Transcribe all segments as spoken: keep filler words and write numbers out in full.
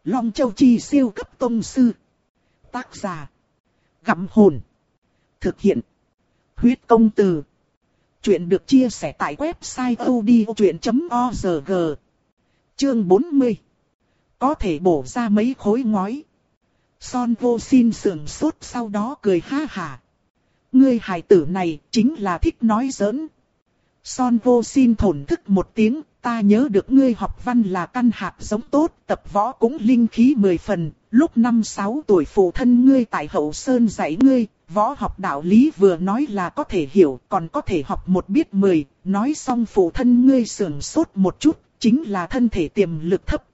Long Châu Chi siêu cấp tông sư. Tác giả. Gặm hồn. Thực hiện. Huyết công từ. Chuyện được chia sẻ tại website odchuyện chấm org. Chương bốn mươi. Có thể bổ ra mấy khối ngói. Son Vô Sin sườn sốt sau đó cười ha hả. Ngươi hài tử này chính là thích nói giỡn. Son Vô Sin thổn thức một tiếng, ta nhớ được ngươi học văn là căn hạt giống tốt, tập võ cũng linh khí mười phần, lúc năm sáu tuổi phụ thân ngươi tại Hậu Sơn dạy ngươi, võ học đạo lý vừa nói là có thể hiểu, còn có thể học một biết mười, nói xong phụ thân ngươi sườn sốt một chút, chính là thân thể tiềm lực thấp.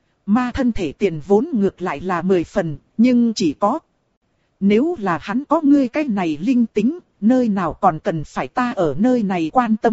Ma thân thể tiền vốn ngược lại là mười phần, nhưng chỉ có. Nếu là hắn có ngươi cái này linh tính, nơi nào còn cần phải ta ở nơi này quan tâm.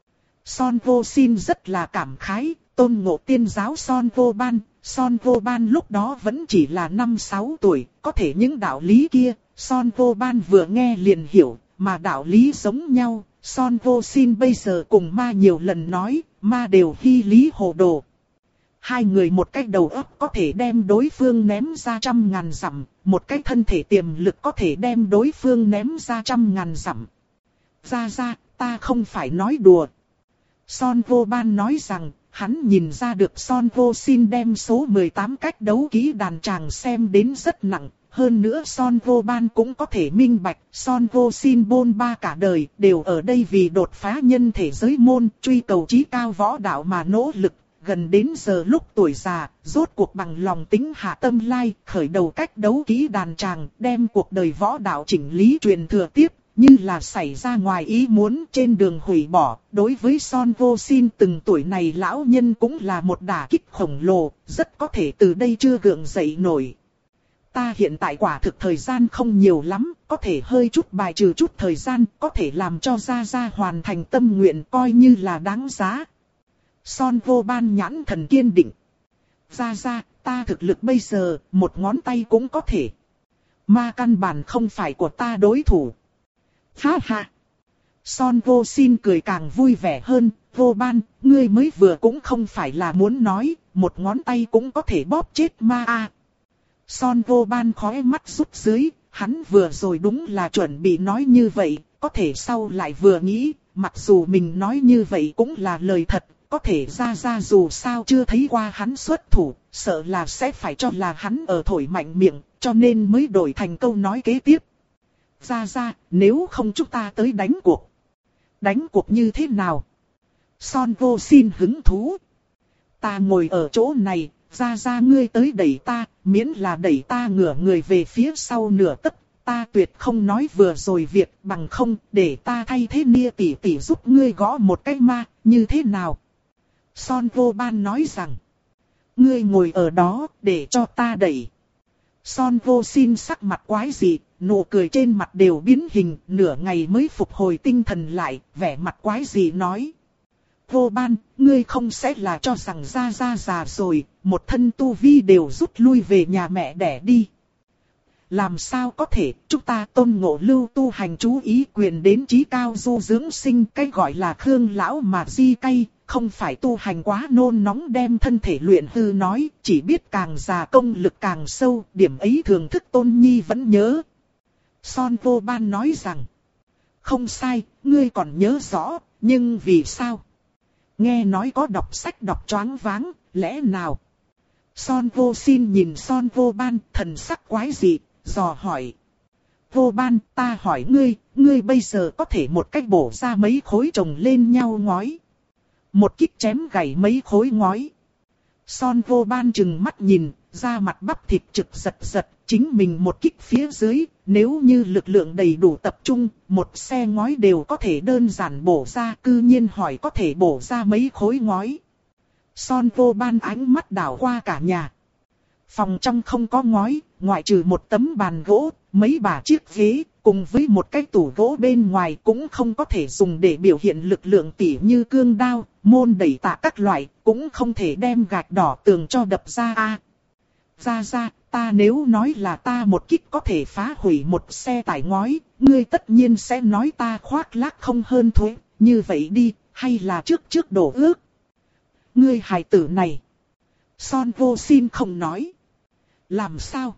Son Vô Sin rất là cảm khái, tôn ngộ tiên giáo Son Vô Ban, Son Vô Ban lúc đó vẫn chỉ là năm sáu tuổi, có thể những đạo lý kia, Son Vô Ban vừa nghe liền hiểu, mà đạo lý giống nhau, Son Vô Sin bây giờ cùng ma nhiều lần nói, ma đều hy lý hồ đồ. Hai người một cái đầu óc có thể đem đối phương ném ra trăm ngàn dặm, một cái thân thể tiềm lực có thể đem đối phương ném ra trăm ngàn dặm. Ra ra, ta không phải nói đùa. Son Vô Ban nói rằng, hắn nhìn ra được Son Vô Sin đem số mười tám cách đấu kỹ đàn tràng xem đến rất nặng. Hơn nữa Son Vô Ban cũng có thể minh bạch, Son Vô Sin bôn ba cả đời, đều ở đây vì đột phá nhân thể giới môn, truy cầu chí cao võ đạo mà nỗ lực. Gần đến giờ lúc tuổi già, rốt cuộc bằng lòng tính hạ tâm lai, khởi đầu cách đấu kỹ đàn tràng, đem cuộc đời võ đạo chỉnh lý truyền thừa tiếp, như là xảy ra ngoài ý muốn trên đường hủy bỏ. Đối với Son Vô Sin từng tuổi này lão nhân cũng là một đả kích khổng lồ, rất có thể từ đây chưa gượng dậy nổi. Ta hiện tại quả thực thời gian không nhiều lắm, có thể hơi chút bài trừ chút thời gian, có thể làm cho Gia Gia hoàn thành tâm nguyện coi như là đáng giá. Son Vô Ban nhãn thần kiên định. Gia Gia, ta thực lực bây giờ, một ngón tay cũng có thể. Ma căn bản không phải của ta đối thủ. Ha ha. Son Vô Sin cười càng vui vẻ hơn. Vô Ban, ngươi mới vừa cũng không phải là muốn nói, một ngón tay cũng có thể bóp chết ma a. Son Vô Ban khóe mắt rút dưới, hắn vừa rồi đúng là chuẩn bị nói như vậy, có thể sau lại vừa nghĩ, mặc dù mình nói như vậy cũng là lời thật. Có thể Gia Gia dù sao chưa thấy qua hắn xuất thủ, sợ là sẽ phải cho là hắn ở thổi mạnh miệng, cho nên mới đổi thành câu nói kế tiếp. Gia Gia, nếu không chúng ta tới đánh cuộc. Đánh cuộc như thế nào? Son Vô Sin hứng thú. Ta ngồi ở chỗ này, Gia Gia ngươi tới đẩy ta, miễn là đẩy ta ngửa người về phía sau nửa tấc. Ta tuyệt không nói vừa rồi việc bằng không, để ta thay thế Nia tỷ tỷ giúp ngươi gõ một cái ma, như thế nào? Son Vô Ban nói rằng, ngươi ngồi ở đó để cho ta đẩy. Son Vô Sin sắc mặt quái dị, nụ cười trên mặt đều biến hình, nửa ngày mới phục hồi tinh thần lại, vẻ mặt quái dị nói. Vô Ban, ngươi không sẽ là cho rằng Gia Gia già rồi, một thân tu vi đều rút lui về nhà mẹ đẻ đi. Làm sao có thể, chúng ta Tôn Ngộ Lưu tu hành chú ý quyền đến chí cao du dưỡng sinh, cái gọi là Khương lão mà di cay, không phải tu hành quá nôn nóng đem thân thể luyện hư nói, chỉ biết càng già công lực càng sâu, điểm ấy thường thức Tôn Nhi vẫn nhớ. Son Vô Ban nói rằng, không sai, ngươi còn nhớ rõ, nhưng vì sao? Nghe nói có đọc sách đọc choáng váng, lẽ nào? Son Vô Sin nhìn Son Vô Ban, thần sắc quái dị, dò hỏi. Vô Ban, ta hỏi ngươi, ngươi bây giờ có thể một cách bổ ra mấy khối chồng lên nhau ngói. Một kích chém gãy mấy khối ngói. Son Vô Ban chừng mắt nhìn, da mặt bắp thịt trực giật giật, chính mình một kích phía dưới, nếu như lực lượng đầy đủ tập trung, một xe ngói đều có thể đơn giản bổ ra, cư nhiên hỏi có thể bổ ra mấy khối ngói. Son Vô Ban ánh mắt đảo qua cả nhà. Phòng trong không có ngói, ngoại trừ một tấm bàn gỗ, mấy bả chiếc ghế, cùng với một cái tủ gỗ bên ngoài cũng không có thể dùng để biểu hiện lực lượng tỉ như cương đao, môn đẩy tạ các loại, cũng không thể đem gạch đỏ tường cho đập ra a. Ra ra, ta nếu nói là ta một kích có thể phá hủy một xe tải ngói, ngươi tất nhiên sẽ nói ta khoác lác không hơn thuế, như vậy đi, hay là trước trước đổ ước. Ngươi hài tử này. Son Vô Sin không nói. Làm sao?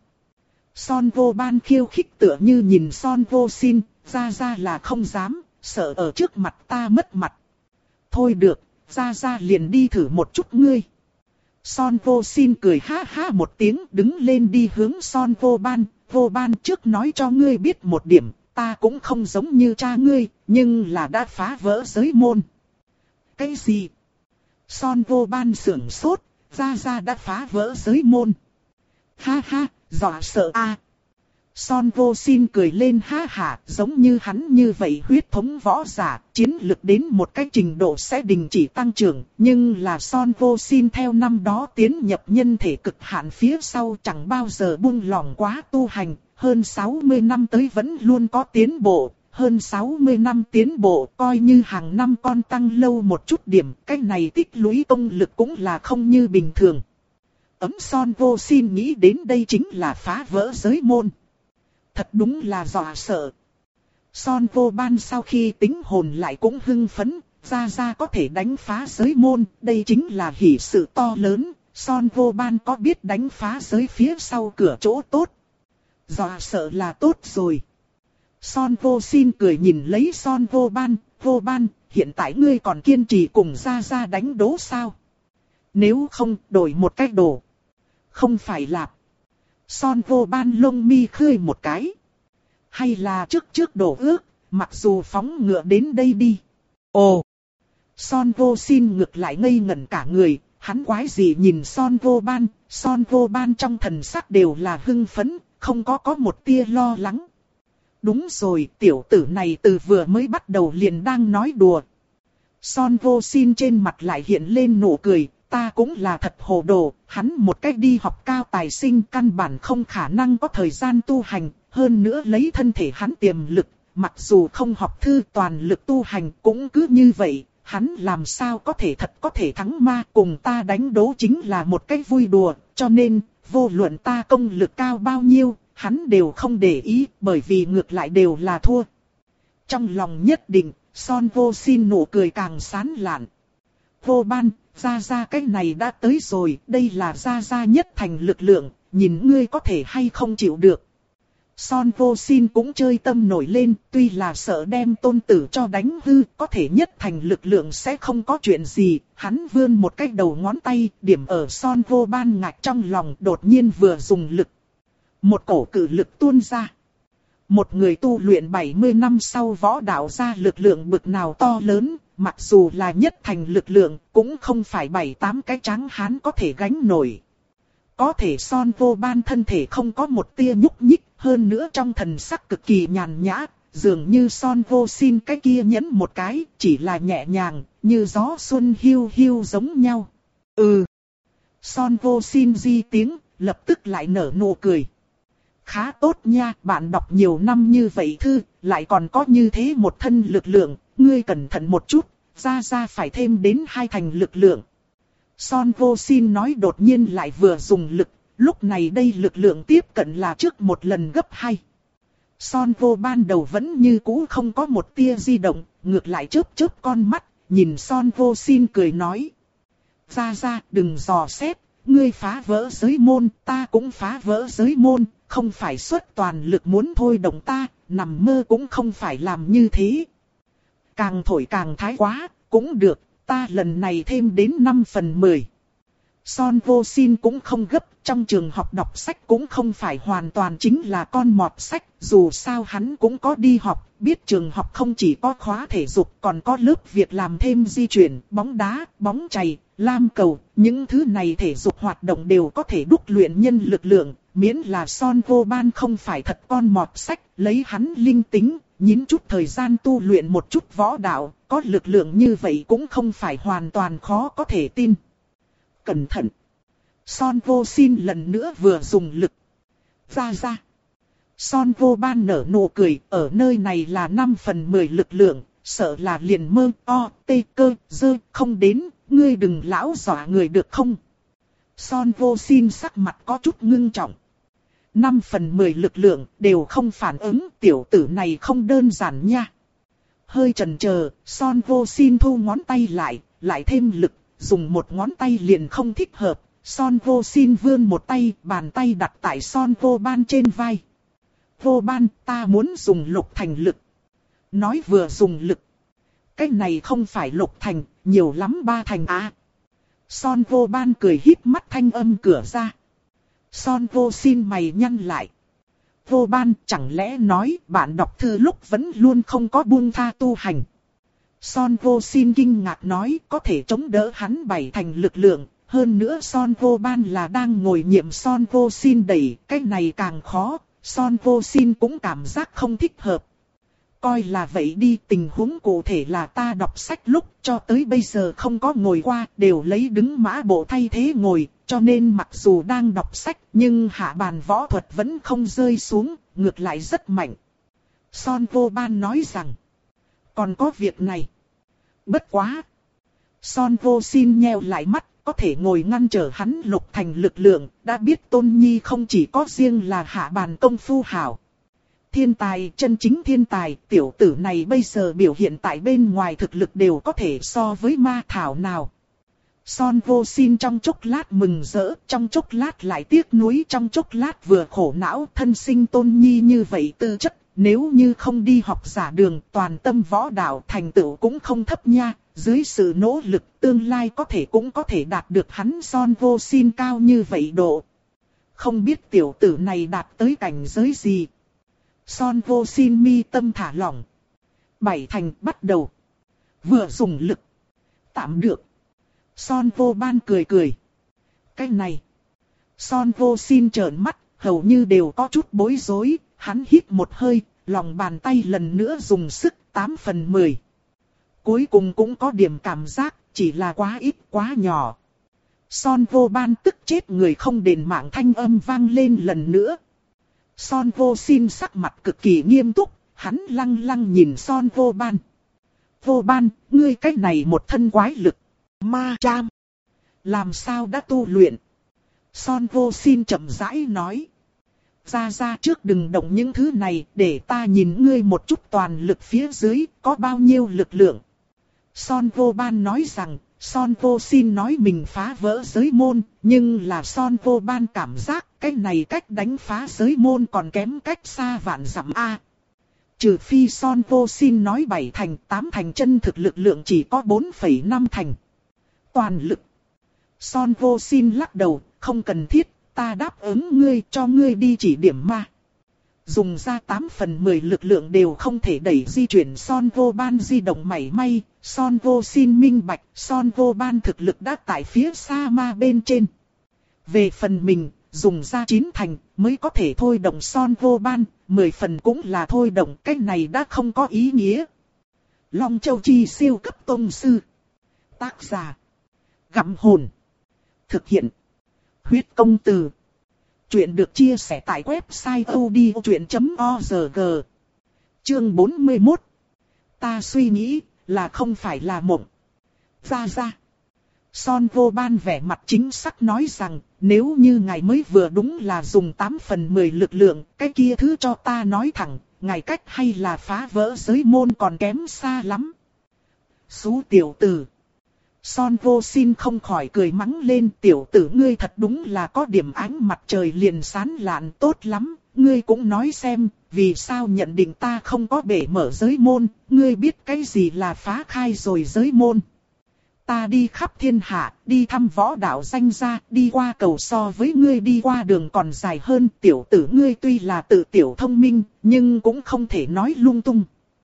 Son Vô Ban khiêu khích tựa như nhìn Son Vô Sin, ra ra là không dám, sợ ở trước mặt ta mất mặt. Thôi được, ra ra liền đi thử một chút ngươi. Son Vô Sin cười ha ha một tiếng đứng lên đi hướng Son Vô Ban. Vô Ban trước nói cho ngươi biết một điểm, ta cũng không giống như cha ngươi, nhưng là đã phá vỡ giới môn. Cái gì? Son Vô Ban sưởng sốt, ra ra đã phá vỡ giới môn. Ha ha, dọa sợ a. À. Son Vô Sin cười lên ha hả, giống như hắn như vậy huyết thống võ giả, chiến lực đến một cái trình độ sẽ đình chỉ tăng trưởng, nhưng là Son Vô Sin theo năm đó tiến nhập nhân thể cực hạn phía sau chẳng bao giờ buông lỏng quá tu hành, hơn sáu mươi năm tới vẫn luôn có tiến bộ, hơn sáu mươi năm tiến bộ coi như hàng năm con tăng lâu một chút điểm, cái này tích lũy công lực cũng là không như bình thường. Ấm Son Vô Sin nghĩ đến đây chính là phá vỡ giới môn. Thật đúng là dọa sợ. Son Vô Ban sau khi tính hồn lại cũng hưng phấn, ra ra có thể đánh phá giới môn, đây chính là hỷ sự to lớn, Son Vô Ban có biết đánh phá giới phía sau cửa chỗ tốt. Dọa sợ là tốt rồi. Son Vô Sin cười nhìn lấy Son Vô Ban, Vô Ban, hiện tại ngươi còn kiên trì cùng ra ra đánh đố sao? Nếu không, đổi một cách đổ. Không phải lạp. Son Vô Ban lông mi khơi một cái. Hay là trước trước đổ ước, mặc dù phóng ngựa đến đây đi. Ồ! Son Vô Sin ngược lại ngây ngẩn cả người, hắn quái gì nhìn Son Vô Ban, Son Vô Ban trong thần sắc đều là hưng phấn, không có có một tia lo lắng. Đúng rồi, tiểu tử này từ vừa mới bắt đầu liền đang nói đùa. Son Vô Sin trên mặt lại hiện lên nụ cười. Ta cũng là thật hồ đồ, hắn một cách đi học cao tài sinh căn bản không khả năng có thời gian tu hành, hơn nữa lấy thân thể hắn tiềm lực, mặc dù không học thư toàn lực tu hành cũng cứ như vậy, hắn làm sao có thể thật có thể thắng ma, cùng ta đánh đố chính là một cách vui đùa, cho nên, vô luận ta công lực cao bao nhiêu, hắn đều không để ý, bởi vì ngược lại đều là thua. Trong lòng nhất định, Son Vô Sin nụ cười càng sán lạn. Vô Ban, ra ra cái này đã tới rồi, đây là ra ra nhất thành lực lượng, nhìn ngươi có thể hay không chịu được. Son Vô Sin cũng chơi tâm nổi lên, tuy là sợ đem tôn tử cho đánh hư, có thể nhất thành lực lượng sẽ không có chuyện gì, hắn vươn một cái đầu ngón tay, điểm ở Son Vô Ban ngạch trong lòng, đột nhiên vừa dùng lực. Một cổ cự lực tuôn ra. Một người tu luyện bảy mươi năm sau võ đạo ra lực lượng bực nào to lớn, mặc dù là nhất thành lực lượng, cũng không phải bảy tám cái tráng hán có thể gánh nổi. Có thể Son Vô Ban thân thể không có một tia nhúc nhích, hơn nữa trong thần sắc cực kỳ nhàn nhã, dường như Son Vô Sin cái kia nhấn một cái, chỉ là nhẹ nhàng, như gió xuân hiu hiu giống nhau. Ừ. Son Vô Sin di tiếng, lập tức lại nở nụ cười. Khá tốt nha, bạn đọc nhiều năm như vậy thư, lại còn có như thế một thân lực lượng, ngươi cẩn thận một chút, ra ra phải thêm đến hai thành lực lượng. Son Vô Sin nói đột nhiên lại vừa dùng lực, lúc này đây lực lượng tiếp cận là trước một lần gấp hai. Son Vô ban đầu vẫn như cũ không có một tia di động, ngược lại chớp chớp con mắt, nhìn Son Vô Sin cười nói. Ra ra đừng dò xét, ngươi phá vỡ giới môn, ta cũng phá vỡ giới môn, không phải xuất toàn lực muốn thôi động ta, nằm mơ cũng không phải làm như thế. Càng thổi càng thái quá, cũng được, ta lần này thêm đến năm phần mười. Son Vô Sin cũng không gấp, trong trường học đọc sách cũng không phải hoàn toàn chính là con mọt sách, dù sao hắn cũng có đi học, biết trường học không chỉ có khóa thể dục còn có lớp việc làm thêm di chuyển, bóng đá, bóng chày, lam cầu, những thứ này thể dục hoạt động đều có thể đúc luyện nhân lực lượng, miễn là Son Vô Ban không phải thật con mọt sách, lấy hắn linh tính, nhín chút thời gian tu luyện một chút võ đạo, có lực lượng như vậy cũng không phải hoàn toàn khó có thể tin. Cẩn thận! Son Vô Sin lần nữa vừa dùng lực. Ra ra! Son Vô Ban nở nụ cười, ở nơi này là năm phần mười lực lượng, sợ là liền mơ, o, tê, cơ, dơ, không đến, ngươi đừng lão dọa người được không? Son Vô Sin sắc mặt có chút ngưng trọng. năm phần mười lực lượng đều không phản ứng, tiểu tử này không đơn giản nha. Hơi chần chờ, Son Vô Sin thu ngón tay lại, lại thêm lực, dùng một ngón tay liền không thích hợp. Son Vô Sin vươn một tay, bàn tay đặt tại Son Vô Ban trên vai. Vô Ban, ta muốn dùng lục thành lực. Nói vừa dùng lực. Cái này không phải lục thành, nhiều lắm ba thành à. Son Vô Ban cười híp mắt thanh âm cửa ra. Son Vô Sin mày nhăn lại. Vô Ban, chẳng lẽ nói bạn đọc thư lúc vẫn luôn không có buông tha tu hành. Son Vô Sin kinh ngạc nói có thể chống đỡ hắn bảy thành lực lượng. Hơn nữa Son Vô Ban là đang ngồi nhiệm Son Vô Sin đẩy, cái này càng khó, Son Vô Sin cũng cảm giác không thích hợp. Coi là vậy đi, tình huống cụ thể là ta đọc sách lúc cho tới bây giờ không có ngồi qua, đều lấy đứng mã bộ thay thế ngồi, cho nên mặc dù đang đọc sách nhưng hạ bàn võ thuật vẫn không rơi xuống, ngược lại rất mạnh. Son Vô Ban nói rằng, còn có việc này. Bất quá. Son Vô Sin nheo lại mắt. Có thể ngồi ngăn trở hắn lục thành lực lượng, đã biết Tôn Nhi không chỉ có riêng là hạ bàn công phu hảo. Thiên tài, chân chính thiên tài, tiểu tử này bây giờ biểu hiện tại bên ngoài thực lực đều có thể so với ma thảo nào. Son Vô Sin trong chốc lát mừng rỡ, trong chốc lát lại tiếc nuối, trong chốc lát vừa khổ não, thân sinh Tôn Nhi như vậy tư chất, nếu như không đi học giả đường, toàn tâm võ đạo thành tựu cũng không thấp nha. Dưới sự nỗ lực tương lai có thể cũng có thể đạt được hắn Son Vô Sin cao như vậy độ. Không biết tiểu tử này đạt tới cảnh giới gì. Son Vô Sin mi tâm thả lỏng. Bảy thành bắt đầu. Vừa dùng lực. Tạm được. Son Vô Ban cười cười. Cái này. Son Vô Sin trợn mắt, hầu như đều có chút bối rối. Hắn hít một hơi, lòng bàn tay lần nữa dùng sức tám phần mười. Cuối cùng cũng có điểm cảm giác, chỉ là quá ít quá nhỏ. Son Vô Ban tức chết người không đền mạng thanh âm vang lên lần nữa. Son Vô Sin sắc mặt cực kỳ nghiêm túc, hắn lăng lăng nhìn Son Vô Ban. Vô Ban, ngươi cái này một thân quái lực, ma cham. Làm sao đã tu luyện? Son Vô Sin chậm rãi nói. Ra ra trước đừng động những thứ này, để ta nhìn ngươi một chút toàn lực phía dưới, có bao nhiêu lực lượng. Son Vô Ban nói rằng, Son Vô Sin nói mình phá vỡ giới môn, nhưng là Son Vô Ban cảm giác cái này cách đánh phá giới môn còn kém cách xa vạn dặm a. Trừ phi Son Vô Sin nói bảy thành, tám thành chân thực lực lượng chỉ có bốn phẩy năm thành. Toàn lực. Son Vô Sin lắc đầu, không cần thiết, ta đáp ứng ngươi cho ngươi đi chỉ điểm ma. Dùng ra tám phần mười lực lượng đều không thể đẩy di chuyển Son Vô Ban di động mảy may, Son Vô Sin minh bạch, Son Vô Ban thực lực đã tại phía xa ma bên trên. Về phần mình, dùng ra chín thành mới có thể thôi động Son Vô Ban, mười phần cũng là thôi động, cái này đã không có ý nghĩa. Long Châu Chi siêu cấp tông sư. Tác giả. Gặm hồn. Thực hiện. Huyết công từ. Chuyện được chia sẻ tại website odchuyện chấm org. Chương bốn mươi mốt. Ta suy nghĩ là không phải là mộng. Ra ra. Son Vô Ban vẻ mặt chính xác nói rằng, nếu như ngài mới vừa đúng là dùng tám phần mười lực lượng, cái kia thứ cho ta nói thẳng, ngài cách hay là phá vỡ giới môn còn kém xa lắm. Xú tiểu tử. Son Vô Sin không khỏi cười mắng lên, tiểu tử ngươi thật đúng là có điểm ánh mặt trời liền sáng lạn tốt lắm, ngươi cũng nói xem, vì sao nhận định ta không có bể mở giới môn, ngươi biết cái gì là phá khai rồi giới môn. Ta đi khắp thiên hạ, đi thăm võ đạo danh gia, đi qua cầu so với ngươi đi qua đường còn dài hơn, tiểu tử ngươi tuy là tự tiểu thông minh, nhưng cũng không thể nói lung tung.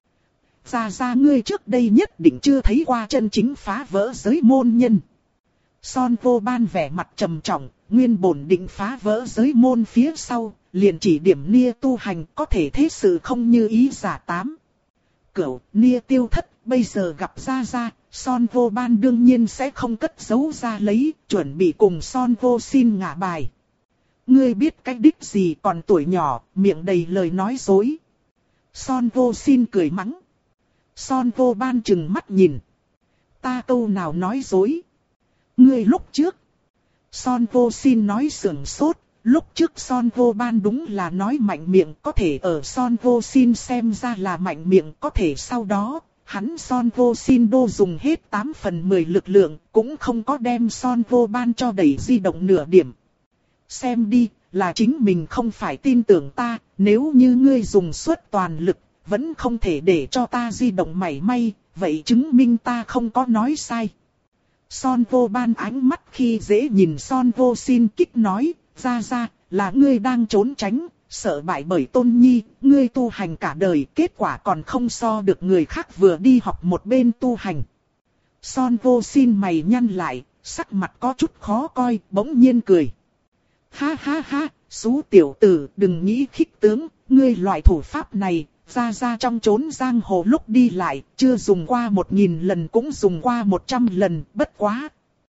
Ra ra ngươi trước đây nhất định chưa thấy qua chân chính phá vỡ giới môn nhân. Son Vô Ban vẻ mặt trầm trọng, nguyên bổn định phá vỡ giới môn phía sau, liền chỉ điểm Nia tu hành có thể thế sự không như ý giả tám. Cửu, Nia tiêu thất, bây giờ gặp ra ra, Son Vô Ban đương nhiên sẽ không cất giấu ra lấy, chuẩn bị cùng Son Vô Sin ngả bài. Ngươi biết cách đích gì còn tuổi nhỏ, miệng đầy lời nói dối. Son Vô Sin cười mắng. Son Vô Ban chừng mắt nhìn. Ta câu nào nói dối? Ngươi lúc trước. Son Vô Sin nói sườn sốt. Lúc trước Son Vô Ban đúng là nói mạnh miệng, có thể ở Son Vô Sin xem ra là mạnh miệng, có thể sau đó, hắn Son Vô Sin đô dùng hết tám phần mười lực lượng, cũng không có đem Son Vô Ban cho đẩy di động nửa điểm. Xem đi, là chính mình không phải tin tưởng ta, nếu như ngươi dùng suốt toàn lực, vẫn không thể để cho ta di động mảy may, vậy chứng minh ta không có nói sai. Son Vô Ban ánh mắt khi dễ nhìn Son Vô Sin kích nói, ra ra, là ngươi đang trốn tránh, sợ bại bởi Tôn Nhi, ngươi tu hành cả đời, kết quả còn không so được người khác vừa đi học một bên tu hành. Son Vô Sin mày nhăn lại, sắc mặt có chút khó coi, bỗng nhiên cười. Ha ha ha, xú tiểu tử, đừng nghĩ khích tướng, ngươi loại thủ pháp này, ra ra trong chốn giang hồ lúc đi lại, chưa dùng qua một nghìn lần cũng dùng qua một trăm lần, bất quá.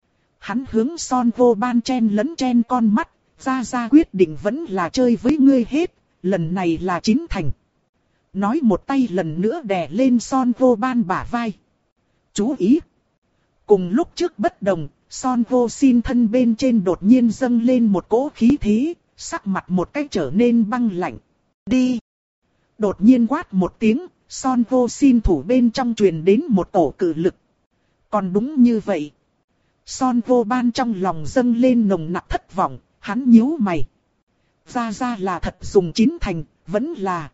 Hắn hướng Son Vô Ban chen lấn chen con mắt, ra ra quyết định vẫn là chơi với ngươi hết, lần này là chín thành. Nói một tay lần nữa đè lên Son Vô Ban bả vai. Chú ý! Cùng lúc trước bất đồng, Son Vô Sin thân bên trên đột nhiên dâng lên một cỗ khí thế, sắc mặt một cách trở nên băng lạnh. Đi! Đột nhiên quát một tiếng, Son Vô Sin thủ bên trong truyền đến một tổ cự lực. Còn đúng như vậy. Son Vô Ban trong lòng dâng lên nồng nặc thất vọng, hắn nhíu mày. Ra ra là thật dùng chín thành, vẫn là.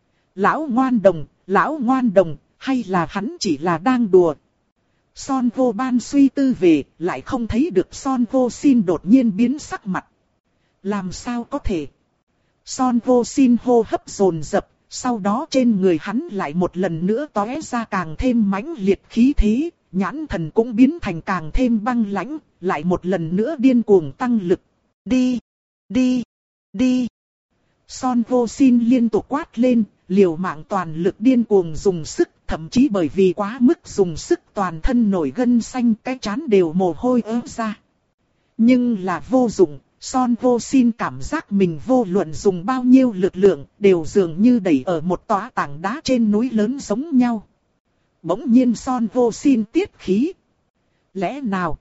Lão ngoan đồng, lão ngoan đồng, hay là hắn chỉ là đang đùa. Son Vô Ban suy tư về, lại không thấy được Son Vô Sin đột nhiên biến sắc mặt. Làm sao có thể? Son Vô Sin hô hấp dồn dập, sau đó trên người hắn lại một lần nữa tóe ra càng thêm mãnh liệt khí thế, nhãn thần cũng biến thành càng thêm băng lãnh, lại một lần nữa điên cuồng tăng lực. Đi! Đi! Đi! Son Vô Sin liên tục quát lên, liều mạng toàn lực điên cuồng dùng sức, thậm chí bởi vì quá mức dùng sức toàn thân nổi gân xanh, cái trán đều mồ hôi ứa ra. Nhưng là vô dụng, Son Vô Sin cảm giác mình vô luận dùng bao nhiêu lực lượng, đều dường như đẩy ở một tòa tảng đá trên núi lớn giống nhau. Bỗng nhiên Son Vô Sin tiết khí. Lẽ nào?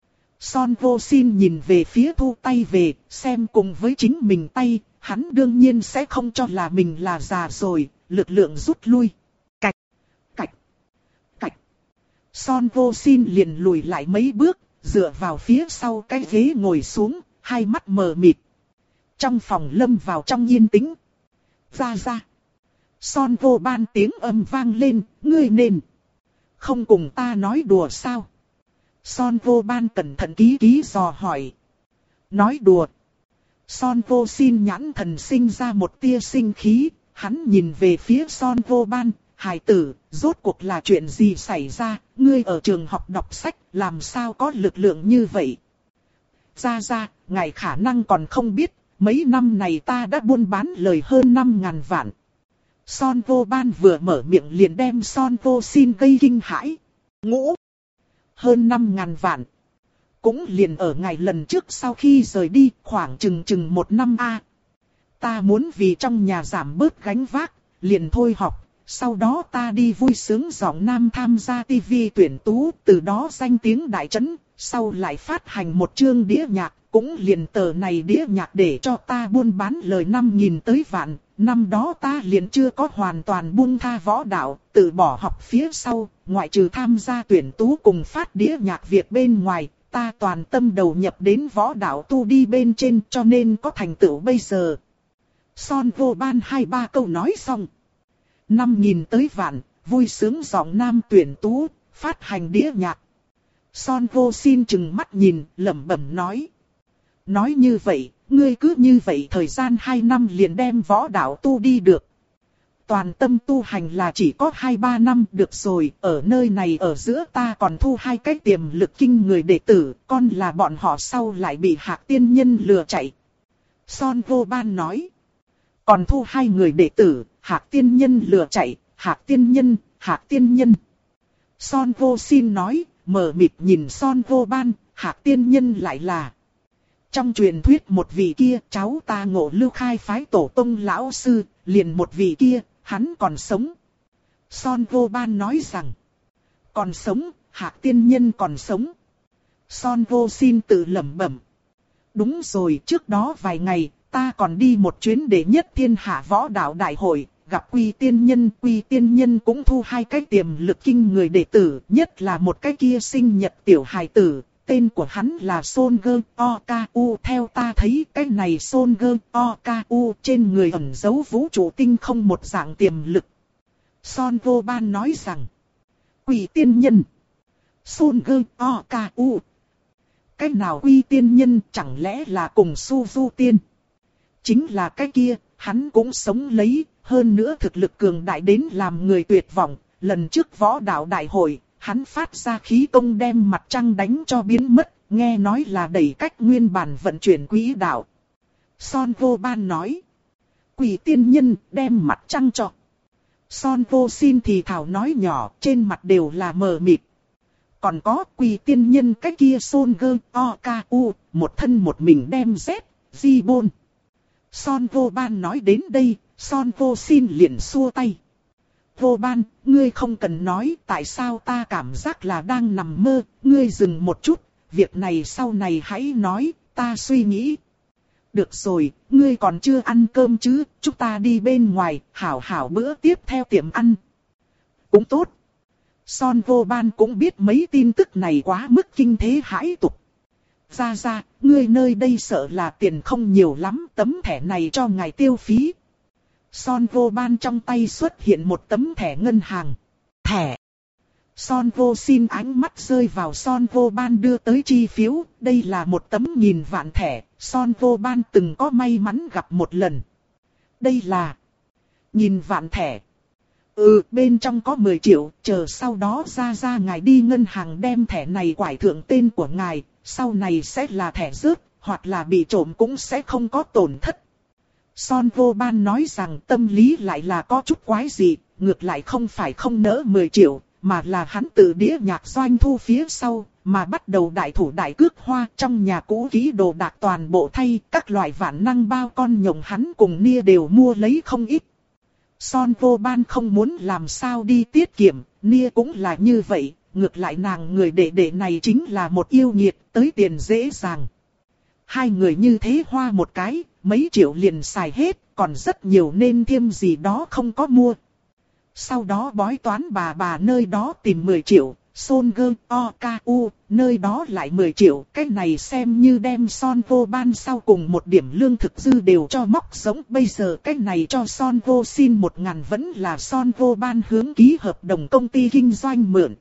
Son Vô Sin nhìn về phía thu tay về, xem cùng với chính mình tay, hắn đương nhiên sẽ không cho là mình là già rồi, lực lượng rút lui. Cạch, cạch, cạch. Son Vô Sin liền lùi lại mấy bước, dựa vào phía sau cái ghế ngồi xuống, hai mắt mờ mịt. Trong phòng lâm vào trong yên tĩnh. Ra ra. Son Vô Ban tiếng âm vang lên, ngươi nên không cùng ta nói đùa sao? Son Vô Ban cẩn thận ký ký dò hỏi. Nói đùa. Son Vô Sin nhãn thần sinh ra một tia sinh khí, hắn nhìn về phía Son Vô Ban, hài tử, rốt cuộc là chuyện gì xảy ra, ngươi ở trường học đọc sách, làm sao có lực lượng như vậy? Ra ra, ngài khả năng còn không biết, mấy năm này ta đã buôn bán lời hơn năm ngàn vạn. Son Vô Ban vừa mở miệng liền đem Son Vô Sin gây kinh hãi. Ngũ! Hơn năm ngàn vạn. Cũng liền ở ngày lần trước sau khi rời đi, khoảng chừng chừng một năm a. Ta muốn vì trong nhà giảm bớt gánh vác, liền thôi học. Sau đó ta đi vui sướng giọng nam tham gia tivi tuyển tú, từ đó danh tiếng đại chấn. Sau lại phát hành một chương đĩa nhạc, cũng liền tờ này đĩa nhạc để cho ta buôn bán lời năm nghìn tới vạn. Năm đó ta liền chưa có hoàn toàn buông tha võ đạo, từ bỏ học phía sau, ngoại trừ tham gia tuyển tú cùng phát đĩa nhạc Việt bên ngoài, ta toàn tâm đầu nhập đến võ đạo tu đi bên trên cho nên có thành tựu bây giờ. Son Vô Ban hai ba câu nói xong. Năm nghìn tới vạn, vui sướng giọng nam tuyển tú, phát hành đĩa nhạc. Son Vô Sin chừng mắt nhìn, lẩm bẩm nói. Nói như vậy, ngươi cứ như vậy thời gian hai năm liền đem võ đạo tu đi được. Toàn tâm tu hành là chỉ có hai ba năm được rồi, ở nơi này ở giữa ta còn thu hai cái tiềm lực kinh người đệ tử, con là bọn họ sau lại bị Hạc Tiên Nhân lừa chạy. Son Vô Ban nói. Còn thu hai người đệ tử, Hạc Tiên Nhân lừa chạy, Hạc Tiên Nhân, Hạc Tiên Nhân. Son Vô Sin nói, mờ mịt nhìn Son Vô Ban, Hạc Tiên Nhân lại là. Trong truyền thuyết một vị kia, cháu ta Ngộ Lưu khai phái tổ tông lão sư, liền một vị kia, hắn còn sống. Son Vô Ban nói rằng, còn sống, Hạc Tiên Nhân còn sống. Son Vô Sin tự lẩm bẩm. Đúng rồi, trước đó vài ngày, ta còn đi một chuyến đệ nhất thiên hạ võ đạo đại hội, gặp Quy Tiên Nhân, Quy Tiên Nhân cũng thu hai cái tiềm lực kinh người đệ tử, nhất là một cái kia sinh nhật tiểu hài tử, tên của hắn là Son-gơ O-K-U. Theo ta thấy cái này Son-gơ O-K-U trên người ẩn giấu vũ trụ tinh không một dạng tiềm lực. Son Vô Ban nói rằng, Quy Tiên Nhân, Son-gơ O-K-U. Cái nào Quy Tiên Nhân chẳng lẽ là cùng Su Du Tiên? Chính là cái kia, hắn cũng sống lấy, hơn nữa thực lực cường đại đến làm người tuyệt vọng. Lần trước võ đạo đại hội, hắn phát ra khí công đem mặt trăng đánh cho biến mất, nghe nói là đẩy cách nguyên bản vận chuyển quỹ đạo. Son Vô Ban nói, Quỷ Tiên Nhân đem mặt trăng cho. Son Vô Xin thì thảo nói nhỏ, trên mặt đều là mờ mịt. Còn có Quỷ Tiên Nhân cái kia Son-gơ O-K-U, một thân một mình đem Z, Di Bôn. Son Vô Ban nói đến đây, Son Vô Xin liền xua tay. Vô Ban, ngươi không cần nói tại sao ta cảm giác là đang nằm mơ, ngươi dừng một chút, việc này sau này hãy nói, ta suy nghĩ. Được rồi, ngươi còn chưa ăn cơm chứ, chúng ta đi bên ngoài, hảo hảo bữa tiếp theo tiệm ăn. Cũng tốt. Son Vô Ban cũng biết mấy tin tức này quá mức kinh thế hãi tục. Ra ra, ngươi nơi đây sợ là tiền không nhiều lắm, tấm thẻ này cho ngài tiêu phí. Son Vô Ban trong tay xuất hiện một tấm thẻ ngân hàng. Thẻ. Son Vô Xin ánh mắt rơi vào Son Vô Ban đưa tới chi phiếu. Đây là một tấm nghìn vạn thẻ. Son Vô Ban từng có may mắn gặp một lần. Đây là nghìn vạn thẻ. Ừ, bên trong có mười triệu. Chờ sau đó ra ra ngài đi ngân hàng đem thẻ này quải thượng tên của ngài. Sau này sẽ là thẻ rớt, hoặc là bị trộm cũng sẽ không có tổn thất. Son Vô Ban nói rằng tâm lý lại là có chút quái gì, ngược lại không phải không nỡ mười triệu, mà là hắn tự đĩa nhạc doanh thu phía sau, mà bắt đầu đại thủ đại cước hoa trong nhà cũ kỹ đồ đạc toàn bộ thay, các loại vạn năng bao con nhộng hắn cùng Nia đều mua lấy không ít. Son Vô Ban không muốn làm sao đi tiết kiệm, Nia cũng là như vậy, ngược lại nàng người đệ đệ này chính là một yêu nghiệt, tới tiền dễ dàng. Hai người như thế hoa một cái, mấy triệu liền xài hết, còn rất nhiều nên thêm gì đó không có mua. Sau đó bói toán bà bà nơi đó tìm mười triệu, Son-gơ O-K-U, nơi đó lại mười triệu, cái này xem như đem Son Vô Ban sau cùng một điểm lương thực dư đều cho móc sống. Bây giờ cái này cho Son Vô Xin một ngàn vẫn là Son Vô Ban hướng ký hợp đồng công ty kinh doanh mượn.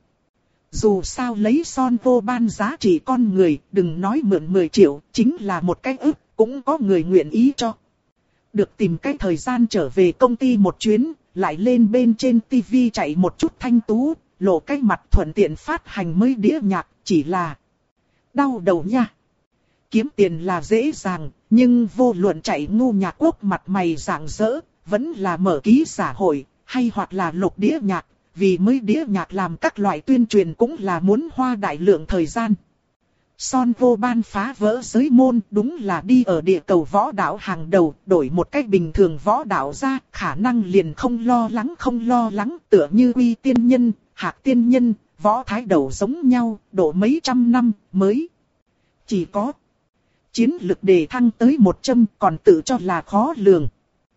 Dù sao lấy Son Vô Ban giá trị con người, đừng nói mượn mười triệu, chính là một cái ức, cũng có người nguyện ý cho. Được tìm cái thời gian trở về công ty một chuyến, lại lên bên trên tivi chạy một chút thanh tú, lộ cái mặt thuận tiện phát hành mới đĩa nhạc, chỉ là đau đầu nha. Kiếm tiền là dễ dàng, nhưng vô luận chạy ngu nhạc quốc mặt mày rạng rỡ, vẫn là mở ký xã hội, hay hoặc là lục đĩa nhạc. Vì mới đĩa nhạc làm các loại tuyên truyền cũng là muốn hoa đại lượng thời gian. Son Vô Ban phá vỡ giới môn đúng là đi ở địa cầu võ đạo hàng đầu, đổi một cách bình thường võ đạo ra, khả năng liền không lo lắng không lo lắng, tựa như Quy Tiên Nhân, Hạc Tiên Nhân, võ thái đầu giống nhau, độ mấy trăm năm mới. Chỉ có chiến lực đề thăng tới một trăm còn tự cho là khó lường.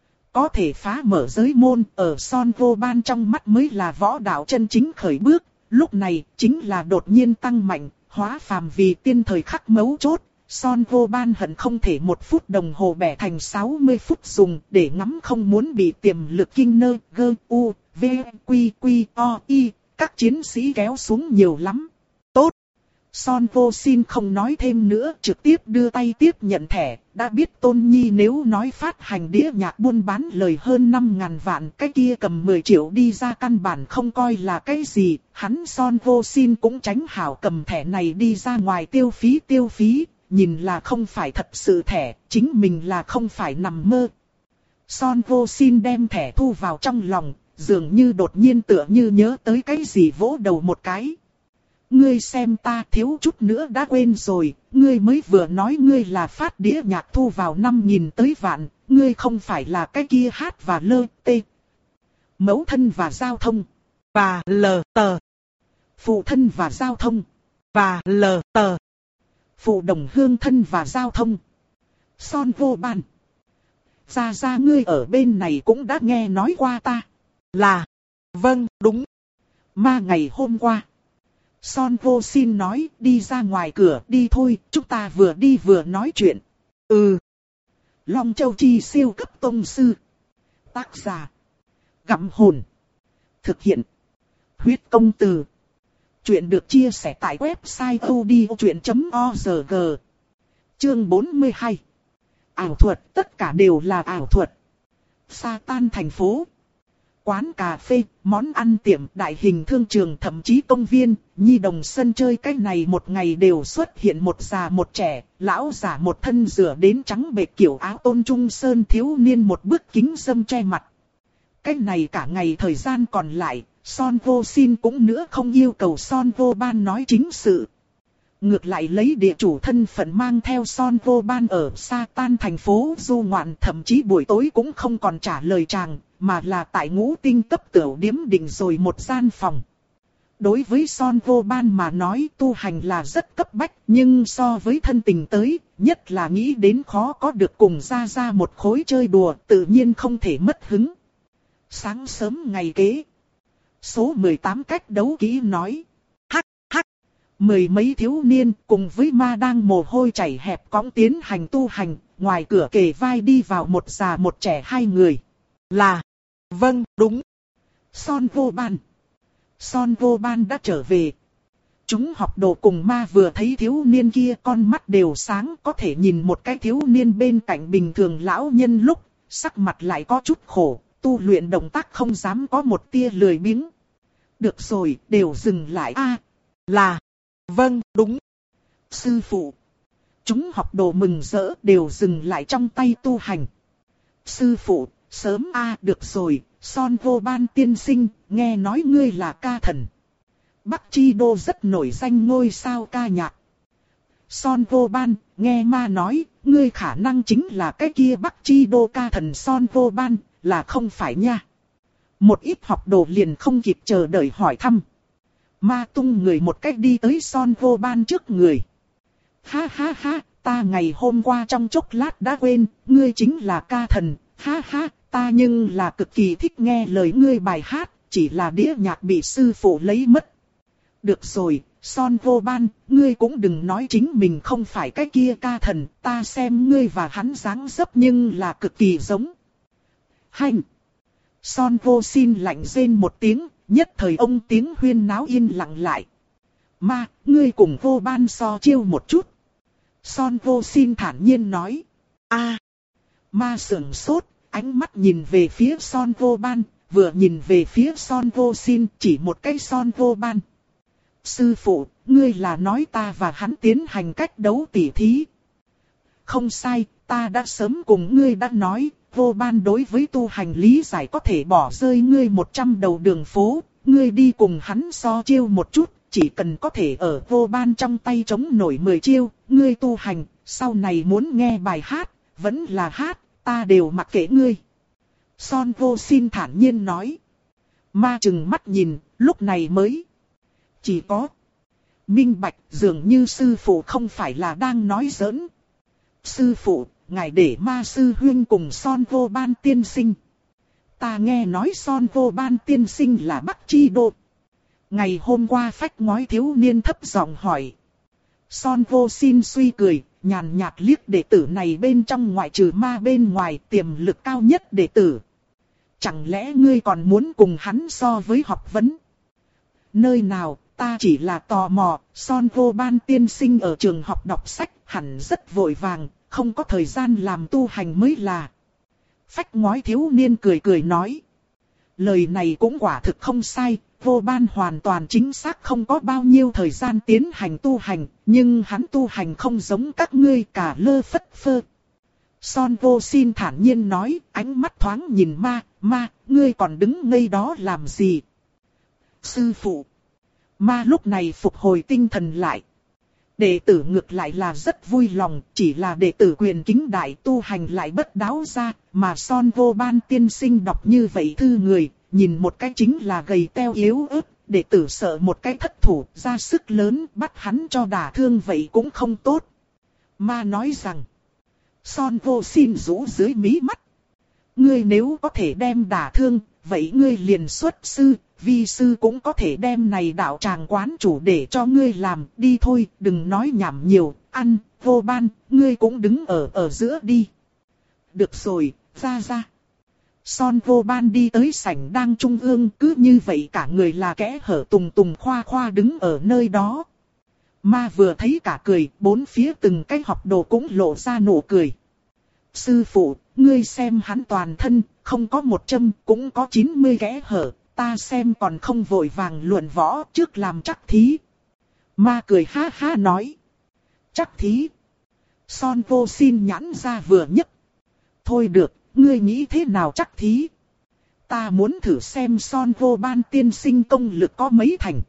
Có thể phá mở giới môn, ở Son Vô Ban trong mắt mới là võ đạo chân chính khởi bước, lúc này chính là đột nhiên tăng mạnh, hóa phàm vì tiên thời khắc mấu chốt. Son Vô Ban hận không thể một phút đồng hồ bẻ thành sáu mươi phút dùng để ngắm không muốn bị tiềm lực kinh nơ, gơ, u, v, quy, quy, o, y, các chiến sĩ kéo xuống nhiều lắm. Tốt! Son Vô Xin không nói thêm nữa, trực tiếp đưa tay tiếp nhận thẻ, đã biết Tôn Nhi nếu nói phát hành đĩa nhạc buôn bán lời hơn năm ngàn vạn, cái kia cầm mười triệu đi ra căn bản không coi là cái gì, hắn Son Vô Xin cũng tránh hảo cầm thẻ này đi ra ngoài tiêu phí tiêu phí, nhìn là không phải thật sự thẻ, chính mình là không phải nằm mơ. Son Vô Xin đem thẻ thu vào trong lòng, dường như đột nhiên tựa như nhớ tới cái gì vỗ đầu một cái. Ngươi xem ta thiếu chút nữa đã quên rồi, ngươi mới vừa nói ngươi là phát đĩa nhạc thu vào năm nghìn tới vạn, ngươi không phải là cái kia hát và lơ, tê. Mẫu thân và giao thông, và lờ tờ. Phụ thân và giao thông, và lờ tờ. Phụ đồng hương thân và giao thông. Son Vô Ban. ra ra ngươi ở bên này cũng đã nghe nói qua ta. Là, vâng, đúng. Ma ngày hôm qua. Son vô xin nói, đi ra ngoài cửa, đi thôi, chúng ta vừa đi vừa nói chuyện. Ừ. Long Châu Chi siêu cấp tông sư. Tác giả. Gặm hồn. Thực hiện. Huyết công từ. Chuyện được chia sẻ tại website odchuyện chấm org. Chương bốn mươi hai. Ảo thuật, tất cả đều là ảo thuật. Sa Tan thành phố. Quán cà phê, món ăn tiệm, đại hình thương trường, thậm chí công viên, nhi đồng sân chơi, cái này một ngày đều xuất hiện một già một trẻ, lão già một thân rửa đến trắng bệch kiểu áo tôn trung sơn, thiếu niên một bức kính râm che mặt. Cái này cả ngày thời gian còn lại, Son Vô Xin cũng nữa không yêu cầu Son Vô Ban nói chính sự. Ngược lại lấy địa chủ thân phận mang theo Son Vô Ban ở Sa Tan thành phố du ngoạn, thậm chí buổi tối cũng không còn trả lời chàng, mà là tại Ngũ Tinh cấp tiểu điếm định rồi một gian phòng. Đối với Son Vô Ban mà nói, tu hành là rất cấp bách, nhưng so với thân tình tới, nhất là nghĩ đến khó có được cùng ra ra một khối chơi đùa, tự nhiên không thể mất hứng. Sáng sớm ngày kế, số mười tám cách đấu kỹ nói. Hắc hắc. Mười mấy thiếu niên cùng với ma đang mồ hôi chảy hẹp cõng tiến hành tu hành, ngoài cửa kề vai đi vào một già một trẻ hai người. Là. Vâng, đúng. Son Vô Ban. Son Vô Ban đã trở về. Chúng học đồ cùng ma vừa thấy thiếu niên kia con mắt đều sáng, có thể nhìn một cái thiếu niên bên cạnh bình thường lão nhân lúc, sắc mặt lại có chút khổ, tu luyện động tác không dám có một tia lười biếng. Được rồi, đều dừng lại a. À, là. Vâng, đúng. Sư phụ. Chúng học đồ mừng rỡ đều dừng lại trong tay tu hành. Sư phụ, sớm a à, được rồi, Son Vô Ban tiên sinh, nghe nói ngươi là ca thần. Bắc Chi Đô rất nổi danh ngôi sao ca nhạc. Son Vô Ban, nghe ma nói, ngươi khả năng chính là cái kia Bắc Chi Đô ca thần Son Vô Ban, là không phải nha. Một ít học đồ liền không kịp chờ đợi hỏi thăm. Ma tung người một cách đi tới Son Vô Ban trước người. Ha ha ha, ta ngày hôm qua trong chốc lát đã quên, ngươi chính là ca thần, ha ha, ta nhưng là cực kỳ thích nghe lời ngươi bài hát, chỉ là đĩa nhạc bị sư phụ lấy mất. Được rồi, Son Vô Ban, ngươi cũng đừng nói chính mình không phải cái kia ca thần, ta xem ngươi và hắn dáng dấp nhưng là cực kỳ giống. Hành! Son Vô Xin lạnh rên một tiếng, nhất thời ông tiếng huyên náo yên lặng lại. Ma, ngươi cùng Vô Ban so chiêu một chút. Son Vô Xin thản nhiên nói. A. Ma sững sốt, ánh mắt nhìn về phía Son Vô Ban, vừa nhìn về phía Son Vô Xin, chỉ một cái Son Vô Ban. Sư phụ, ngươi là nói ta và hắn tiến hành cách đấu tỉ thí. Không sai, ta đã sớm cùng ngươi đã nói, Vô Ban đối với tu hành lý giải có thể bỏ rơi ngươi một trăm đầu đường phố, ngươi đi cùng hắn so chiêu một chút, chỉ cần có thể ở Vô Ban trong tay chống nổi mười chiêu, ngươi tu hành, sau này muốn nghe bài hát, vẫn là hát, ta đều mặc kệ ngươi. Son Vô Xin thản nhiên nói. Ma chừng mắt nhìn, lúc này mới. Chỉ có. Minh bạch, dường như sư phụ không phải là đang nói giỡn. Sư phụ, ngài để ma sư huyên cùng Son Vô Ban tiên sinh. Ta nghe nói Son Vô Ban tiên sinh là Bắc Chi Đô. Ngày hôm qua phách ngói thiếu niên thấp giọng hỏi. Son Vô Xin suy cười, nhàn nhạt liếc đệ tử này bên trong ngoại trừ ma bên ngoài tiềm lực cao nhất đệ tử. Chẳng lẽ ngươi còn muốn cùng hắn so với học vấn? Nơi nào, ta chỉ là tò mò, Son Vô Ban tiên sinh ở trường học đọc sách hẳn rất vội vàng, không có thời gian làm tu hành mới là. Phách ngói thiếu niên cười cười nói. Lời này cũng quả thực không sai, Vô Ban hoàn toàn chính xác không có bao nhiêu thời gian tiến hành tu hành, nhưng hắn tu hành không giống các ngươi cả lơ phất phơ. Son Vô Xin thản nhiên nói, ánh mắt thoáng nhìn ma, ma, ngươi còn đứng ngây đó làm gì? Sư phụ. Ma lúc này phục hồi tinh thần lại. Đệ tử ngược lại là rất vui lòng, chỉ là đệ tử quyền kính đại tu hành lại bất đáo ra, mà Son Vô Ban tiên sinh đọc như vậy thư người, nhìn một cái chính là gầy teo yếu ớt, đệ tử sợ một cái thất thủ, ra sức lớn bắt hắn cho đả thương vậy cũng không tốt. Ma nói rằng, Son Vô Xin rũ dưới mí mắt. ngươi nếu có thể đem đả thương, vậy ngươi liền xuất sư, vi sư cũng có thể đem này đạo tràng quán chủ để cho ngươi làm, đi thôi, đừng nói nhảm nhiều, ăn, Vô Ban, ngươi cũng đứng ở ở giữa đi. Được rồi, ra ra. Son Vô Ban đi tới sảnh đang trung ương, cứ như vậy cả người là kẽ hở tùng tùng khoa khoa đứng ở nơi đó. Ma vừa thấy cả cười, bốn phía từng cái học đồ cũng lộ ra nụ cười. Sư phụ, ngươi xem hắn toàn thân, không có một châm, cũng có chín mươi kẽ hở, ta xem còn không vội vàng luận võ trước làm chắc thí. Ma cười ha ha nói. Chắc thí. Son Vô xin nhãn ra vừa nhấc. Thôi được, ngươi nghĩ thế nào chắc thí? Ta muốn thử xem Son Vô Ban tiên sinh công lực có mấy thành.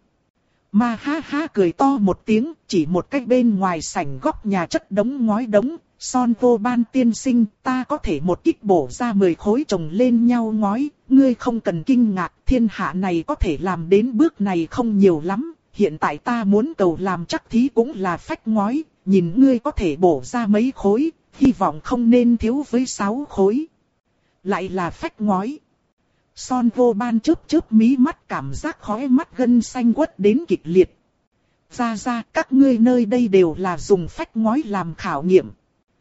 Ma ha ha cười to một tiếng, chỉ một cách bên ngoài sảnh góc nhà chất đống ngói đống. Son Vô Ban tiên sinh, ta có thể một kích bổ ra mười khối chồng lên nhau ngói, ngươi không cần kinh ngạc, thiên hạ này có thể làm đến bước này không nhiều lắm, hiện tại ta muốn cầu làm chắc thí cũng là phách ngói, nhìn ngươi có thể bổ ra mấy khối, hy vọng không nên thiếu với sáu khối. Lại là phách ngói. Son Vô Ban chớp chớp mí mắt, cảm giác khóe mắt gân xanh quất đến kịch liệt. Ra ra, các ngươi nơi đây đều là dùng phách ngói làm khảo nghiệm.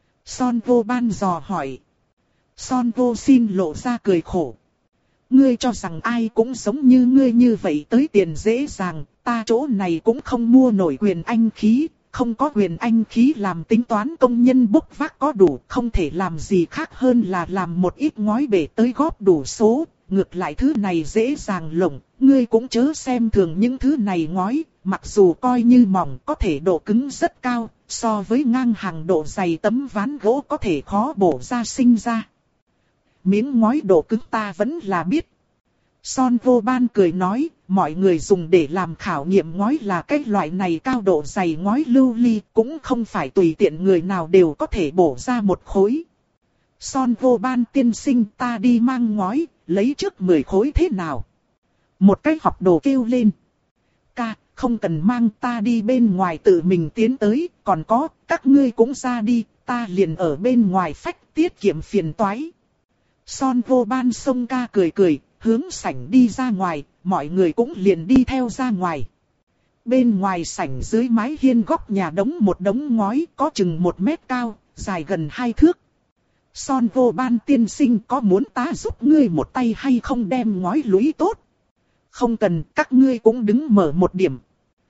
Son Vô Ban dò hỏi. Son Vô xin lộ ra cười khổ. Ngươi cho rằng ai cũng giống như ngươi như vậy tới tiền dễ dàng, ta chỗ này cũng không mua nổi quyền anh khí, không có quyền anh khí làm tính toán công nhân bốc vác có đủ, không thể làm gì khác hơn là làm một ít ngói bể tới góp đủ số, ngược lại thứ này dễ dàng lộng, ngươi cũng chớ xem thường những thứ này ngói, mặc dù coi như mỏng có thể độ cứng rất cao, so với ngang hàng độ dày tấm ván gỗ có thể khó bổ ra sinh ra. Miếng ngói độ cứng ta vẫn là biết. Son Vô Ban cười nói, mọi người dùng để làm khảo nghiệm ngói là cái loại này cao độ dày ngói lưu ly, cũng không phải tùy tiện người nào đều có thể bổ ra một khối. Son Vô Ban tiên sinh, ta đi mang ngói, lấy trước mười khối thế nào? Một cái học đồ kêu lên. Ca, không cần mang, ta đi bên ngoài tự mình tiến tới, còn có, các ngươi cũng ra đi, ta liền ở bên ngoài phách tiết kiệm phiền toái. Son Vô Ban xông ca cười cười, hướng sảnh đi ra ngoài, mọi người cũng liền đi theo ra ngoài. Bên ngoài sảnh dưới mái hiên góc nhà đống một đống ngói có chừng một mét cao, dài gần hai thước. Son Vô Ban tiên sinh có muốn ta giúp ngươi một tay hay không đem ngói lũy tốt? Không cần, các ngươi cũng đứng mở một điểm.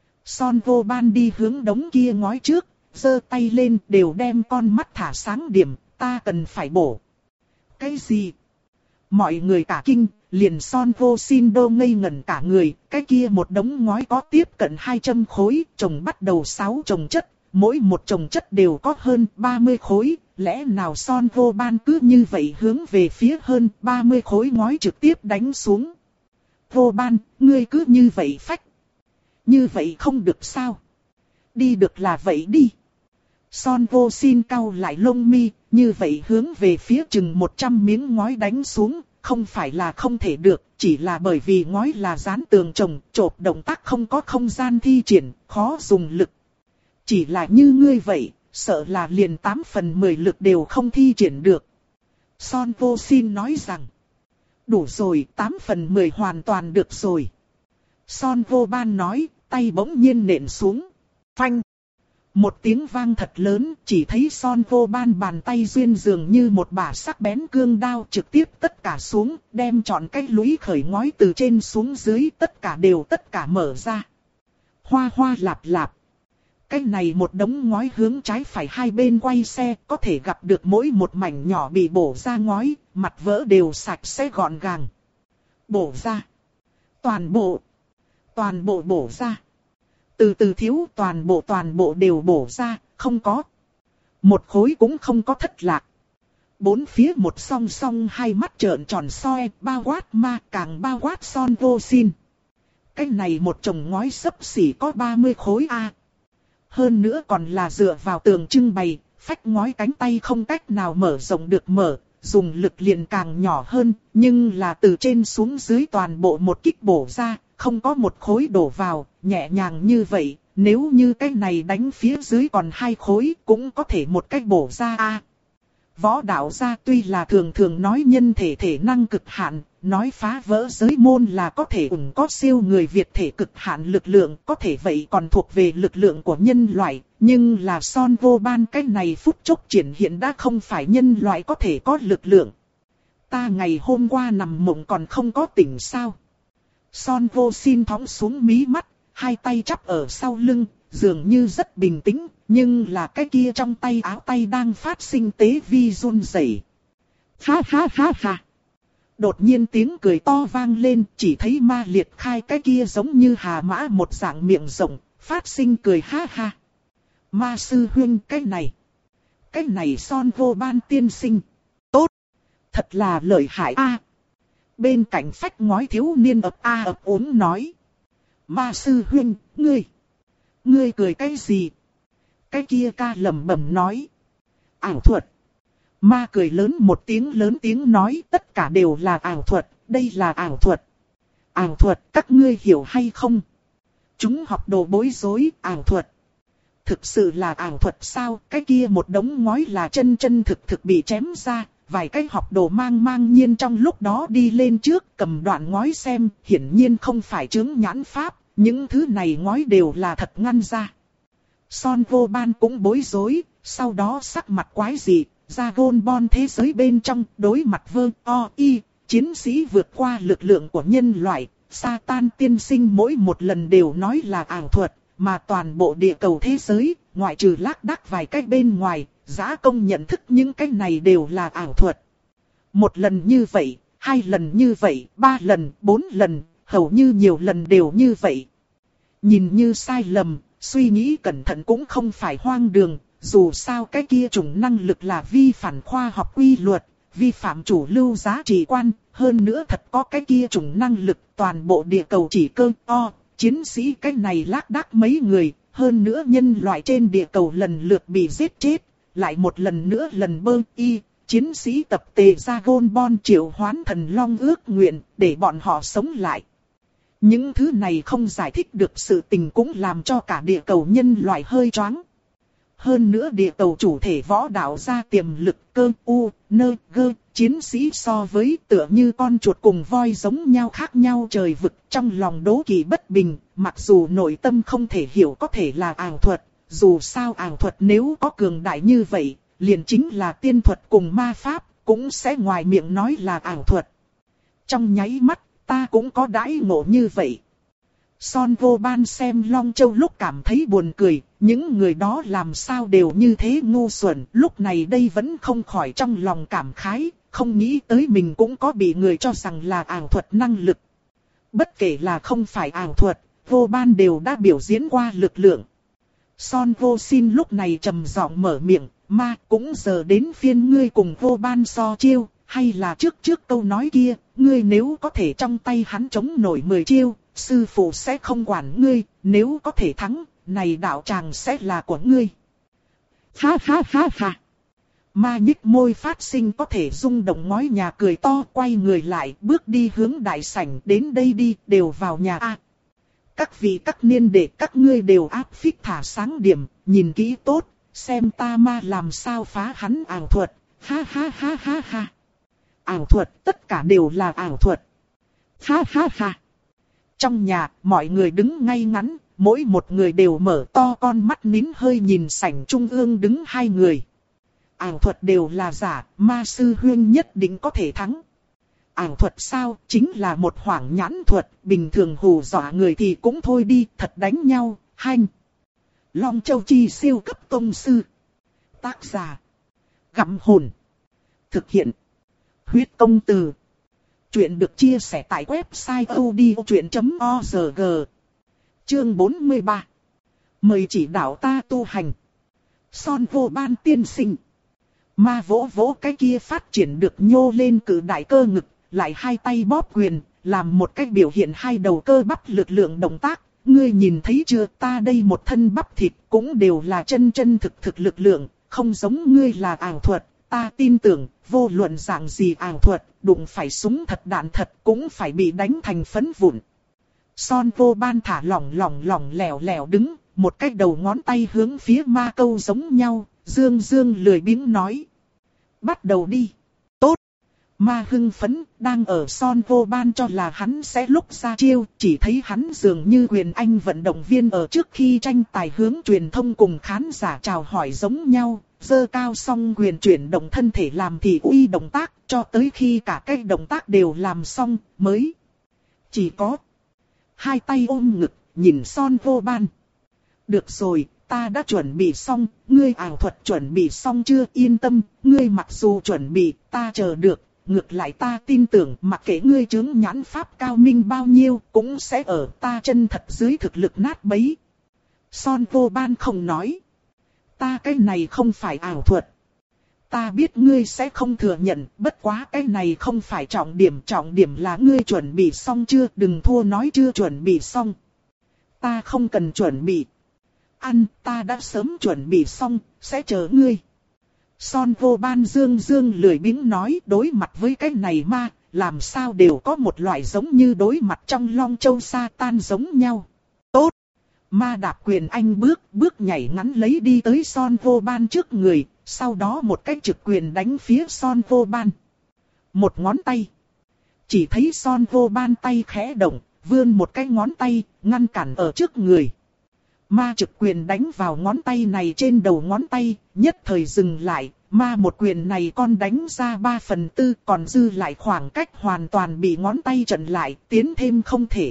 Son Vô Ban đi hướng đống kia ngói trước, giơ tay lên đều đem con mắt thả sáng điểm, ta cần phải bổ. Cái gì? Mọi người cả kinh, liền Son Vô xin đô ngây ngẩn cả người, cái kia một đống ngói có tiếp cận hai trăm khối, chồng bắt đầu sáu chồng chất, mỗi một chồng chất đều có hơn ba mươi khối, lẽ nào Son Vô Ban cứ như vậy hướng về phía hơn ba mươi khối ngói trực tiếp đánh xuống. Vô Ban, ngươi cứ như vậy phách. Như vậy không được sao? Đi được là vậy đi. Son Vô xin cau lại lông mi, như vậy hướng về phía chừng một trăm miếng ngói đánh xuống, không phải là không thể được, chỉ là bởi vì ngói là dán tường trồng, chộp động tác không có không gian thi triển, khó dùng lực. Chỉ là như ngươi vậy, sợ là liền tám phần mười lực đều không thi triển được. Son Vô xin nói rằng, đủ rồi, tám phần mười hoàn toàn được rồi. Son Vô Ban nói, tay bỗng nhiên nện xuống. Phanh! Một tiếng vang thật lớn, chỉ thấy Son Vô Ban bàn tay duyên dường như một bả sắc bén cương đao trực tiếp tất cả xuống, đem trọn cái lũy khởi ngói từ trên xuống dưới tất cả đều tất cả mở ra. Hoa hoa lạp lạp. Cái này một đống ngói hướng trái phải hai bên quay xe, có thể gặp được mỗi một mảnh nhỏ bị bổ ra ngói, mặt vỡ đều sạch sẽ gọn gàng. Bổ ra. Toàn bộ. Toàn bộ bổ ra. Từ từ thiếu toàn bộ toàn bộ đều bổ ra, không có. Một khối cũng không có thất lạc. Bốn phía một song song hai mắt trợn tròn soi, bao quát ma càng bao quát Son Vô xin. Cái này một chồng ngói xấp xỉ có ba mươi khối A. Hơn nữa còn là dựa vào tường trưng bày, phách ngói cánh tay không cách nào mở rộng được mở, dùng lực liền càng nhỏ hơn, nhưng là từ trên xuống dưới toàn bộ một kích bổ ra, không có một khối đổ vào, nhẹ nhàng như vậy, nếu như cái này đánh phía dưới còn hai khối cũng có thể một cách bổ ra a. Võ đạo gia tuy là thường thường nói nhân thể thể năng cực hạn, nói phá vỡ giới môn là có thể ủng có siêu người Việt thể cực hạn lực lượng, có thể vậy còn thuộc về lực lượng của nhân loại, nhưng là Son Vô Ban cái này phút chốc triển hiện đã không phải nhân loại có thể có lực lượng. Ta ngày hôm qua nằm mộng còn không có tỉnh sao? Son Vô Xin thõng xuống mí mắt, hai tay chắp ở sau lưng, dường như rất bình tĩnh, nhưng là cái kia trong tay áo tay đang phát sinh tế vi run rẩy. Ha ha ha ha. Đột nhiên tiếng cười to vang lên, chỉ thấy Ma Liệt Khai cái kia giống như hà mã một dạng miệng rộng, phát sinh cười ha ha. Ma sư huynh cái này, cái này Son Vô Ban tiên sinh. Tốt, thật là lợi hại a. Bên cạnh phách ngói thiếu niên ập a ập ốm nói. Ma sư huynh, ngươi, ngươi cười cái gì? Cái kia ca lẩm bẩm nói. Ảo thuật. Ma cười lớn một tiếng lớn tiếng nói, tất cả đều là ảo thuật, đây là ảo thuật. Ảo thuật, các ngươi hiểu hay không? Chúng học đồ bối rối, ảo thuật. Thực sự là ảo thuật sao? Cái kia một đống ngói là chân chân thực thực bị chém ra, vài cái học đồ mang mang nhiên trong lúc đó đi lên trước cầm đoạn ngói xem, hiển nhiên không phải chứng nhãn pháp, những thứ này ngói đều là thật ngăn ra. Son Vô Ban cũng bối rối, sau đó sắc mặt quái dị, ra gôn bon thế giới bên trong, đối mặt vơ o y, chiến sĩ vượt qua lực lượng của nhân loại, Satan tiên sinh mỗi một lần đều nói là ảo thuật, mà toàn bộ địa cầu thế giới, ngoại trừ lác đác vài cái bên ngoài, Giá Công nhận thức những cái này đều là ảo thuật. Một lần như vậy, hai lần như vậy, ba lần, bốn lần, hầu như nhiều lần đều như vậy. Nhìn như sai lầm, suy nghĩ cẩn thận cũng không phải hoang đường, dù sao cái kia chủng năng lực là vi phản khoa học quy luật, vi phạm chủ lưu giá trị quan, hơn nữa thật có cái kia chủng năng lực toàn bộ địa cầu chỉ cơ o, chiến sĩ cái này lác đác mấy người, hơn nữa nhân loại trên địa cầu lần lượt bị giết chết, lại một lần nữa lần bơ y, chiến sĩ tập tề ra gôn bon triệu hoán thần long ước nguyện, để bọn họ sống lại. Những thứ này không giải thích được sự tình cũng làm cho cả địa cầu nhân loại hơi choáng. Hơn nữa địa cầu chủ thể võ đạo ra tiềm lực cơ u, nơ, gơ, chiến sĩ so với tựa như con chuột cùng voi giống nhau khác nhau trời vực trong lòng đố kỵ bất bình, mặc dù nội tâm không thể hiểu có thể là ảo thuật, dù sao ảo thuật nếu có cường đại như vậy, liền chính là tiên thuật cùng ma pháp, cũng sẽ ngoài miệng nói là ảo thuật. Trong nháy mắt, ta cũng có đãi ngộ như vậy. Son Vô Ban xem Long Châu lúc cảm thấy buồn cười, những người đó làm sao đều như thế ngu xuẩn, lúc này đây vẫn không khỏi trong lòng cảm khái, không nghĩ tới mình cũng có bị người cho rằng là ảo thuật năng lực. Bất kể là không phải ảo thuật, Vô Ban đều đã biểu diễn qua lực lượng. Son Vô Xin lúc này trầm giọng mở miệng, ma cũng giờ đến phiên ngươi cùng Vô Ban so chiêu, hay là trước trước câu nói kia, ngươi nếu có thể trong tay hắn chống nổi mười chiêu, sư phụ sẽ không quản ngươi, nếu có thể thắng, này đạo tràng sẽ là của ngươi. Ha ha ha ha. Ma nhích môi phát sinh có thể rung động ngói nhà cười to, quay người lại, bước đi hướng đại sảnh, đến đây đi, đều vào nhà a. Các vị các niên đệ các ngươi đều áp phích thả sáng điểm, nhìn kỹ tốt, xem ta ma làm sao phá hắn ảo thuật, ha ha ha ha ha. Ảo thuật, tất cả đều là ảo thuật. Ha ha ha. Trong nhà, mọi người đứng ngay ngắn, mỗi một người đều mở to con mắt nín hơi nhìn sảnh trung ương đứng hai người. Ảo thuật đều là giả, ma sư huynh nhất định có thể thắng. Ảo thuật sao, chính là một hoảng nhãn thuật, bình thường hù dọa người thì cũng thôi đi, thật đánh nhau, hanh. Long Châu Chi siêu cấp tông sư. Tác giả. Gặm hồn. Thực hiện. Huyết công từ. Chuyện được chia sẻ tại website odchuyện chấm org. Chương bốn mươi ba. Mời chỉ đạo ta tu hành. Son Vô Ban tiên sinh. Ma vỗ vỗ cái kia phát triển được nhô lên cử đại cơ ngực, lại hai tay bóp quyền, làm một cách biểu hiện hai đầu cơ bắp lực lượng động tác. Ngươi nhìn thấy chưa, ta đây một thân bắp thịt cũng đều là chân chân thực thực lực lượng, không giống ngươi là ảo thuật. Ta tin tưởng, vô luận dạng gì ảo thuật, đụng phải súng thật đạn thật cũng phải bị đánh thành phấn vụn. Son Vô Ban thả lỏng lỏng lỏng lẻo lẻo đứng, một cái đầu ngón tay hướng phía ma câu giống nhau, dương dương lười biếng nói. Bắt đầu đi. Tốt. Ma hưng phấn, đang ở Son Vô Ban cho là hắn sẽ lúc ra chiêu, chỉ thấy hắn dường như quyền anh vận động viên ở trước khi tranh tài hướng truyền thông cùng khán giả chào hỏi giống nhau, giơ cao xong quyền chuyển động thân thể làm thị uy động tác, cho tới khi cả cái động tác đều làm xong, mới chỉ có hai tay ôm ngực, nhìn Son Vô Ban. Được rồi, ta đã chuẩn bị xong, ngươi ảo thuật chuẩn bị xong chưa? Yên tâm, ngươi mặc dù chuẩn bị, ta chờ được. Ngược lại ta tin tưởng mặc kệ ngươi chứng nhãn pháp cao minh bao nhiêu, cũng sẽ ở ta chân thật dưới thực lực nát bấy. Son Vô Ban không nói. Ta cái này không phải ảo thuật. Ta biết ngươi sẽ không thừa nhận, bất quá cái này không phải trọng điểm. Trọng điểm là ngươi chuẩn bị xong chưa, đừng thua nói chưa chuẩn bị xong. Ta không cần chuẩn bị. Ăn, ta đã sớm chuẩn bị xong, sẽ chờ ngươi. Son Vô Ban dương dương lười biếng nói, đối mặt với cái này ma, làm sao đều có một loại giống như đối mặt trong Long Châu sa tan giống nhau. Tốt! Ma đạp quyền anh bước, bước nhảy ngắn lấy đi tới Son Vô Ban trước người, sau đó một cái trực quyền đánh phía Son Vô Ban. Một ngón tay. Chỉ thấy Son Vô Ban tay khẽ động, vươn một cái ngón tay, ngăn cản ở trước người. Ma trực quyền đánh vào ngón tay này trên đầu ngón tay, nhất thời dừng lại, ma một quyền này con đánh ra ba phần tư, còn dư lại khoảng cách hoàn toàn bị ngón tay chặn lại, tiến thêm không thể.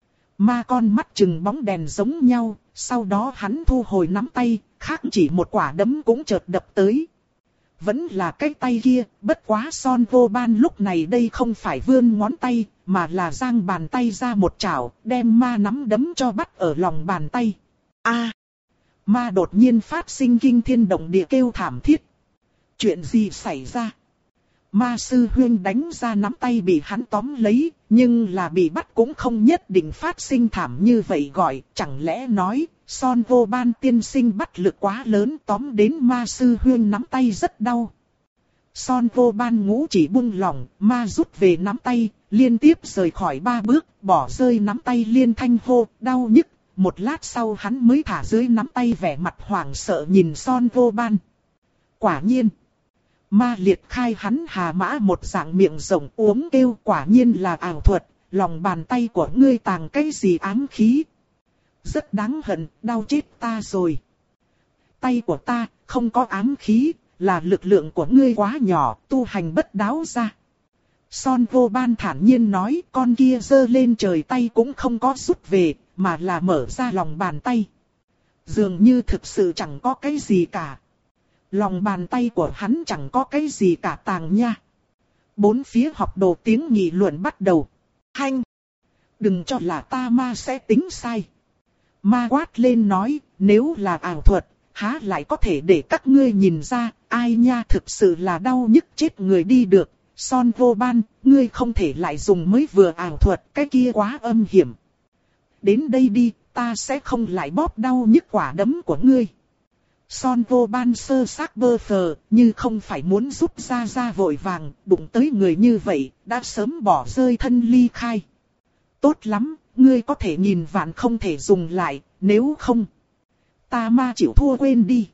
Ma con mắt chừng bóng đèn giống nhau, sau đó hắn thu hồi nắm tay, khác chỉ một quả đấm cũng chợt đập tới. Vẫn là cái tay kia, bất quá Son Vô Ban lúc này đây không phải vươn ngón tay, mà là giang bàn tay ra một chảo, đem ma nắm đấm cho bắt ở lòng bàn tay. A! À, ma đột nhiên phát sinh kinh thiên động địa kêu thảm thiết. Chuyện gì xảy ra? Ma sư huynh đánh ra nắm tay bị hắn tóm lấy, nhưng là bị bắt cũng không nhất định phát sinh thảm như vậy gọi, chẳng lẽ nói, Son Vô Ban tiên sinh bắt lực quá lớn tóm đến ma sư huynh nắm tay rất đau. Son Vô Ban ngũ chỉ buông lỏng, ma rút về nắm tay, liên tiếp rời khỏi ba bước, bỏ rơi nắm tay liên thanh hô, đau nhức. Một lát sau hắn mới thả dưới nắm tay vẻ mặt hoảng sợ nhìn Son Vô Ban. Quả nhiên. Ma liệt khai hắn hà mã một dạng miệng rộng uống kêu quả nhiên là ảo thuật. Lòng bàn tay của ngươi tàng cái gì ám khí. Rất đáng hận, đau chết ta rồi. Tay của ta không có ám khí, là lực lượng của ngươi quá nhỏ, tu hành bất đáo ra. Son Vô Ban thản nhiên nói con kia giơ lên trời tay cũng không có rút về. Mà là mở ra lòng bàn tay. Dường như thực sự chẳng có cái gì cả. Lòng bàn tay của hắn chẳng có cái gì cả tàng nha. Bốn phía học đồ tiếng nghị luận bắt đầu. Hanh! Đừng cho là ta ma sẽ tính sai. Ma quát lên nói, nếu là ảo thuật, há lại có thể để các ngươi nhìn ra, ai nha thực sự là đau nhức chết người đi được. Son Vô Ban, ngươi không thể lại dùng mới vừa ảo thuật, cái kia quá âm hiểm. Đến đây đi, ta sẽ không lại bóp đau nhức quả đấm của ngươi. Son Vô Ban sơ xác bơ phờ, như không phải muốn giúp ra ra vội vàng, đụng tới người như vậy, đã sớm bỏ rơi thân ly khai. Tốt lắm, ngươi có thể nhìn vạn không thể dùng lại, nếu không. Ta ma chịu thua quên đi.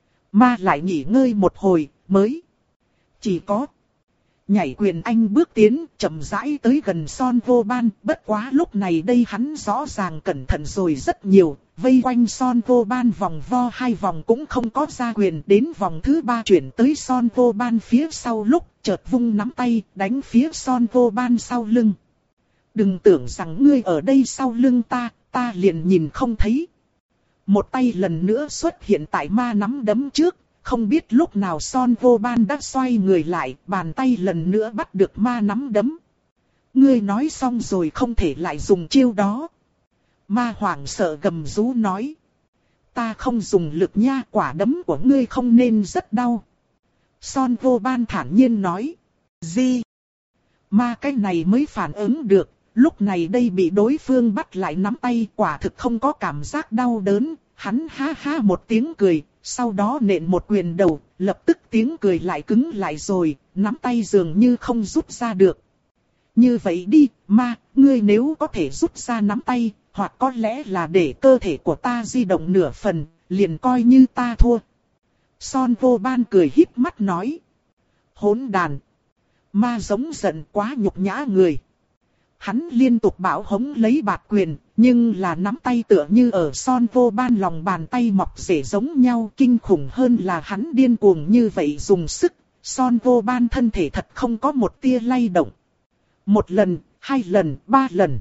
Ma lại nghỉ ngơi một hồi, mới. Chỉ có. Nhảy quyền anh bước tiến, chậm rãi tới gần Son Vô Ban, bất quá lúc này đây hắn rõ ràng cẩn thận rồi rất nhiều, vây quanh Son Vô Ban vòng vo hai vòng cũng không có ra quyền, đến vòng thứ ba chuyển tới Son Vô Ban phía sau lúc, chợt vung nắm tay, đánh phía Son Vô Ban sau lưng. Đừng tưởng rằng ngươi ở đây sau lưng ta, ta liền nhìn không thấy. Một tay lần nữa xuất hiện tại ma nắm đấm trước. Không biết lúc nào Son Vô Ban đã xoay người lại, bàn tay lần nữa bắt được ma nắm đấm. Ngươi nói xong rồi không thể lại dùng chiêu đó. Ma hoảng sợ gầm rú nói. Ta không dùng lực nha, quả đấm của ngươi không nên rất đau. Son Vô Ban thản nhiên nói. Gì? Ma cái này mới phản ứng được, lúc này đây bị đối phương bắt lại nắm tay quả thực không có cảm giác đau đớn. Hắn ha ha một tiếng cười. Sau đó nện một quyền đầu, lập tức tiếng cười lại cứng lại rồi, nắm tay dường như không rút ra được. Như vậy đi, ma, ngươi nếu có thể rút ra nắm tay, hoặc có lẽ là để cơ thể của ta di động nửa phần, liền coi như ta thua. Son Vô Ban cười híp mắt nói. Hỗn đàn. Ma giống giận quá nhục nhã người. Hắn liên tục bảo hống lấy bạt quyền, nhưng là nắm tay tựa như ở Son Vô Ban lòng bàn tay mọc rễ giống nhau. Kinh khủng hơn là hắn điên cuồng như vậy dùng sức, Son Vô Ban thân thể thật không có một tia lay động. Một lần, hai lần, ba lần.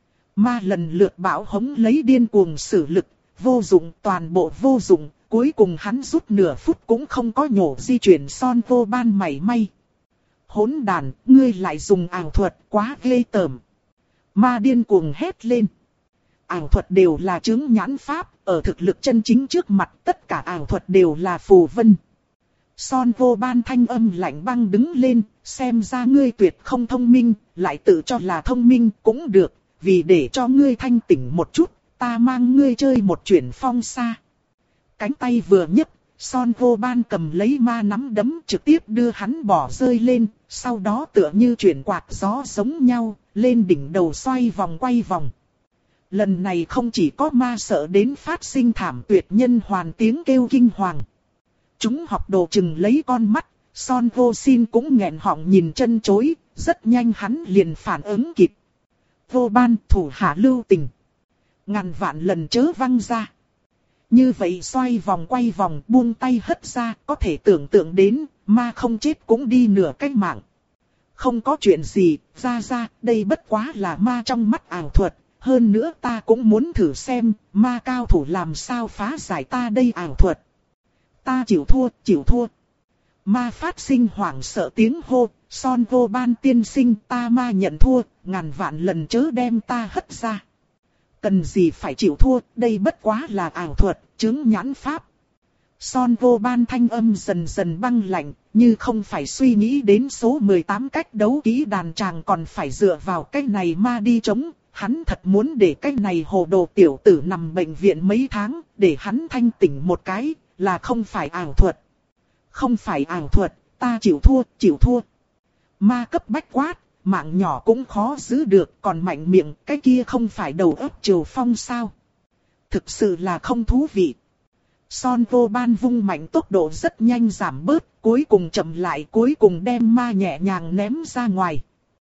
Ma lần lượt bảo hống lấy điên cuồng sử lực, vô dụng, toàn bộ vô dụng. Cuối cùng hắn rút nửa phút cũng không có nhổ di chuyển Son Vô Ban mảy may. Hỗn đàn, ngươi lại dùng ảo thuật, quá ghê tởm. Ma điên cuồng hét lên. Ảo thuật đều là chứng nhãn pháp, ở thực lực chân chính trước mặt tất cả ảo thuật đều là phù vân. Son Vô Ban thanh âm lạnh băng đứng lên, xem ra ngươi tuyệt không thông minh, lại tự cho là thông minh cũng được, vì để cho ngươi thanh tỉnh một chút, ta mang ngươi chơi một chuyển phong xa. Cánh tay vừa nhấc, Son Vô Ban cầm lấy ma nắm đấm trực tiếp đưa hắn bỏ rơi lên, sau đó tựa như chuyển quạt gió giống nhau, lên đỉnh đầu xoay vòng quay vòng. Lần này không chỉ có ma sợ đến phát sinh thảm tuyệt nhân hoàn tiếng kêu kinh hoàng. Chúng học đồ chừng lấy con mắt, Son Vô Sin cũng nghẹn họng nhìn chân chối, rất nhanh hắn liền phản ứng kịp. Vô Ban thủ hạ lưu tình. Ngàn vạn lần chớ văng ra. Như vậy xoay vòng quay vòng buông tay hất ra, có thể tưởng tượng đến, ma không chết cũng đi nửa cái mạng. Không có chuyện gì, ra ra, đây bất quá là ma trong mắt ảo thuật, hơn nữa ta cũng muốn thử xem, ma cao thủ làm sao phá giải ta đây ảo thuật. Ta chịu thua, chịu thua. Ma phát sinh hoảng sợ tiếng hô, Son Vô Ban tiên sinh, ta ma nhận thua, ngàn vạn lần chớ đem ta hất ra. Cần gì phải chịu thua, đây bất quá là ảo thuật, chứng nhãn pháp. Son Vô Ban thanh âm dần dần băng lạnh, như không phải suy nghĩ đến số mười tám cách đấu kỹ đàn tràng còn phải dựa vào cách này ma đi chống. Hắn thật muốn để cách này hồ đồ tiểu tử nằm bệnh viện mấy tháng, để hắn thanh tỉnh một cái, là không phải ảo thuật. Không phải ảo thuật, ta chịu thua, chịu thua. Ma cấp bách quát. Mạng nhỏ cũng khó giữ được, còn mạnh miệng, cái kia không phải đầu óc Triều Phong sao? Thực sự là không thú vị. Son Vô Ban vung mạnh tốc độ rất nhanh giảm bớt, cuối cùng chậm lại, cuối cùng đem ma nhẹ nhàng ném ra ngoài.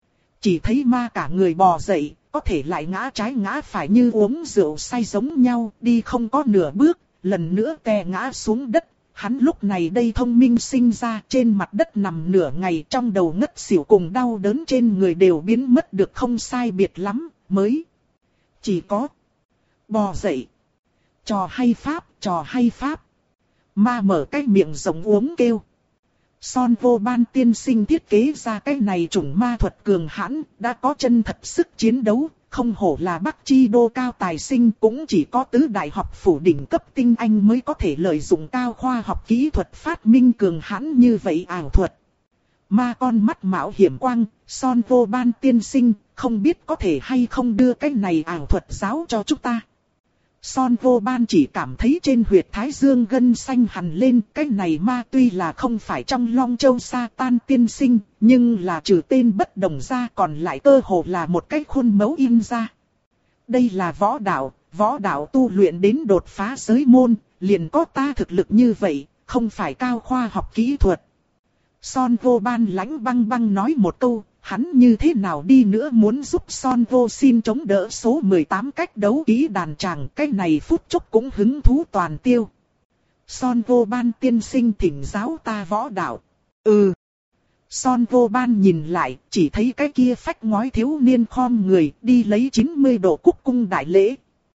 Chỉ thấy ma cả người bò dậy, có thể lại ngã trái ngã phải như uống rượu say giống nhau, đi không có nửa bước, lần nữa té ngã xuống đất. Hắn lúc này đây thông minh sinh ra trên mặt đất nằm nửa ngày, trong đầu ngất xỉu cùng đau đớn trên người đều biến mất được không sai biệt lắm, mới chỉ có bò dậy. Trò hay pháp, trò hay pháp. Ma mở cái miệng rộng uống kêu. Son Vô Ban tiên sinh thiết kế ra cái này chủng ma thuật cường hãn, đã có chân thật sức chiến đấu. Không hổ là Bắc Chi Đô cao tài sinh, cũng chỉ có tứ đại học phủ đỉnh cấp tinh anh mới có thể lợi dụng cao khoa học kỹ thuật phát minh cường hãn như vậy ảo thuật. Ma con mắt mạo hiểm quang, Son Vô Ban tiên sinh, không biết có thể hay không đưa cái này ảo thuật giáo cho chúng ta. Son Vô Ban chỉ cảm thấy trên huyệt thái dương gân xanh hằn lên, cái này ma tuy là không phải trong Long Châu Sa Tan tiên sinh, nhưng là trừ tên bất đồng ra còn lại cơ hồ là một cái khuôn mẫu in ra. Đây là võ đạo, võ đạo tu luyện đến đột phá giới môn, liền có ta thực lực như vậy, không phải cao khoa học kỹ thuật. Son Vô Ban lãnh băng băng nói một câu. Hắn như thế nào đi nữa muốn giúp Son Vô Sin chống đỡ số mười tám cách đấu kỹ đàn tràng, cái này phút chốc cũng hứng thú toàn tiêu. Son Vô Ban tiên sinh thỉnh giáo ta võ đạo. Ừ. Son Vô Ban nhìn lại, chỉ thấy cái kia phách ngói thiếu niên khom người đi lấy chín mươi độ cúc cung đại lễ.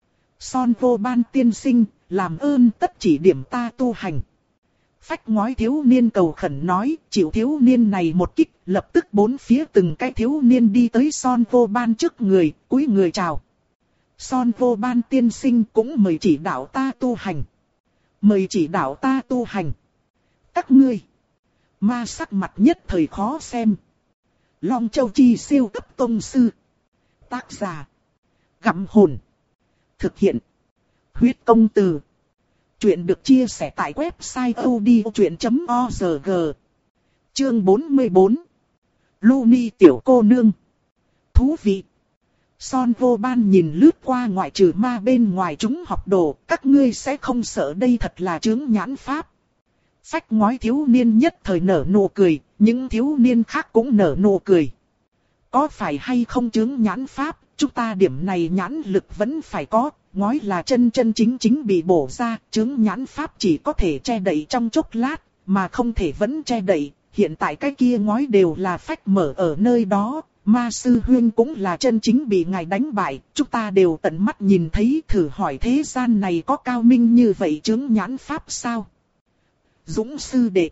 Son Vô Ban tiên sinh, làm ơn tất chỉ điểm ta tu hành. Phách ngói thiếu niên cầu khẩn nói, chịu thiếu niên này một kích, lập tức bốn phía từng cái thiếu niên đi tới Son Vô Ban trước người, cúi người chào. Son Vô Ban tiên sinh cũng mời chỉ đạo ta tu hành. Mời chỉ đạo ta tu hành. Các ngươi. Ma sắc mặt nhất thời khó xem. Long Châu Chi siêu cấp tông sư. Tác giả. Gặm hồn. Thực hiện. Huyết công từ. Chuyện được chia sẻ tại website odchuyện chấm org. Chương bốn mươi bốn. Luni tiểu cô nương. Thú vị. Son Vô Ban nhìn lướt qua ngoại trừ ma bên ngoài chúng học đồ, các ngươi sẽ không sợ đây thật là chướng nhãn pháp. Phách ngói thiếu niên nhất thời nở nụ cười, những thiếu niên khác cũng nở nụ cười. Có phải hay không chướng nhãn pháp, chúng ta điểm này nhãn lực vẫn phải có, ngói là chân chân chính chính bị bổ ra, chướng nhãn pháp chỉ có thể che đậy trong chốc lát, mà không thể vẫn che đậy, hiện tại cái kia ngói đều là phách mở ở nơi đó, Ma Sư Huynh cũng là chân chính bị ngài đánh bại, chúng ta đều tận mắt nhìn thấy, thử hỏi thế gian này có cao minh như vậy chướng nhãn pháp sao? Dũng sư đệ.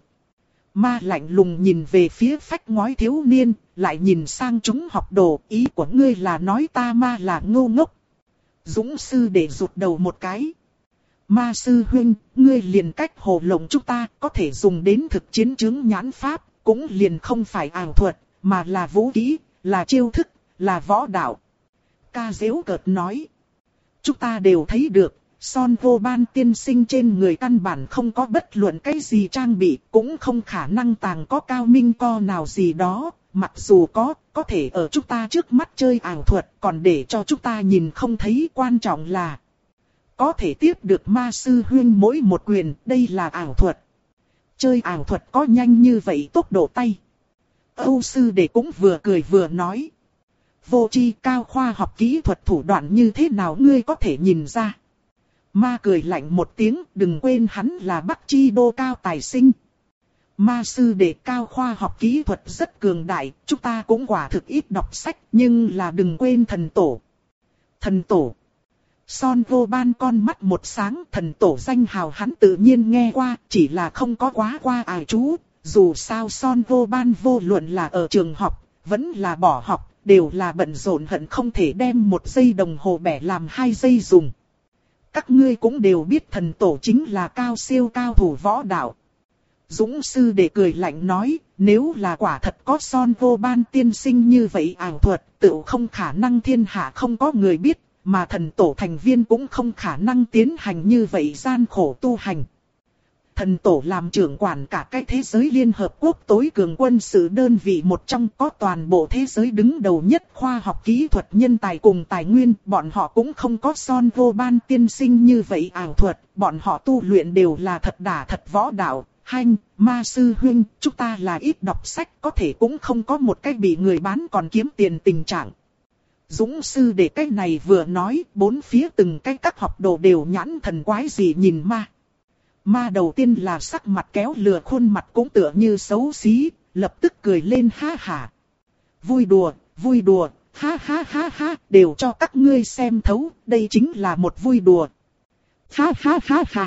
Ma lạnh lùng nhìn về phía phách ngói thiếu niên, lại nhìn sang chúng học đồ, ý của ngươi là nói ta ma là ngu ngốc. Dũng sư đệ rụt đầu một cái. Ma sư huynh, ngươi liền cách hồ lộng chúng ta, có thể dùng đến thực chiến chướng nhãn pháp, cũng liền không phải ảo thuật, mà là vũ kỹ, là chiêu thức, là võ đạo. Ca Diếu cợt nói. Chúng ta đều thấy được. Son vô ban tiên sinh trên người căn bản không có bất luận cái gì trang bị, cũng không khả năng tàng có cao minh co nào gì đó, mặc dù có, có thể ở chúng ta trước mắt chơi ảo thuật, còn để cho chúng ta nhìn không thấy, quan trọng là có thể tiếp được Ma Sư Huyên mỗi một quyền, đây là ảo thuật. Chơi ảo thuật có nhanh như vậy tốc độ tay. Âu sư đệ cũng vừa cười vừa nói. Vô tri cao khoa học kỹ thuật thủ đoạn như thế nào ngươi có thể nhìn ra. Ma cười lạnh một tiếng, đừng quên hắn là Bắc Chi Đô cao tài sinh. Ma sư đệ cao khoa học kỹ thuật rất cường đại, chúng ta cũng quả thực ít đọc sách, nhưng là đừng quên thần tổ. Thần tổ. Son vô ban con mắt một sáng, thần tổ danh hào hắn tự nhiên nghe qua, chỉ là không có quá qua ải chú. Dù sao Son vô ban vô luận là ở trường học, vẫn là bỏ học, đều là bận rộn hận không thể đem một giây đồng hồ bẻ làm hai giây dùng. Các ngươi cũng đều biết thần tổ chính là cao siêu cao thủ võ đạo. Dũng sư đệ cười lạnh nói, nếu là quả thật có Son vô ban tiên sinh như vậy ảo thuật, tự không khả năng thiên hạ không có người biết, mà thần tổ thành viên cũng không khả năng tiến hành như vậy gian khổ tu hành. Thần tổ làm trưởng quản cả cái thế giới Liên Hợp Quốc tối cường quân sự đơn vị một trong, có toàn bộ thế giới đứng đầu nhất khoa học kỹ thuật nhân tài cùng tài nguyên, bọn họ cũng không có Son vô ban tiên sinh như vậy ảo thuật, bọn họ tu luyện đều là thật đả thật võ đạo. Hanh, Ma sư huynh, chúng ta là ít đọc sách, có thể cũng không có một cách bị người bán còn kiếm tiền tình trạng. Dũng sư để cái này vừa nói, bốn phía từng cái các học đồ đều nhãn thần quái gì nhìn ma. Ma đầu tiên là sắc mặt kéo lừa, khuôn mặt cũng tựa như xấu xí, lập tức cười lên ha hả. Vui đùa, vui đùa, ha ha ha ha, đều cho các ngươi xem thấu, đây chính là một vui đùa. Ha ha ha ha.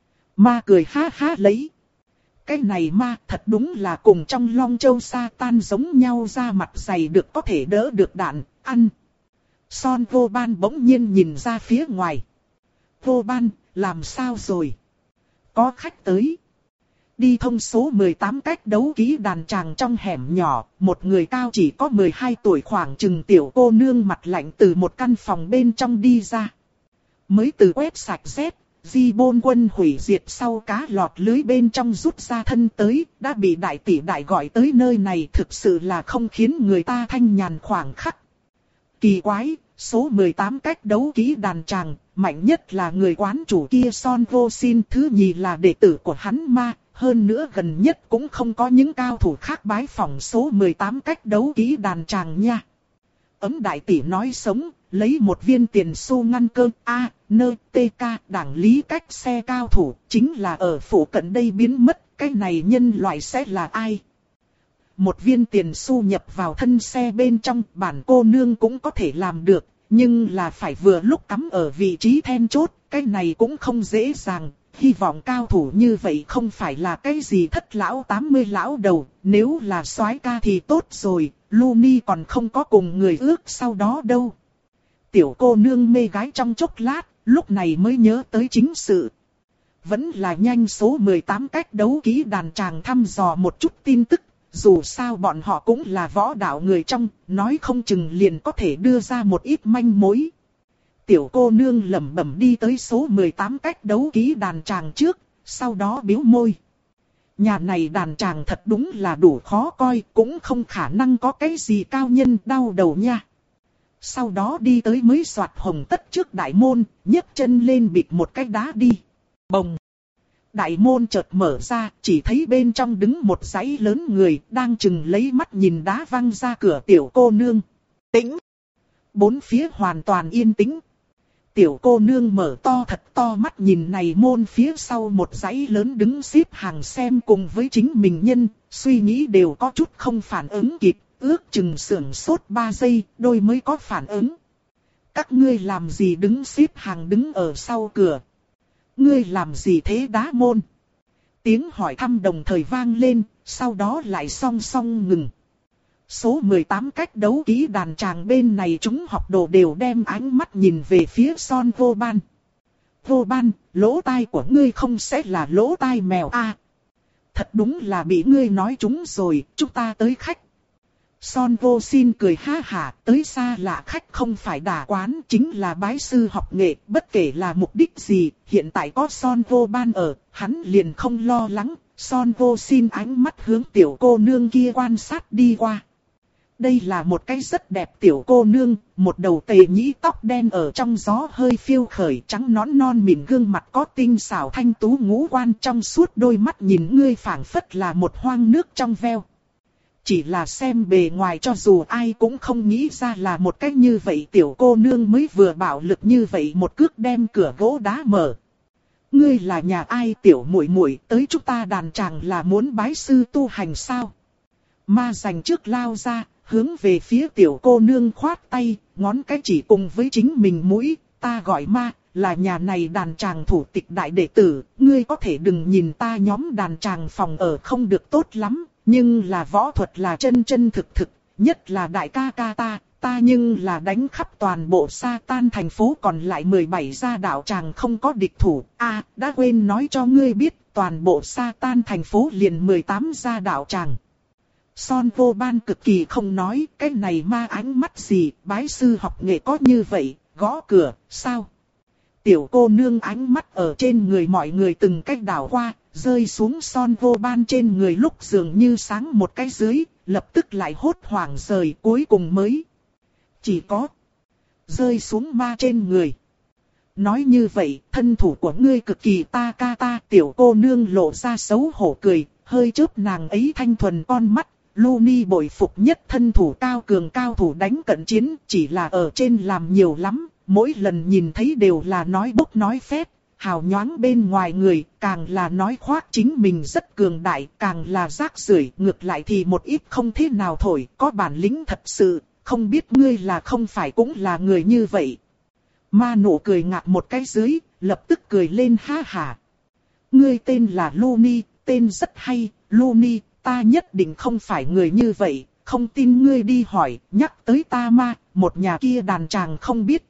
Ma cười ha ha lấy. Cái này ma thật đúng là cùng trong Long Châu sa tan giống nhau, ra mặt dày được có thể đỡ được đạn, ăn. Son vô ban bỗng nhiên nhìn ra phía ngoài. Vô ban, làm sao rồi? Có khách tới. Đi thông số mười tám cách đấu kỹ đàn tràng trong hẻm nhỏ, một người cao chỉ có mười hai tuổi khoảng chừng tiểu cô nương mặt lạnh từ một căn phòng bên trong đi ra. Mới từ quét sạch dép, di bôn quân hủy diệt sau cá lọt lưới bên trong rút ra thân tới, đã bị đại tỷ đại gọi tới nơi này, thực sự là không khiến người ta thanh nhàn khoảng khắc. Kỳ quái, số mười tám cách đấu kỹ đàn tràng, mạnh nhất là người quán chủ kia Son vô xin, thứ nhì là đệ tử của hắn ma, hơn nữa gần nhất cũng không có những cao thủ khác bái phỏng số mười tám cách đấu kỹ đàn tràng nha. Ấm đại tỷ nói sống, lấy một viên tiền xu ngăn cơn A, nơ, tê ca, đảng lý cách xe cao thủ, chính là ở phủ cận đây biến mất, cái này nhân loại sẽ là ai? Một viên tiền xu nhập vào thân xe bên trong, bản cô nương cũng có thể làm được, nhưng là phải vừa lúc cắm ở vị trí then chốt, cái này cũng không dễ dàng. Hy vọng cao thủ như vậy không phải là cái gì thất lão tám mươi lão đầu, nếu là soái ca thì tốt rồi, Luni còn không có cùng người ước sau đó đâu. Tiểu cô nương mê gái trong chốc lát, lúc này mới nhớ tới chính sự. Vẫn là nhanh số mười tám cách đấu kỹ đàn tràng thăm dò một chút tin tức, dù sao bọn họ cũng là võ đạo người trong, nói không chừng liền có thể đưa ra một ít manh mối. Tiểu cô nương lẩm bẩm đi tới số mười tám cách đấu kỹ đàn tràng trước, sau đó bĩu môi. Nhà này đàn tràng thật đúng là đủ khó coi, cũng không khả năng có cái gì cao nhân đau đầu nha. Sau đó đi tới mới soạt hồng tất trước đại môn, nhấc chân lên bịt một cái đá đi. Bồng! đại môn chợt mở ra, chỉ thấy bên trong đứng một dãy lớn người, đang chừng lấy mắt nhìn đá văng ra cửa tiểu cô nương. Tĩnh! Bốn phía hoàn toàn yên tĩnh. Tiểu cô nương mở to thật to mắt nhìn này môn phía sau một dãy lớn đứng xếp hàng xem cùng với chính mình nhân, suy nghĩ đều có chút không phản ứng kịp, ước chừng sưởng sốt ba giây, đôi mới có phản ứng. Các ngươi làm gì đứng xếp hàng đứng ở sau cửa? Ngươi làm gì thế đá môn? Tiếng hỏi thăm đồng thời vang lên, sau đó lại song song ngừng. Số mười tám cách đấu kỹ đàn tràng bên này chúng học đồ đều đem ánh mắt nhìn về phía Son Vô Ban. Vô Ban, lỗ tai của ngươi không sẽ là lỗ tai mèo a? À, thật đúng là bị ngươi nói trúng rồi, chúng ta tới khách. Son Vô xin cười ha hả, tới xa lạ khách không phải đả quán, chính là bái sư học nghệ, bất kể là mục đích gì, hiện tại có Son Vô Ban ở, hắn liền không lo lắng. Son Vô xin ánh mắt hướng tiểu cô nương kia quan sát đi qua. Đây là một cái rất đẹp tiểu cô nương, một đầu tề nhĩ tóc đen ở trong gió hơi phiêu khởi, trắng nõn non mịn gương mặt có tinh xảo thanh tú ngũ quan, trong suốt đôi mắt nhìn ngươi phảng phất là một hoang nước trong veo. Chỉ là xem bề ngoài cho dù ai cũng không nghĩ ra là một cách như vậy tiểu cô nương mới vừa bạo lực như vậy một cước đem cửa gỗ đá mở. Ngươi là nhà ai tiểu muội muội, tới chúng ta đàn tràng là muốn bái sư tu hành sao? Ma dành trước lao ra, hướng về phía tiểu cô nương khoát tay, ngón cái chỉ cùng với chính mình mũi, ta gọi ma, là nhà này đàn tràng thủ tịch đại đệ tử, ngươi có thể đừng nhìn ta nhóm đàn tràng phòng ở không được tốt lắm, nhưng là võ thuật là chân chân thực thực, nhất là đại ca ca ta, ta nhưng là đánh khắp toàn bộ Sa Tan thành phố còn lại mười bảy gia đạo tràng không có địch thủ, a à, đã quên nói cho ngươi biết, toàn bộ Sa Tan thành phố liền mười tám gia đạo tràng. Son Vô Ban cực kỳ không nói, cái này ma ánh mắt gì, bái sư học nghệ có như vậy, gõ cửa, sao? Tiểu cô nương ánh mắt ở trên người mọi người từng cách đảo qua, rơi xuống Son Vô Ban trên người lúc dường như sáng một cái dưới, lập tức lại hốt hoảng rời cuối cùng mới. Chỉ có rơi xuống ma trên người. Nói như vậy, thân thủ của ngươi cực kỳ ta ca ta, tiểu cô nương lộ ra xấu hổ cười, hơi chớp nàng ấy thanh thuần con mắt. Luni bội phục nhất thân thủ cao cường cao thủ đánh cận chiến, chỉ là ở trên làm nhiều lắm, mỗi lần nhìn thấy đều là nói bốc nói phét, hào nhoáng bên ngoài người, càng là nói khoác chính mình rất cường đại, càng là rác rưởi, ngược lại thì một ít không thế nào thổi, có bản lĩnh thật sự, không biết ngươi là không phải cũng là người như vậy. Ma nụ cười ngạc một cái dưới, lập tức cười lên ha hả. Ngươi tên là Luni, tên rất hay, Luni. Ta nhất định không phải người như vậy, không tin ngươi đi hỏi, nhắc tới ta ma, một nhà kia đàn tràng không biết.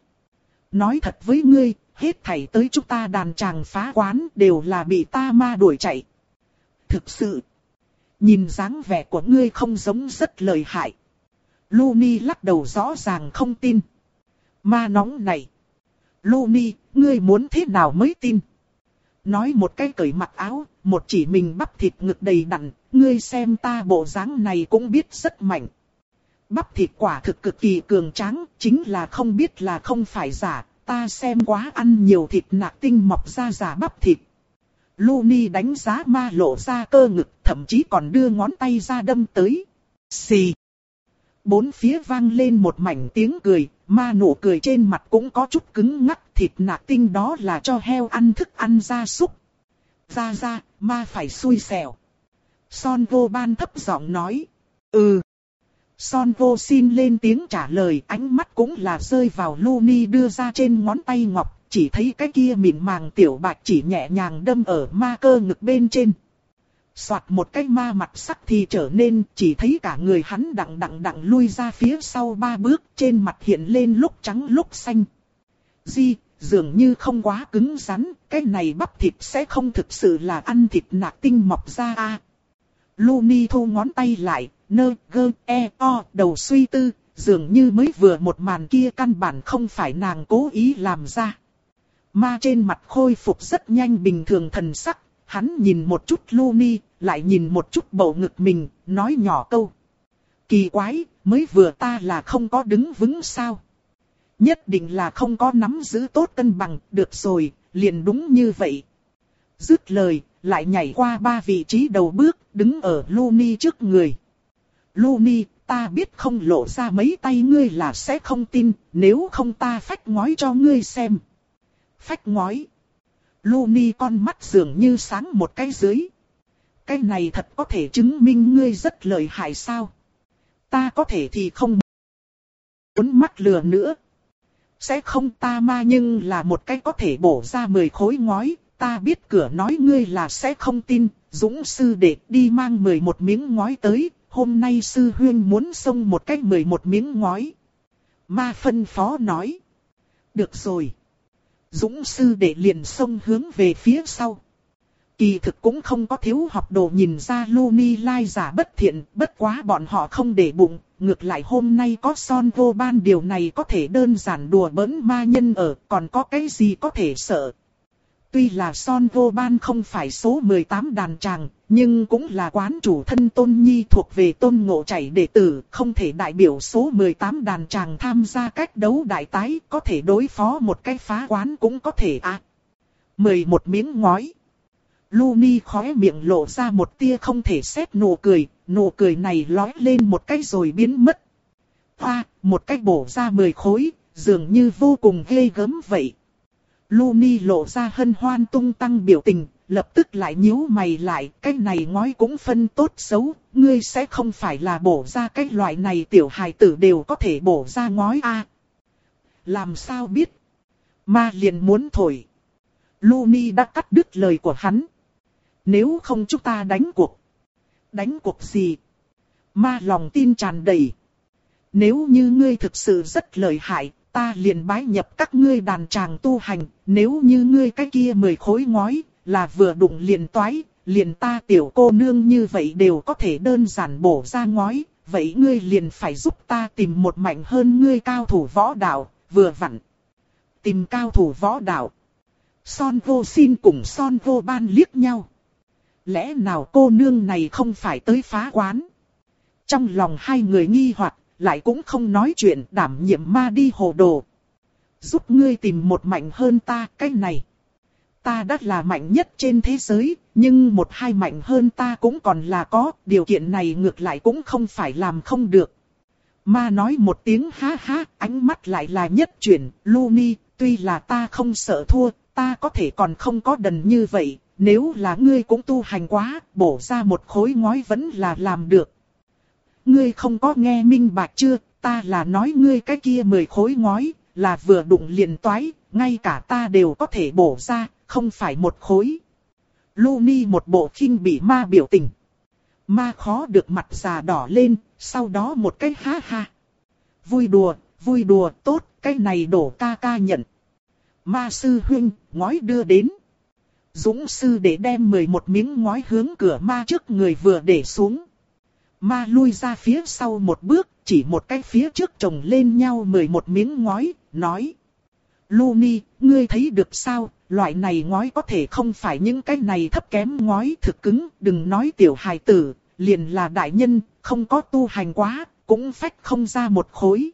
Nói thật với ngươi, hết thảy tới chúng ta đàn tràng phá quán đều là bị ta ma đuổi chạy. Thực sự, nhìn dáng vẻ của ngươi không giống rất lợi hại. Luni lắc đầu rõ ràng không tin. Ma nóng này. Luni, ngươi muốn thế nào mới tin? Nói một cái cởi mặc áo, một chỉ mình bắp thịt ngực đầy đặn, ngươi xem ta bộ dáng này cũng biết rất mạnh. Bắp thịt quả thực cực kỳ cường tráng, chính là không biết là không phải giả, ta xem quá ăn nhiều thịt nạc tinh mọc ra giả bắp thịt. Luni đánh giá ma lộ ra cơ ngực, thậm chí còn đưa ngón tay ra đâm tới. Xì. Bốn phía vang lên một mảnh tiếng cười, ma nụ cười trên mặt cũng có chút cứng ngắc, thịt nạc tinh đó là cho heo ăn thức ăn gia súc. Ra ra, ma phải xui xẻo. Son Vô Ban thấp giọng nói. Ừ. Son Vô xin lên tiếng trả lời, ánh mắt cũng là rơi vào Luni đưa ra trên ngón tay ngọc, chỉ thấy cái kia mịn màng tiểu bạch chỉ nhẹ nhàng đâm ở ma cơ ngực bên trên. Soạt một cái ma mặt sắc thì trở nên, chỉ thấy cả người hắn đặng đặng đặng lui ra phía sau ba bước, trên mặt hiện lên lúc trắng lúc xanh. Di, dường như không quá cứng rắn, cái này bắp thịt sẽ không thực sự là ăn thịt nạc tinh mọc ra a. À. Luni thu ngón tay lại, nơ, gơ, e, o, đầu suy tư, dường như mới vừa một màn kia căn bản không phải nàng cố ý làm ra. Ma trên mặt khôi phục rất nhanh bình thường thần sắc, hắn nhìn một chút Luni, lại nhìn một chút bầu ngực mình, nói nhỏ câu. Kỳ quái, mới vừa ta là không có đứng vững sao? Nhất định là không có nắm giữ tốt cân bằng, được rồi, liền đúng như vậy. Dứt lời, lại nhảy qua ba vị trí đầu bước, đứng ở Looney trước người. Looney, ta biết không lộ ra mấy tay ngươi là sẽ không tin, nếu không ta phách ngói cho ngươi xem. Phách ngói. Looney con mắt dường như sáng một cái dưới. Cái này thật có thể chứng minh ngươi rất lợi hại sao? Ta có thể thì không muốn mắc lừa nữa. Sẽ không ta ma nhưng là một cái có thể bổ ra mười khối ngói. Ta biết cửa nói ngươi là sẽ không tin. Dũng sư đệ đi mang mười một miếng ngói tới. Hôm nay sư huyên muốn xông một cái mười một miếng ngói. Ma phân phó nói. Được rồi. Dũng sư đệ liền xông hướng về phía sau. Kỳ thực cũng không có thiếu học đồ nhìn ra Looney lai giả bất thiện, bất quá bọn họ không để bụng, ngược lại hôm nay có Son vô ban điều này có thể đơn giản đùa bỡn ma nhân ở, còn có cái gì có thể sợ. Tuy là Son vô ban không phải số mười tám đàn tràng, nhưng cũng là quán chủ thân Tôn Nhi thuộc về Tôn Ngộ Chảy đệ tử, không thể đại biểu số mười tám đàn tràng tham gia cách đấu đại tái, có thể đối phó một cái phá quán cũng có thể à. mười một miếng ngói. Looney khóe miệng lộ ra một tia không thể xét nụ cười, nụ cười này lói lên một cái rồi biến mất. Hoa, một cái bổ ra mười khối, dường như vô cùng ghê gớm vậy. Looney lộ ra hân hoan tung tăng biểu tình, lập tức lại nhíu mày lại, cái này ngói cũng phân tốt xấu, ngươi sẽ không phải là bổ ra cái loại này tiểu hài tử đều có thể bổ ra ngói a? À? Làm sao biết? Ma liền muốn thổi. Looney đã cắt đứt lời của hắn. Nếu không chúng ta đánh cuộc. Đánh cuộc gì? Ma lòng tin tràn đầy. Nếu như ngươi thực sự rất lợi hại, ta liền bái nhập các ngươi đàn tràng tu hành. Nếu như ngươi cái kia mười khối ngói, là vừa đụng liền toái, liền ta tiểu cô nương như vậy đều có thể đơn giản bổ ra ngói. Vậy ngươi liền phải giúp ta tìm một mạnh hơn ngươi cao thủ võ đạo, vừa vặn. Tìm cao thủ võ đạo. Son vô xin cùng Son vô ban liếc nhau. Lẽ nào cô nương này không phải tới phá quán? Trong lòng hai người nghi hoặc, lại cũng không nói chuyện, đảm nhiệm ma đi hồ đồ. Giúp ngươi tìm một mạnh hơn ta, cái này. Ta đã là mạnh nhất trên thế giới, nhưng một hai mạnh hơn ta cũng còn là có, điều kiện này ngược lại cũng không phải làm không được. Ma nói một tiếng ha ha, ánh mắt lại là nhất chuyển, Looney, tuy là ta không sợ thua, ta có thể còn không có đần như vậy, nếu là ngươi cũng tu hành quá, bổ ra một khối ngói vẫn là làm được. Ngươi không có nghe minh bạch chưa, ta là nói ngươi cái kia mười khối ngói, là vừa đụng liền toái, ngay cả ta đều có thể bổ ra, không phải một khối. Looney một bộ khinh bị ma biểu tình. Ma khó được mặt già đỏ lên, sau đó một cái ha ha. Vui đùa, vui đùa, tốt, cái này đổ ca ca nhận. Ma sư huynh, ngói đưa đến. Dũng sư để đem mười một miếng ngói hướng cửa ma trước người vừa để xuống. Ma lui ra phía sau một bước, chỉ một cái phía trước chồng lên nhau mười một miếng ngói, nói. Looney, ngươi thấy được sao, loại này ngói có thể không phải những cái này thấp kém ngói thực cứng, đừng nói tiểu hài tử, liền là đại nhân, không có tu hành quá, cũng phách không ra một khối.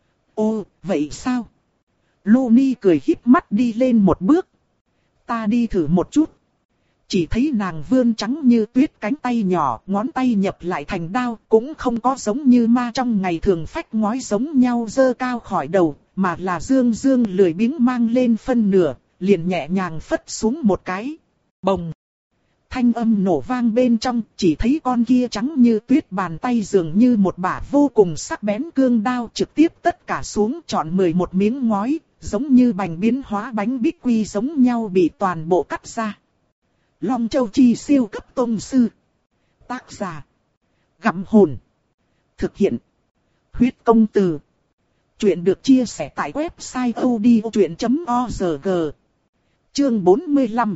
Ô, vậy sao? Looney cười híp mắt đi lên một bước. Ta đi thử một chút. Chỉ thấy nàng vươn trắng như tuyết cánh tay nhỏ, ngón tay nhập lại thành đao, cũng không có giống như ma trong ngày thường phách ngói giống nhau dơ cao khỏi đầu, mà là dương dương lười biếng mang lên phân nửa, liền nhẹ nhàng phất xuống một cái. Bồng! Thanh âm nổ vang bên trong, chỉ thấy con kia trắng như tuyết bàn tay dường như một bả vô cùng sắc bén cương đao trực tiếp tất cả xuống chọn mười một miếng ngói, giống như bành biến hóa bánh bích quy giống nhau bị toàn bộ cắt ra. Long Châu Chi siêu cấp tông sư. Tác giả. Gặm hồn. Thực hiện. Huyết công từ. Chuyện được chia sẻ tại website odchuyện chấm org. Chương bốn mươi lăm.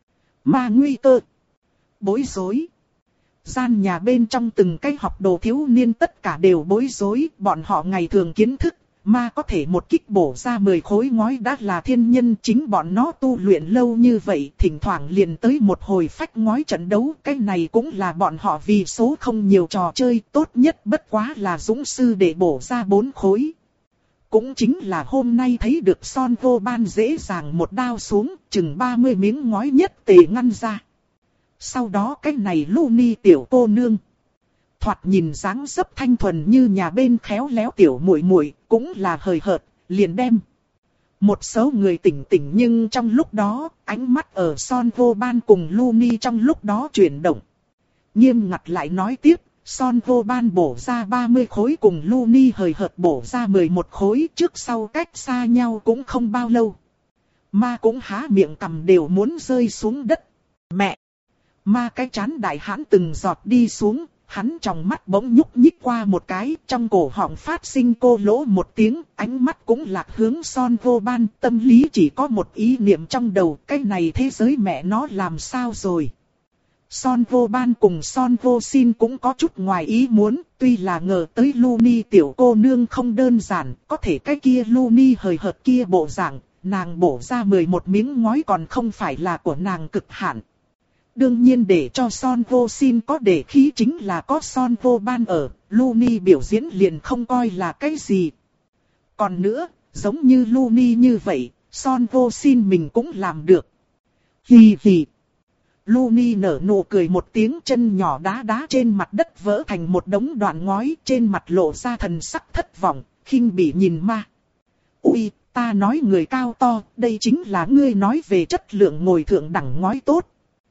Ma nguy cơ. Bối rối. Gian nhà bên trong từng cái học đồ thiếu niên tất cả đều bối rối, bọn họ ngày thường kiến thức. Ma có thể một kích bổ ra mười khối ngói đã là thiên nhân, chính bọn nó tu luyện lâu như vậy, thỉnh thoảng liền tới một hồi phách ngói trận đấu, cái này cũng là bọn họ vì số không nhiều trò chơi, tốt nhất bất quá là dũng sư để bổ ra bốn khối. cũng chính là hôm nay thấy được Son Vô Ban dễ dàng một đao xuống, chừng ba mươi miếng ngói nhất tề ngăn ra. Sau đó cái này Luni tiểu cô nương, thoạt nhìn dáng dấp thanh thuần như nhà bên khéo léo tiểu muội muội, cũng là hời hợt, liền đem một số người tỉnh tỉnh, nhưng trong lúc đó, ánh mắt ở Son Vô Ban cùng Luni trong lúc đó chuyển động. Nghiêm ngặt lại nói tiếp, Son Vô Ban bổ ra ba mươi khối cùng Luni hời hợt bổ ra mười một khối, trước sau cách xa nhau cũng không bao lâu. Ma cũng há miệng cằm đều muốn rơi xuống đất. Mẹ! Ma cái chán đại hãn từng giọt đi xuống, hắn trong mắt bỗng nhúc nhích qua một cái, trong cổ họng phát sinh cô lỗ một tiếng, ánh mắt cũng lạc hướng Son Vô Ban, tâm lý chỉ có một ý niệm trong đầu, cái này thế giới mẹ nó làm sao rồi. Son Vô Ban cùng Son Vô Sin cũng có chút ngoài ý muốn, tuy là ngờ tới Luni tiểu cô nương không đơn giản, có thể cái kia Luni hời hợt kia bộ dạng, nàng bổ ra mười một miếng ngói còn không phải là của nàng cực hạn. Đương nhiên để cho Son Vô Sin có để khí chính là có Son Vô Ban ở, Luni biểu diễn liền không coi là cái gì. Còn nữa, giống như Luni như vậy, Son Vô Sin mình cũng làm được. Hì hì. Luni nở nụ cười một tiếng, chân nhỏ đá đá trên mặt đất vỡ thành một đống đoạn ngói, trên mặt lộ ra thần sắc thất vọng, khinh bỉ nhìn ma. Ui, ta nói người cao to, đây chính là ngươi nói về chất lượng ngồi thượng đẳng ngói tốt.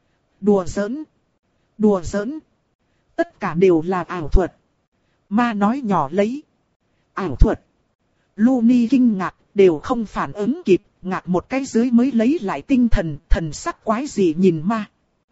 Đùa giỡn, đùa giỡn, tất cả đều là ảo thuật. Ma nói nhỏ lấy. Ảo thuật. Luni kinh ngạc, đều không phản ứng kịp, ngạc một cái dưới mới lấy lại tinh thần, thần sắc quái gì nhìn ma.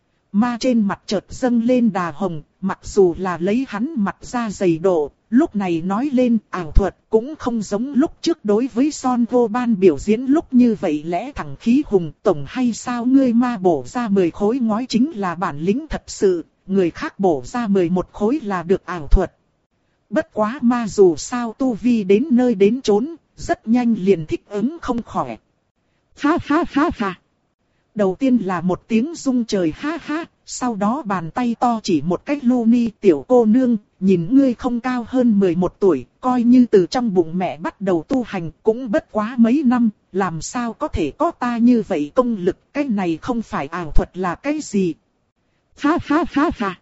Ma trên mặt chợt dâng lên đà hồng, mặc dù là lấy hắn mặt ra dày độ, lúc này nói lên ảo thuật cũng không giống lúc trước đối với Son Vô Ban biểu diễn lúc như vậy lẽ thẳng khí hùng tổng hay sao ngươi ma bổ ra mười khối ngói chính là bản lĩnh thật sự, người khác bổ ra mười một khối là được ảo thuật. Bất quá ma dù sao tu vi đến nơi đến chốn, rất nhanh liền thích ứng không khỏi. Ha ha ha ha. Đầu tiên là một tiếng rung trời ha ha, sau đó bàn tay to chỉ một cách Luni tiểu cô nương, nhìn ngươi không cao hơn mười một tuổi, coi như từ trong bụng mẹ bắt đầu tu hành cũng bất quá mấy năm, làm sao có thể có ta như vậy công lực, cái này không phải ảo thuật là cái gì. Ha ha ha ha.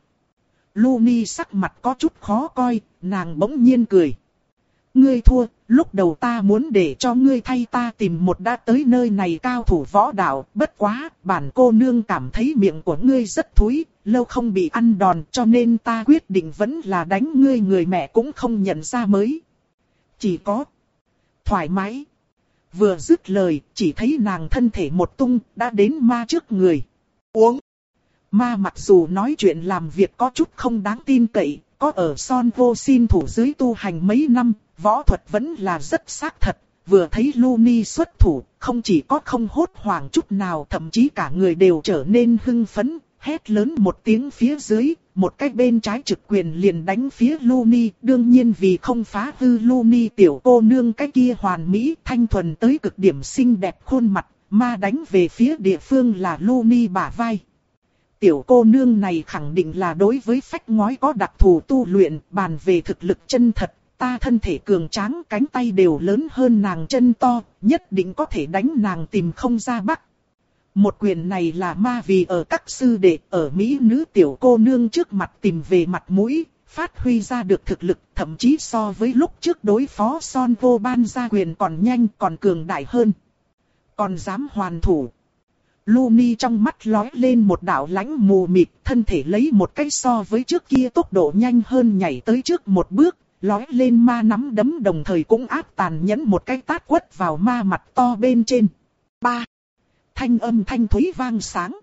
Luni sắc mặt có chút khó coi, nàng bỗng nhiên cười. Ngươi thua, lúc đầu ta muốn để cho ngươi thay ta tìm một đã tới nơi này cao thủ võ đạo, bất quá, bản cô nương cảm thấy miệng của ngươi rất thúi, lâu không bị ăn đòn cho nên ta quyết định vẫn là đánh ngươi, người mẹ cũng không nhận ra mới. Chỉ có thoải mái. Vừa dứt lời, chỉ thấy nàng thân thể một tung, đã đến ma trước người. Uống. Ma mặc dù nói chuyện làm việc có chút không đáng tin cậy, có ở Son Vô Sin thủ dưới tu hành mấy năm, võ thuật vẫn là rất xác thật. Vừa thấy Luni xuất thủ, không chỉ có không hốt hoảng chút nào, thậm chí cả người đều trở nên hưng phấn, hét lớn một tiếng phía dưới, một cái bên trái trực quyền liền đánh phía Luni. Đương nhiên vì không phá hư Luni tiểu cô nương cái kia hoàn mỹ thanh thuần tới cực điểm xinh đẹp khuôn mặt, ma đánh về phía địa phương là Luni bả vai. Tiểu cô nương này khẳng định là đối với phách ngói có đặc thù tu luyện, bàn về thực lực chân thật, ta thân thể cường tráng, cánh tay đều lớn hơn nàng chân to, nhất định có thể đánh nàng tìm không ra bắc. Một quyền này là ma vì ở các sư đệ ở Mỹ nữ tiểu cô nương trước mặt tìm về mặt mũi, phát huy ra được thực lực, thậm chí so với lúc trước đối phó Son Vô Ban ra quyền còn nhanh còn cường đại hơn. Còn dám hoàn thủ. Luni trong mắt lóe lên một đạo lãnh mù mịt, thân thể lấy một cái so với trước kia tốc độ nhanh hơn nhảy tới trước một bước, lóe lên ma nắm đấm đồng thời cũng áp tàn nhẫn một cái tát quất vào ma mặt to bên trên. Ba. Thanh âm thanh thúy vang sáng.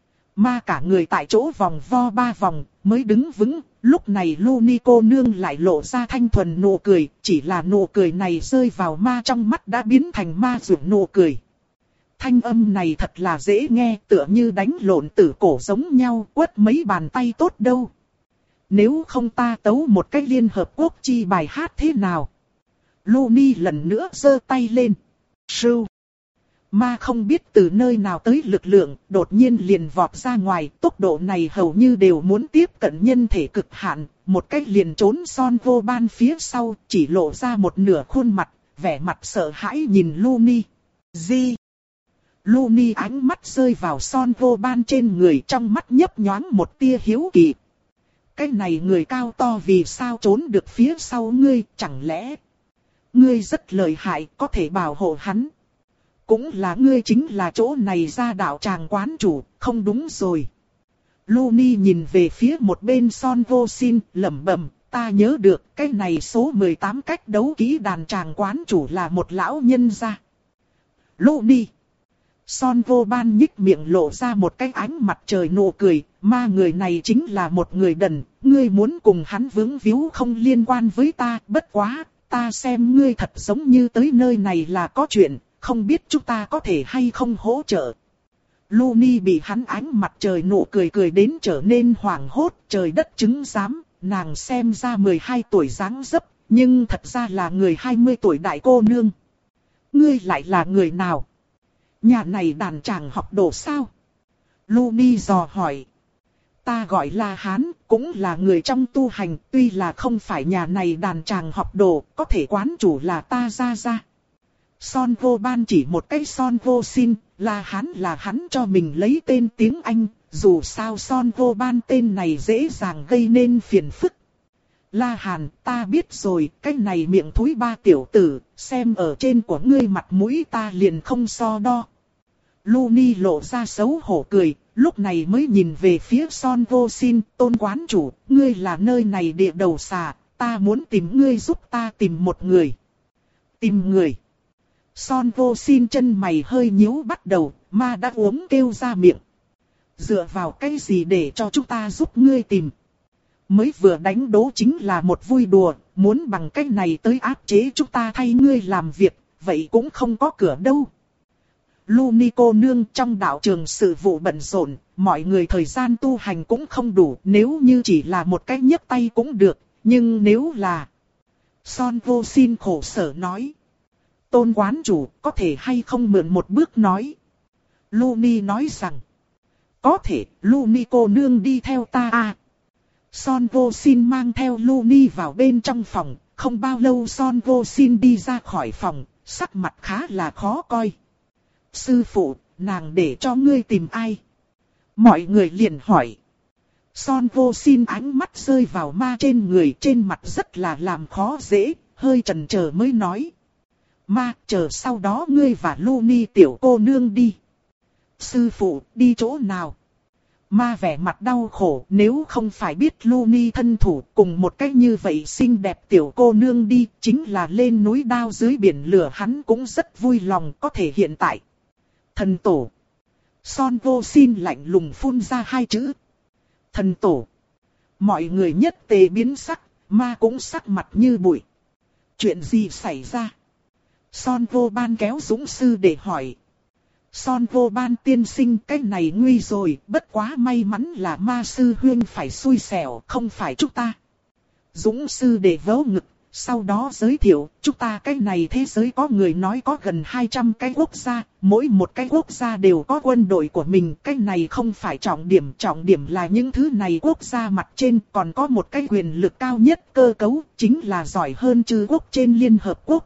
Ma cả người tại chỗ vòng vo ba vòng, mới đứng vững, lúc này Luni cô nương lại lộ ra thanh thuần nụ cười, chỉ là nụ cười này rơi vào ma trong mắt đã biến thành ma dụ nụ cười. Thanh âm này thật là dễ nghe, tựa như đánh lộn tử cổ giống nhau, quất mấy bàn tay tốt đâu. Nếu không ta tấu một cách liên hợp quốc chi bài hát thế nào? Luni lần nữa giơ tay lên. Sưu. Ma không biết từ nơi nào tới lực lượng, đột nhiên liền vọt ra ngoài, tốc độ này hầu như đều muốn tiếp cận nhân thể cực hạn, một cách liền trốn Son Vô Ban phía sau, chỉ lộ ra một nửa khuôn mặt, vẻ mặt sợ hãi nhìn Looney. Gì? Looney ánh mắt rơi vào Son Vô Ban trên người, trong mắt nhấp nhoáng một tia hiếu kỳ. Cái này người cao to vì sao trốn được phía sau ngươi, chẳng lẽ ngươi rất lợi hại có thể bảo hộ hắn? Cũng là ngươi chính là chỗ này ra đạo tràng quán chủ, không đúng rồi. Looney nhìn về phía một bên Son Vô Sin, lẩm bẩm, ta nhớ được cái này số mười tám cách đấu kỹ đàn tràng quán chủ là một lão nhân gia. Looney. Son Vô Ban nhích miệng lộ ra một cái ánh mặt trời nụ cười, ma người này chính là một người đần, ngươi muốn cùng hắn vướng víu không liên quan với ta, bất quá, ta xem ngươi thật giống như tới nơi này là có chuyện, không biết chúng ta có thể hay không hỗ trợ. Looney bị hắn ánh mặt trời nụ cười cười đến trở nên hoảng hốt, trời đất chứng giám, nàng xem ra mười hai tuổi dáng dấp, nhưng thật ra là người hai mươi tuổi đại cô nương. Ngươi lại là người nào? Nhà này đàn tràng học đồ sao? Looney dò hỏi. Ta gọi là Hán, cũng là người trong tu hành, tuy là không phải nhà này đàn tràng học đồ, có thể quán chủ là ta ra ra. Son Vô Ban chỉ một cái Son Vô Sin, là Hán là hắn cho mình lấy tên tiếng Anh, dù sao Son Vô Ban tên này dễ dàng gây nên phiền phức. La Hàn, ta biết rồi, cái này miệng thúi ba tiểu tử, xem ở trên của ngươi mặt mũi ta liền không so đo. Looney lộ ra xấu hổ cười, lúc này mới nhìn về phía Son Vô Sin, tôn quán chủ, ngươi là nơi này địa đầu xà, ta muốn tìm ngươi giúp ta tìm một người. Tìm người. Son Vô Sin chân mày hơi nhíu bắt đầu, ma đã uống kêu ra miệng. Dựa vào cái gì để cho chúng ta giúp ngươi tìm? Mới vừa đánh đố chính là một vui đùa, muốn bằng cách này tới áp chế chúng ta thay ngươi làm việc, vậy cũng không có cửa đâu. Looney cô nương, trong đạo trường sự vụ bận rộn, mọi người thời gian tu hành cũng không đủ, nếu như chỉ là một cái nhấc tay cũng được, nhưng nếu là... Son Vô Sin khổ sở nói. Tôn quán chủ, có thể hay không mượn một bước nói. Looney nói rằng. Có thể, Looney cô nương đi theo ta à. Son Vô Sin mang theo Looney vào bên trong phòng, không bao lâu Son Vô Sin đi ra khỏi phòng, sắc mặt khá là khó coi. Sư phụ, nàng để cho ngươi tìm ai? Mọi người liền hỏi. Son Vô Sin ánh mắt rơi vào ma trên người, trên mặt rất là làm khó dễ, hơi chần chờ mới nói. Ma, chờ sau đó ngươi và Looney tiểu cô nương đi. Sư phụ, đi chỗ nào? Ma vẻ mặt đau khổ, nếu không phải biết Looney thân thủ cùng một cách như vậy xinh đẹp tiểu cô nương đi, chính là lên núi đao dưới biển lửa hắn cũng rất vui lòng, có thể hiện tại. Thần tổ. Son Vô Sin lạnh lùng phun ra hai chữ. Thần tổ. Mọi người nhất tề biến sắc, ma cũng sắc mặt như bụi. Chuyện gì xảy ra? Son Vô Ban kéo Dũng sư để hỏi. Son Vô Ban tiên sinh, cái này nguy rồi, bất quá may mắn là ma sư huyên phải xui xẻo, không phải chúng ta. Dũng sư để vớ ngực, sau đó giới thiệu, chúng ta cái này thế giới có người nói có gần hai trăm cái quốc gia, mỗi một cái quốc gia đều có quân đội của mình, cái này không phải trọng điểm, trọng điểm là những thứ này quốc gia mặt trên còn có một cái quyền lực cao nhất cơ cấu, chính là giỏi hơn chư quốc trên Liên Hợp Quốc.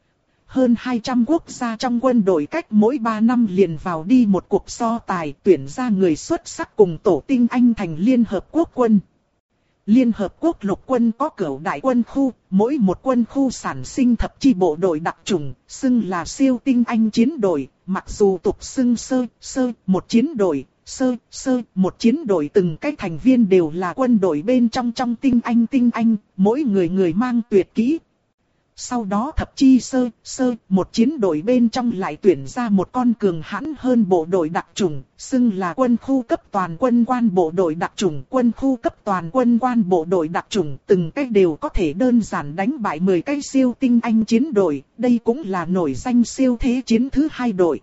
Hơn hai trăm quốc gia trong quân đội cách mỗi ba năm liền vào đi một cuộc so tài tuyển ra người xuất sắc cùng tổ tinh anh thành Liên Hợp Quốc quân. Liên Hợp Quốc lục quân có cửu đại quân khu, mỗi một quân khu sản sinh thập chi bộ đội đặc chủng, xưng là siêu tinh anh chiến đội, mặc dù tục xưng sơ, sơ, một chiến đội, sơ, sơ, một chiến đội từng cái thành viên đều là quân đội bên trong trong tinh anh tinh anh, mỗi người người mang tuyệt kỹ. Sau đó thập chi sơ, sơ, một chiến đội bên trong lại tuyển ra một con cường hãn hơn bộ đội đặc chủng, xưng là quân khu cấp toàn quân quan bộ đội đặc chủng, quân khu cấp toàn quân quan bộ đội đặc chủng, từng cái đều có thể đơn giản đánh bại mười cái siêu tinh anh chiến đội, đây cũng là nổi danh siêu thế chiến thứ hai đội.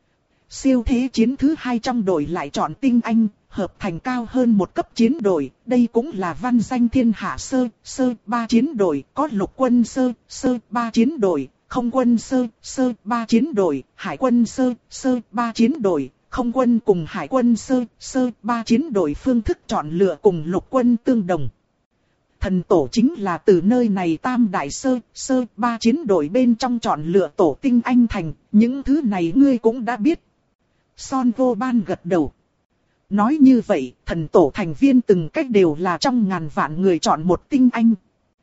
Siêu thế chiến thứ hai trong đội lại chọn tinh anh, hợp thành cao hơn một cấp chiến đội, đây cũng là văn danh thiên hạ sơ, sơ, ba chiến đội, có lục quân sơ, sơ, ba chiến đội, không quân sơ, sơ, ba chiến đội, hải quân sơ, sơ, ba chiến đội, không quân cùng hải quân sơ, sơ, ba chiến đội phương thức chọn lựa cùng lục quân tương đồng. thần tổ chính là từ nơi này tam đại sơ, sơ ba chiến đội bên trong chọn lựa tổ tinh anh thành, những thứ này ngươi cũng đã biết. Son Vô Ban gật đầu. Nói như vậy, thần tổ thành viên từng cách đều là trong ngàn vạn người chọn một tinh anh.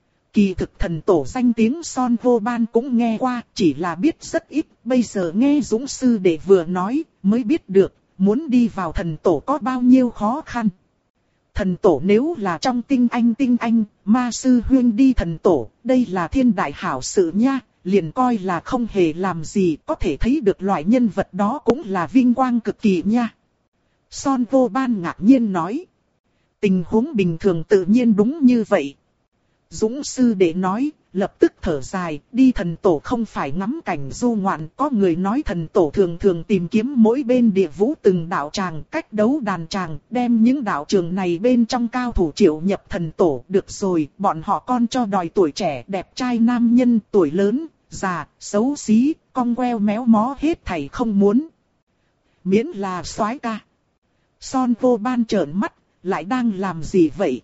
Kỳ thực thần tổ danh tiếng Son Vô Ban cũng nghe qua, chỉ là biết rất ít, bây giờ nghe Dũng sư đệ vừa nói, mới biết được, muốn đi vào thần tổ có bao nhiêu khó khăn. Thần tổ nếu là trong tinh anh tinh anh, ma sư huyên đi thần tổ, đây là thiên đại hảo sự nha, liền coi là không hề làm gì, có thể thấy được loại nhân vật đó cũng là vinh quang cực kỳ nha. Son Vô Ban ngạc nhiên nói. Tình huống bình thường tự nhiên đúng như vậy. Dũng sư đệ nói, lập tức thở dài, đi thần tổ không phải ngắm cảnh du ngoạn. Có người nói thần tổ thường thường tìm kiếm mỗi bên địa vũ từng đạo tràng, cách đấu đàn tràng, đem những đạo trường này bên trong cao thủ triệu nhập thần tổ. Được rồi, bọn họ con cho đòi tuổi trẻ, đẹp trai nam nhân, tuổi lớn, già, xấu xí, cong queo méo mó hết thảy không muốn. Miễn là soái ca. Son Vô Ban trợn mắt, lại đang làm gì vậy?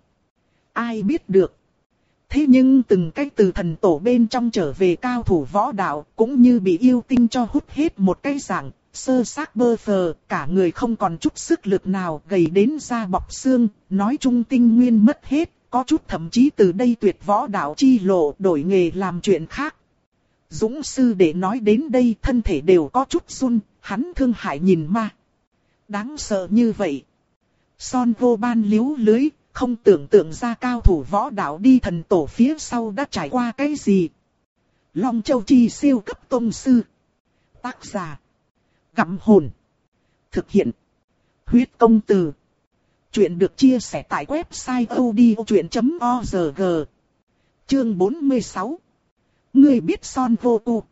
Ai biết được. Thế nhưng từng cách từ thần tổ bên trong trở về cao thủ võ đạo, cũng như bị yêu tinh cho hút hết một cái dạng, sơ xác bơ phờ, cả người không còn chút sức lực nào, gầy đến da bọc xương, nói chung tinh nguyên mất hết, có chút thậm chí từ đây tuyệt võ đạo chi lộ, đổi nghề làm chuyện khác. Dũng sư đệ nói đến đây thân thể đều có chút run, hắn thương hại nhìn ma. Đáng sợ như vậy. Son Vô Ban liếu lưới, không tưởng tượng ra cao thủ võ đạo đi thần tổ phía sau đã trải qua cái gì. Long Châu Chi siêu cấp tông sư. Tác giả. Gặm hồn. Thực hiện. Huyết công từ. Chuyện được chia sẻ tại website odchuyện chấm org. Chương bốn mươi sáu. Ngươi biết Son Vô Tu.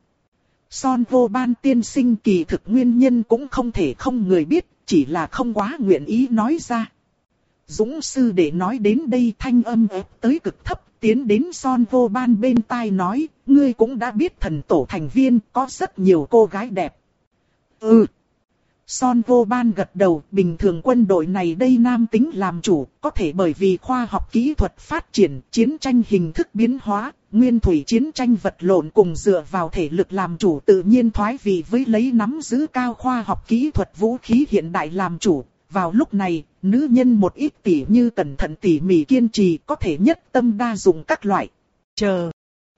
Son Vô Ban tiên sinh kỳ thực nguyên nhân cũng không thể không người biết, chỉ là không quá nguyện ý nói ra. Dũng sư đệ nói đến đây thanh âm ép tới cực thấp, tiến đến Son Vô Ban bên tai nói, ngươi cũng đã biết thần tổ thành viên có rất nhiều cô gái đẹp. Ừ. Son Vô Ban gật đầu, bình thường quân đội này đây nam tính làm chủ, có thể bởi vì khoa học kỹ thuật phát triển, chiến tranh hình thức biến hóa, nguyên thủy chiến tranh vật lộn cùng dựa vào thể lực làm chủ tự nhiên thoái vị với lấy nắm giữ cao khoa học kỹ thuật vũ khí hiện đại làm chủ. Vào lúc này, nữ nhân một ít tỉ như cẩn thận tỉ mỉ kiên trì có thể nhất tâm đa dụng các loại. Chờ.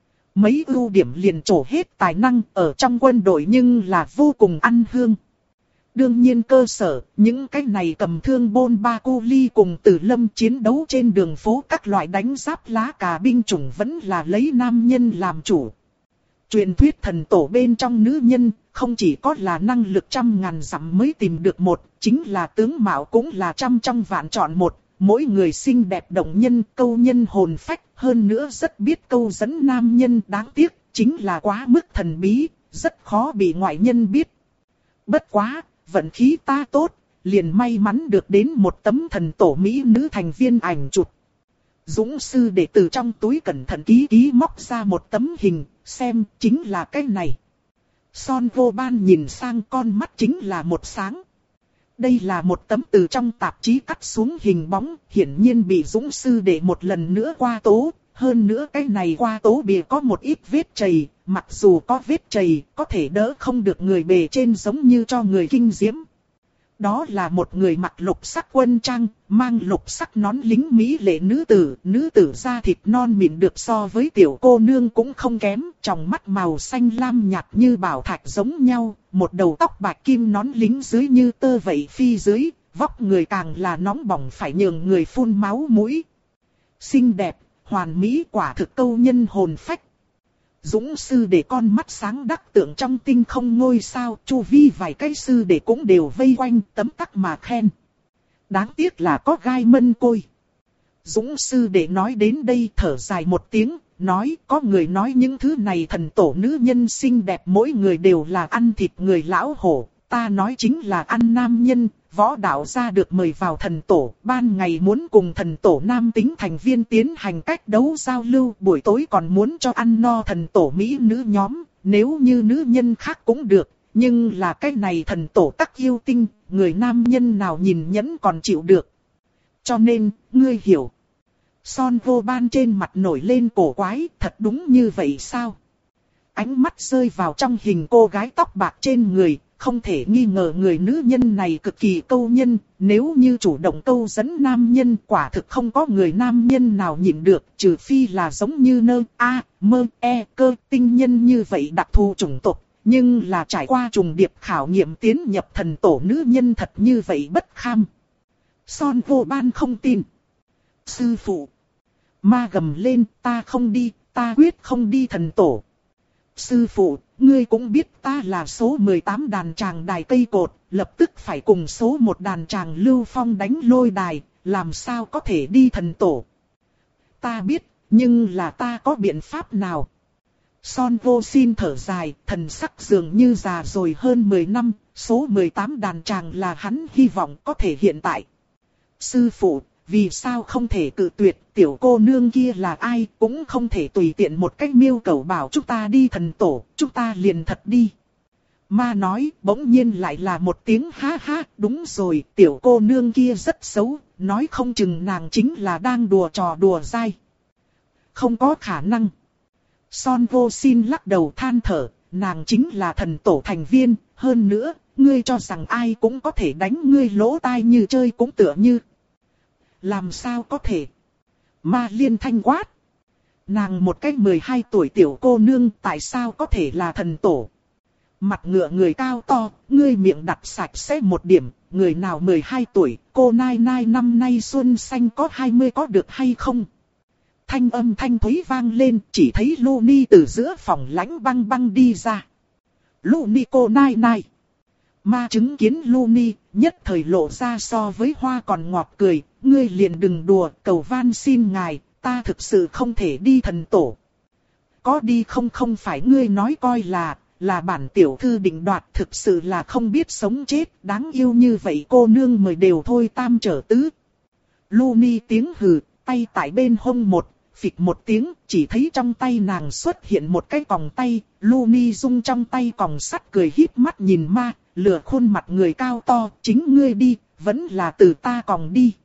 Mấy ưu điểm liền trổ hết tài năng ở trong quân đội nhưng là vô cùng ăn hương. Đương nhiên cơ sở, những cái này cầm thương bôn ba cu ly cùng Tử Lâm chiến đấu trên đường phố các loại đánh giáp lá cà binh chủng vẫn là lấy nam nhân làm chủ. Truyền thuyết thần tổ bên trong nữ nhân, không chỉ có là năng lực trăm ngàn dặm mới tìm được một, chính là tướng mạo cũng là trăm trong vạn chọn một, mỗi người xinh đẹp động nhân, câu nhân hồn phách, hơn nữa rất biết câu dẫn nam nhân, đáng tiếc, chính là quá mức thần bí, rất khó bị ngoại nhân biết. Bất quá, vận khí ta tốt, liền may mắn được đến một tấm thần tổ mỹ nữ thành viên ảnh chụp. Dũng sư đệ từ trong túi cẩn thận ký ký móc ra một tấm hình, xem chính là cái này. Son Vô Ban nhìn sang con mắt chính là một sáng. Đây là một tấm từ trong tạp chí cắt xuống hình bóng, hiển nhiên bị Dũng sư đệ một lần nữa qua tố. Hơn nữa cái này qua tố bìa có một ít vết chày, mặc dù có vết chày, có thể đỡ không được người bề trên giống như cho người kinh diễm. Đó là một người mặc lục sắc quân trang, mang lục sắc nón lính mỹ lệ nữ tử, nữ tử da thịt non mịn được so với tiểu cô nương cũng không kém, tròng mắt màu xanh lam nhạt như bảo thạch giống nhau, một đầu tóc bạch kim nón lính dưới như tơ vậy phi dưới, vóc người càng là nóng bỏng phải nhường người phun máu mũi. Xinh đẹp, hoàn mỹ quả thực câu nhân hồn phách. Dũng sư để con mắt sáng đắc tượng trong tinh không ngôi sao, chu vi vài cái sư để cũng đều vây quanh tấm tắc mà khen. Đáng tiếc là có gai mân côi. Dũng sư để nói đến đây thở dài một tiếng, nói có người nói những thứ này thần tổ nữ nhân xinh đẹp mỗi người đều là ăn thịt người lão hổ, ta nói chính là ăn nam nhân. Võ đạo gia được mời vào thần tổ, ban ngày muốn cùng thần tổ nam tính thành viên tiến hành cách đấu giao lưu, buổi tối còn muốn cho ăn no thần tổ mỹ nữ nhóm, nếu như nữ nhân khác cũng được, nhưng là cái này thần tổ tắc yêu tinh, người nam nhân nào nhìn nhẫn còn chịu được. Cho nên, ngươi hiểu. Son vô ban trên mặt nổi lên cổ quái, thật đúng như vậy sao? Ánh mắt rơi vào trong hình cô gái tóc bạc trên người, không thể nghi ngờ người nữ nhân này cực kỳ câu nhân, nếu như chủ động câu dẫn nam nhân quả thực không có người nam nhân nào nhịn được, trừ phi là giống như nơ, a, mơ, e, cơ, tinh nhân như vậy đặc thù chủng tộc, nhưng là trải qua trùng điệp khảo nghiệm tiến nhập thần tổ nữ nhân thật như vậy bất kham. Son vô ban không tin. Sư phụ. Ma gầm lên, ta không đi, ta quyết không đi thần tổ. Sư phụ, ngươi cũng biết ta là số mười tám đàn tràng đài cây cột, lập tức phải cùng số một đàn tràng Lưu Phong đánh lôi đài, làm sao có thể đi thần tổ. Ta biết, nhưng là ta có biện pháp nào? Son vô xin thở dài, thần sắc dường như già rồi hơn mười năm, số mười tám đàn tràng là hắn hy vọng có thể hiện tại. Sư phụ, vì sao không thể cự tuyệt, tiểu cô nương kia là ai, cũng không thể tùy tiện một cách miêu cầu bảo chúng ta đi thần tổ, chúng ta liền thật đi. Ma nói, bỗng nhiên lại là một tiếng ha ha, đúng rồi, tiểu cô nương kia rất xấu, nói không chừng nàng chính là đang đùa trò đùa dai. Không có khả năng. Son vô xin lắc đầu than thở, nàng chính là thần tổ thành viên, hơn nữa, ngươi cho rằng ai cũng có thể đánh ngươi lỗ tai như chơi cũng tựa như. Làm sao có thể? Ma liên thanh quát. Nàng một cách mười hai tuổi tiểu cô nương tại sao có thể là thần tổ? Mặt ngựa người cao to, ngươi miệng đặt sạch sẽ một điểm, người nào mười hai tuổi, cô nai nai năm nay xuân xanh có hai mươi có được hay không? Thanh âm thanh thúy vang lên, chỉ thấy Luni từ giữa phòng lãnh băng băng đi ra. Luni cô nai nai. Ma chứng kiến Luni, nhất thời lộ ra so với hoa còn ngọt cười, ngươi liền đừng đùa, cầu van xin ngài, ta thực sự không thể đi thần tổ. Có đi không không phải ngươi nói coi là, là bản tiểu thư định đoạt, thực sự là không biết sống chết, đáng yêu như vậy cô nương mời đều thôi tam trở tứ. Luni tiếng hừ, tay tại bên hông một, phịch một tiếng, chỉ thấy trong tay nàng xuất hiện một cái còng tay, Luni rung trong tay còng sắt cười híp mắt nhìn ma, lừa khuôn mặt người cao to, chính ngươi đi, vẫn là từ ta còng đi.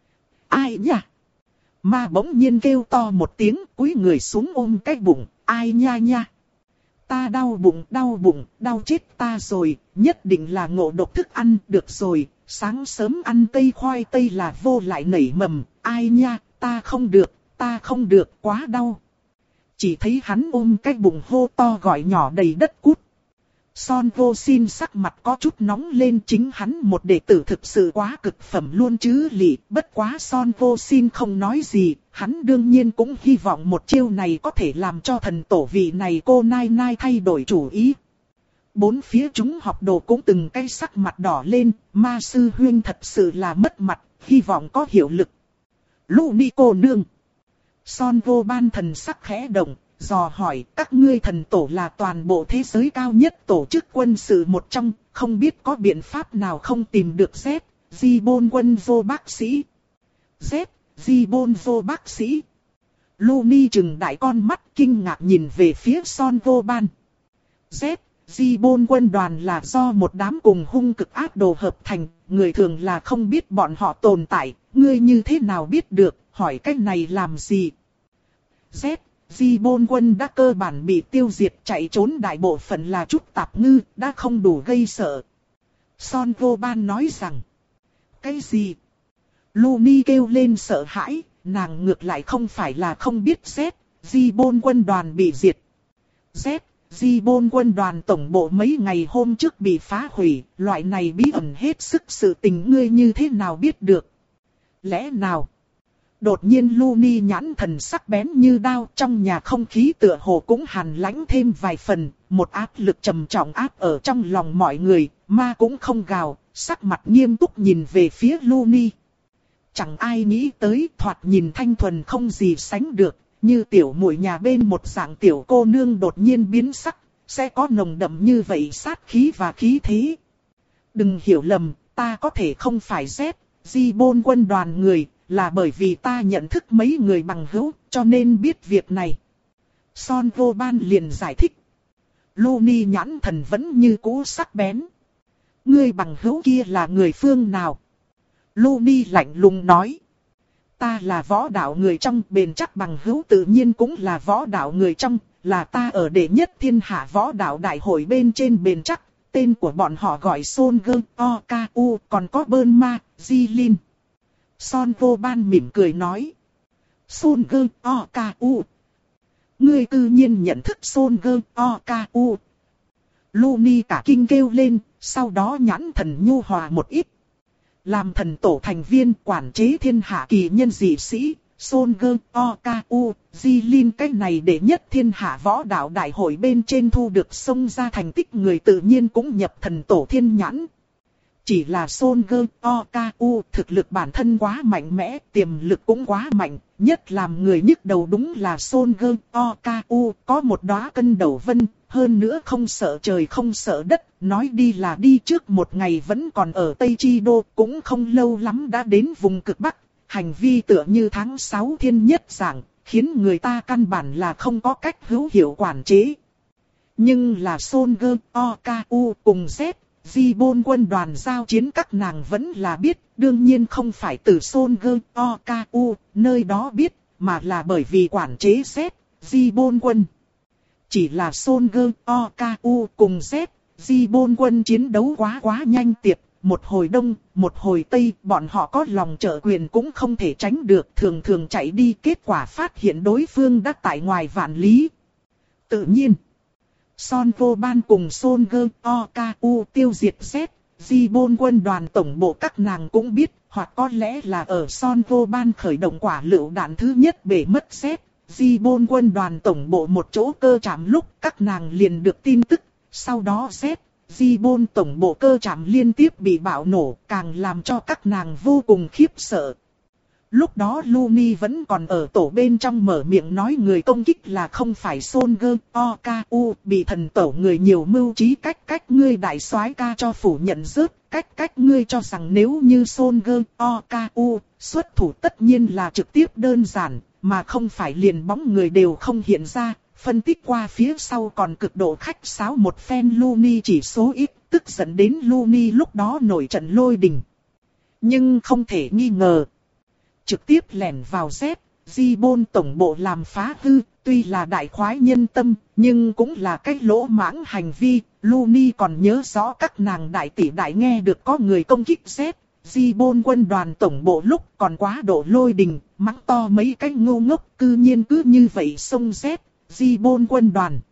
Ai nhỉ? Ma bỗng nhiên kêu to một tiếng, cúi người xuống ôm cái bụng, ai nha nha. Ta đau bụng, đau bụng, đau chết ta rồi, nhất định là ngộ độc thức ăn, được rồi, sáng sớm ăn cây khoai tây là vô lại nảy mầm, ai nha, ta không được, ta không được, quá đau. Chỉ thấy hắn ôm cái bụng hô to gọi nhỏ đầy đất cút. Son vô xin sắc mặt có chút nóng lên, chính hắn một đệ tử thực sự quá cực phẩm luôn chứ lị, bất quá Son vô xin không nói gì, hắn đương nhiên cũng hy vọng một chiêu này có thể làm cho thần tổ vị này cô nai nai thay đổi chủ ý. Bốn phía chúng học đồ cũng từng cái sắc mặt đỏ lên, ma sư huyên thật sự là mất mặt, hy vọng có hiệu lực. Luni cô nương. Son vô ban thần sắc khẽ động, dò hỏi các ngươi thần tổ là toàn bộ thế giới cao nhất tổ chức quân sự một trong, không biết có biện pháp nào không tìm được Z, Di-bôn quân vô bác sĩ. Z, Di-bôn vô bác sĩ. Luni trừng đại con mắt kinh ngạc nhìn về phía Son vô ban. Z, Di-bôn quân đoàn là do một đám cùng hung cực ác đồ hợp thành, người thường là không biết bọn họ tồn tại, ngươi như thế nào biết được, hỏi cách này làm gì? Z, Di-bôn quân đã cơ bản bị tiêu diệt, chạy trốn đại bộ phận là chút tạp ngư, đã không đủ gây sợ. Son vô ban nói rằng, cái gì? Luni kêu lên sợ hãi, nàng ngược lại không phải là không biết Z, Di-bôn quân đoàn bị diệt. Z, Di-bôn quân đoàn tổng bộ mấy ngày hôm trước bị phá hủy, loại này bí ẩn hết sức sự tình ngươi như thế nào biết được? Lẽ nào? Đột nhiên Luni nhãn thần sắc bén như đao, trong nhà không khí tựa hồ cũng hàn lãnh thêm vài phần, một áp lực trầm trọng áp ở trong lòng mọi người, ma cũng không gào, sắc mặt nghiêm túc nhìn về phía Luni. Chẳng ai nghĩ tới thoạt nhìn thanh thuần không gì sánh được, như tiểu muội nhà bên một dạng tiểu cô nương đột nhiên biến sắc, sẽ có nồng đậm như vậy sát khí và khí thế. Đừng hiểu lầm, ta có thể không phải Z, Di-bôn quân đoàn người, là bởi vì ta nhận thức mấy người bằng hữu, cho nên biết việc này. Son vô ban liền giải thích. Luni nhãn thần vẫn như cũ sắc bén. Người bằng hữu kia là người phương nào? Luni lạnh lùng nói. ta là võ đạo người trong, bền chắc bằng hữu tự nhiên cũng là võ đạo người trong, là ta ở đệ nhất thiên hạ võ đạo đại hội bên trên bền chắc, tên của bọn họ gọi Son Gơ O K U, còn có Burma, Jilin. Son Vô Ban mỉm cười nói. Son Gơ O K U. Ngươi tự nhiên nhận thức Son Gơ O K U. Looney cả kinh kêu lên, sau đó nhãn thần nhu hòa một ít. Làm thần tổ thành viên quản chế thiên hạ kỳ nhân dị sĩ, Son Gơ O K U, Jilin cái này để nhất thiên hạ võ đạo đại hội bên trên thu được xông ra thành tích người tự nhiên cũng nhập thần tổ thiên nhãn. Chỉ là Son Gơ O K U thực lực bản thân quá mạnh mẽ, tiềm lực cũng quá mạnh, nhất làm người nhức đầu đúng là Son Gơ O K U có một đóa cân đầu vân, hơn nữa không sợ trời không sợ đất, nói đi là đi trước một ngày vẫn còn ở Tây Chi Đô, cũng không lâu lắm đã đến vùng cực Bắc, hành vi tựa như tháng sáu thiên nhất dạng, khiến người ta căn bản là không có cách hữu hiệu quản chế. Nhưng là Son Gơ O K U cùng Z, Jibon quân đoàn giao chiến các nàng vẫn là biết, đương nhiên không phải từ Son Gơ O K U nơi đó biết, mà là bởi vì quản chế Z, Jibon quân. Chỉ là Son Gơ O K U cùng Z, Jibon quân chiến đấu quá quá nhanh tiệp, một hồi đông, một hồi tây, bọn họ có lòng trợ quyền cũng không thể tránh được, thường thường chạy đi, kết quả phát hiện đối phương đã tại ngoài vạn lý. Tự nhiên, Son Vô Ban cùng Son Gơ O K U tiêu diệt Z, Jibon quân đoàn tổng bộ các nàng cũng biết, hoặc có lẽ là ở Son Vô Ban khởi động quả lựu đạn thứ nhất bể mất Z, Jibon quân đoàn tổng bộ một chỗ cơ trạm lúc các nàng liền được tin tức, sau đó Z, Jibon tổng bộ cơ trạm liên tiếp bị bạo nổ, càng làm cho các nàng vô cùng khiếp sợ. Lúc đó Looney vẫn còn ở tổ bên trong mở miệng nói người công kích là không phải Son Gơ O K U, bị thần tổ người nhiều mưu trí cách cách ngươi đại soái ca cho phủ nhận rớt, cách cách ngươi cho rằng nếu như Son Gơ O K U xuất thủ tất nhiên là trực tiếp đơn giản, mà không phải liền bóng người đều không hiện ra. Phân tích qua phía sau còn cực độ khách sáo một phen Looney chỉ số ít, tức giận đến Looney lúc đó nổi trận lôi đình. Nhưng không thể nghi ngờ. Trực tiếp lẻn vào Z, Jibon tổng bộ làm phá hư, tuy là đại khoái nhân tâm, nhưng cũng là cái lỗ mãng hành vi. Looney còn nhớ rõ các nàng đại tỷ đại nghe được có người công kích Z, Jibon quân đoàn tổng bộ lúc còn quá độ lôi đình, mắng to mấy cái ngu ngốc, cư nhiên cứ như vậy xông Z, Jibon quân đoàn.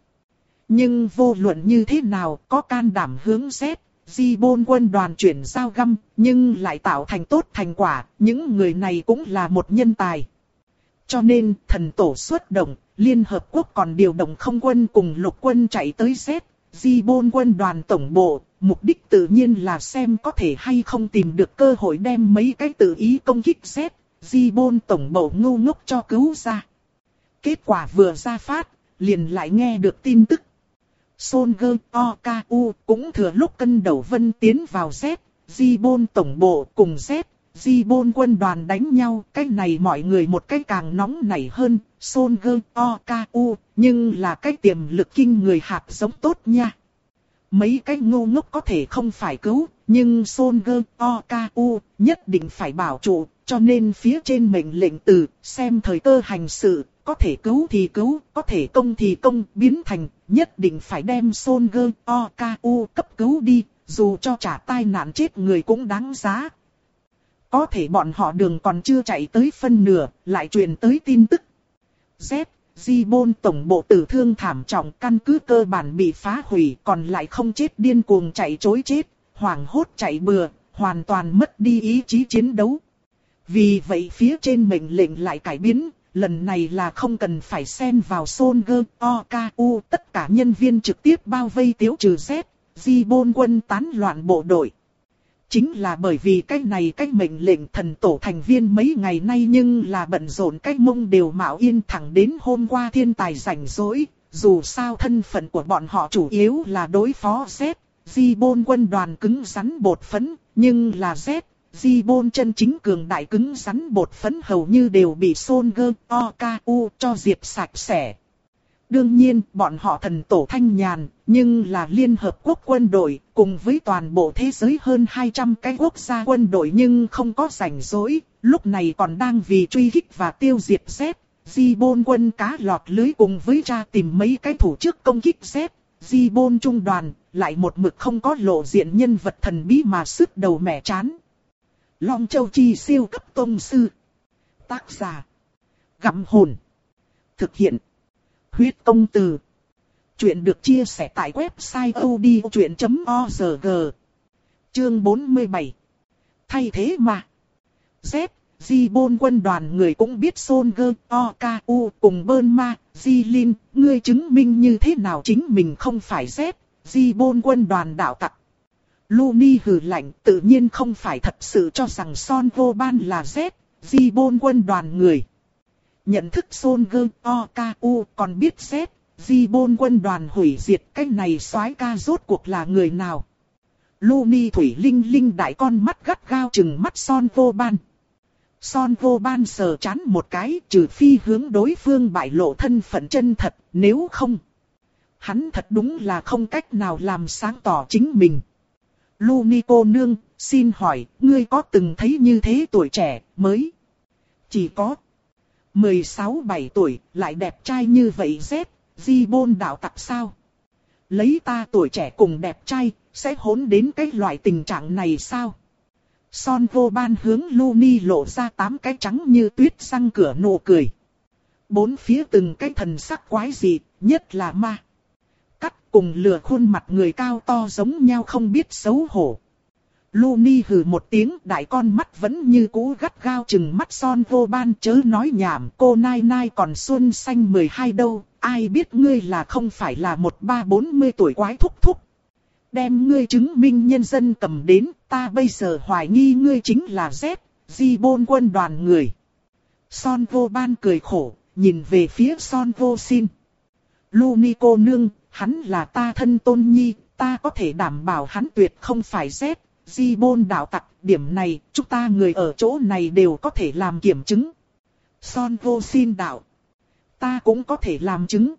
Nhưng vô luận như thế nào, có can đảm hướng Z, Jibon quân đoàn chuyển giao găm, nhưng lại tạo thành tốt thành quả, những người này cũng là một nhân tài. Cho nên, thần tổ xuất động, Liên Hợp Quốc còn điều động không quân cùng lục quân chạy tới Z, Jibon quân đoàn tổng bộ, mục đích tự nhiên là xem có thể hay không tìm được cơ hội đem mấy cái tự ý công kích Z, Jibon tổng bộ ngu ngốc cho cứu ra. Kết quả vừa ra phát, liền lại nghe được tin tức. Son Gơ O K U cũng thừa lúc cân đầu vân tiến vào Z, Jibon tổng bộ cùng Z, Jibon quân đoàn đánh nhau. Cái này mọi người một cái càng nóng nảy hơn, Son Gơ O K U, nhưng là cái tiềm lực kinh người hạt giống tốt nha. Mấy cái ngu ngốc có thể không phải cứu, nhưng Son Gơ O K U nhất định phải bảo trụ, cho nên phía trên mệnh lệnh từ, xem thời cơ hành sự. Có thể cứu thì cứu, có thể công thì công, biến thành, nhất định phải đem Son Gơ O K U cấp cứu đi, dù cho trả tai nạn chết người cũng đáng giá. Có thể bọn họ đường còn chưa chạy tới phân nửa, lại truyền tới tin tức. Z, Jibon tổng bộ tử thương thảm trọng, căn cứ cơ bản bị phá hủy, còn lại không chết điên cuồng chạy trối chết, hoảng hốt chạy bừa, hoàn toàn mất đi ý chí chiến đấu. Vì vậy phía trên mệnh lệnh lại cải biến. Lần này là không cần phải xen vào Son Gơ O K U, tất cả nhân viên trực tiếp bao vây tiêu trừ Z, Jibon quân tán loạn bộ đội. Chính là bởi vì cái này cái mệnh lệnh thần tổ thành viên mấy ngày nay nhưng là bận rộn cái mông đều mạo yên thẳng đến hôm qua thiên tài rảnh rỗi, dù sao thân phận của bọn họ chủ yếu là đối phó Z, Jibon quân đoàn cứng rắn bột phấn, nhưng là Z. Jibon chân chính cường đại cứng rắn bột phấn hầu như đều bị Son Gơ O K U cho diệt sạch sẽ. Đương nhiên, bọn họ thần tổ thanh nhàn, nhưng là Liên Hợp Quốc quân đội, cùng với toàn bộ thế giới hơn hai trăm cái quốc gia quân đội nhưng không có rảnh rỗi, Lúc này còn đang vì truy kích và tiêu diệt Z, Gibbon quân cá lọt lưới cùng với cha tìm mấy cái thủ trước công kích Z, Gibbon trung đoàn, lại một mực không có lộ diện nhân vật thần bí mà sứt đầu mẻ chán. Long Châu Chi siêu cấp tông sư. Tác giả: Gặm Hồn. Thực hiện: Huyết Công Từ. Chuyện được chia sẻ tại website odchuyện chấm org. Chương bốn mươi bảy. Thay thế mà. Z, Gibbon quân đoàn người cũng biết Soldier, o ca u cùng Burma, Jilin, ngươi chứng minh như thế nào chính mình không phải Z, Gibbon quân đoàn đạo tặc. Looney hừ lạnh, tự nhiên không phải thật sự cho rằng Son Vô Ban là Z, Gibbon quân đoàn người. Nhận thức Soldier, o ca u còn biết Z, Gibbon quân đoàn hủy diệt, cái này soái ca rốt cuộc là người nào? Looney thủy linh linh đại con mắt gắt gao chừng mắt Son Vô Ban. Son Vô Ban sờ chán một cái, trừ phi hướng đối phương bại lộ thân phận chân thật, nếu không, hắn thật đúng là không cách nào làm sáng tỏ chính mình. Looney cô nương, xin hỏi, ngươi có từng thấy như thế tuổi trẻ, mới chỉ có mười sáu bảy tuổi, lại đẹp trai như vậy Z, Gibbon đạo tặc sao? Lấy ta tuổi trẻ cùng đẹp trai, sẽ hỗn đến cái loại tình trạng này sao? Son Vô Ban hướng Looney lộ ra tám cái trắng như tuyết răng cửa nụ cười. Bốn phía từng cái thần sắc quái dị, nhất là ma. Cắt cùng lừa khuôn mặt người cao to giống nhau không biết xấu hổ. Looney hừ một tiếng, đại con mắt vẫn như cũ gắt gao chừng mắt Son Vô Ban, chớ nói nhảm, cô nai nai còn xuân xanh mười hai đâu, ai biết ngươi là không phải là một ba bốn mươi tuổi quái thúc thúc. Đem ngươi chứng minh nhân dân cầm đến, ta bây giờ hoài nghi ngươi chính là Z, Gibbon quân đoàn người. Son Vô Ban cười khổ, nhìn về phía Son Vô Sin. Looney cô nương, hắn là ta thân tôn nhi, ta có thể đảm bảo hắn tuyệt không phải Z, Gibbon đạo tặc, điểm này, chúng ta người ở chỗ này đều có thể làm kiểm chứng. Son Vô Sin đạo. Ta cũng có thể làm chứng.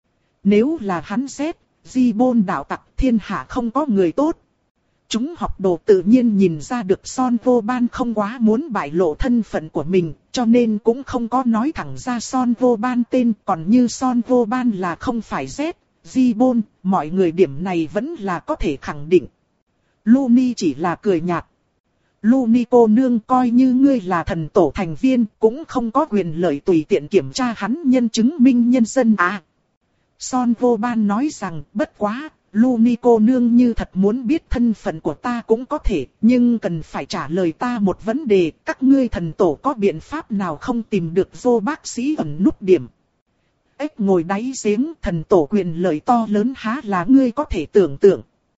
Nếu là hắn Z, Gibbon đạo tặc, thiên hạ không có người tốt. Chúng học đồ tự nhiên nhìn ra được Son Vô Ban không quá muốn bại lộ thân phận của mình, cho nên cũng không có nói thẳng ra Son Vô Ban tên, còn như Son Vô Ban là không phải Z, Gibbon, mọi người điểm này vẫn là có thể khẳng định. Looney chỉ là cười nhạt. Looney cô nương, coi như ngươi là thần tổ thành viên, cũng không có quyền lợi tùy tiện kiểm tra hắn nhân chứng minh nhân dân à. Son Vô Ban nói rằng, bất quá, Looney cô nương như thật muốn biết thân phận của ta cũng có thể, nhưng cần phải trả lời ta một vấn đề, các ngươi thần tổ có biện pháp nào không tìm được vô bác sĩ ẩn nút điểm. Ếch ngồi đáy giếng, thần tổ quyền lợi to lớn há là ngươi có thể tưởng tượng.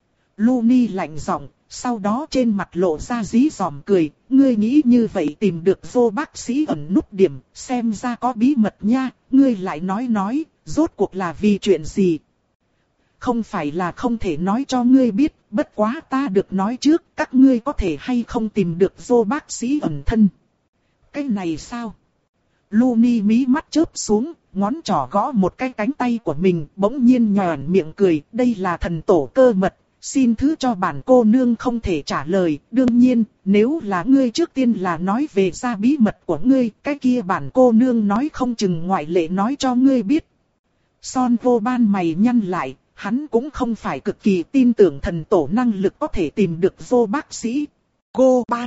Looney lạnh giọng, sau đó trên mặt lộ ra dí dòm cười, ngươi nghĩ như vậy tìm được vô bác sĩ ẩn nút điểm, xem ra có bí mật nha, ngươi lại nói nói, rốt cuộc là vì chuyện gì? Không phải là không thể nói cho ngươi biết, bất quá ta được nói trước, các ngươi có thể hay không tìm được vô bác sĩ ẩn thân. Cái này sao? Looney mí mắt chớp xuống, ngón trỏ gõ một cái cánh tay của mình, bỗng nhiên nhòn miệng cười, đây là thần tổ cơ mật. Xin thứ cho bản cô nương không thể trả lời, đương nhiên, nếu là ngươi trước tiên là nói về ra bí mật của ngươi, cái kia bản cô nương nói không chừng ngoại lệ nói cho ngươi biết. Son Vô Ban mày nhăn lại, hắn cũng không phải cực kỳ tin tưởng thần tổ năng lực có thể tìm được vô bác sĩ. Cô Ban.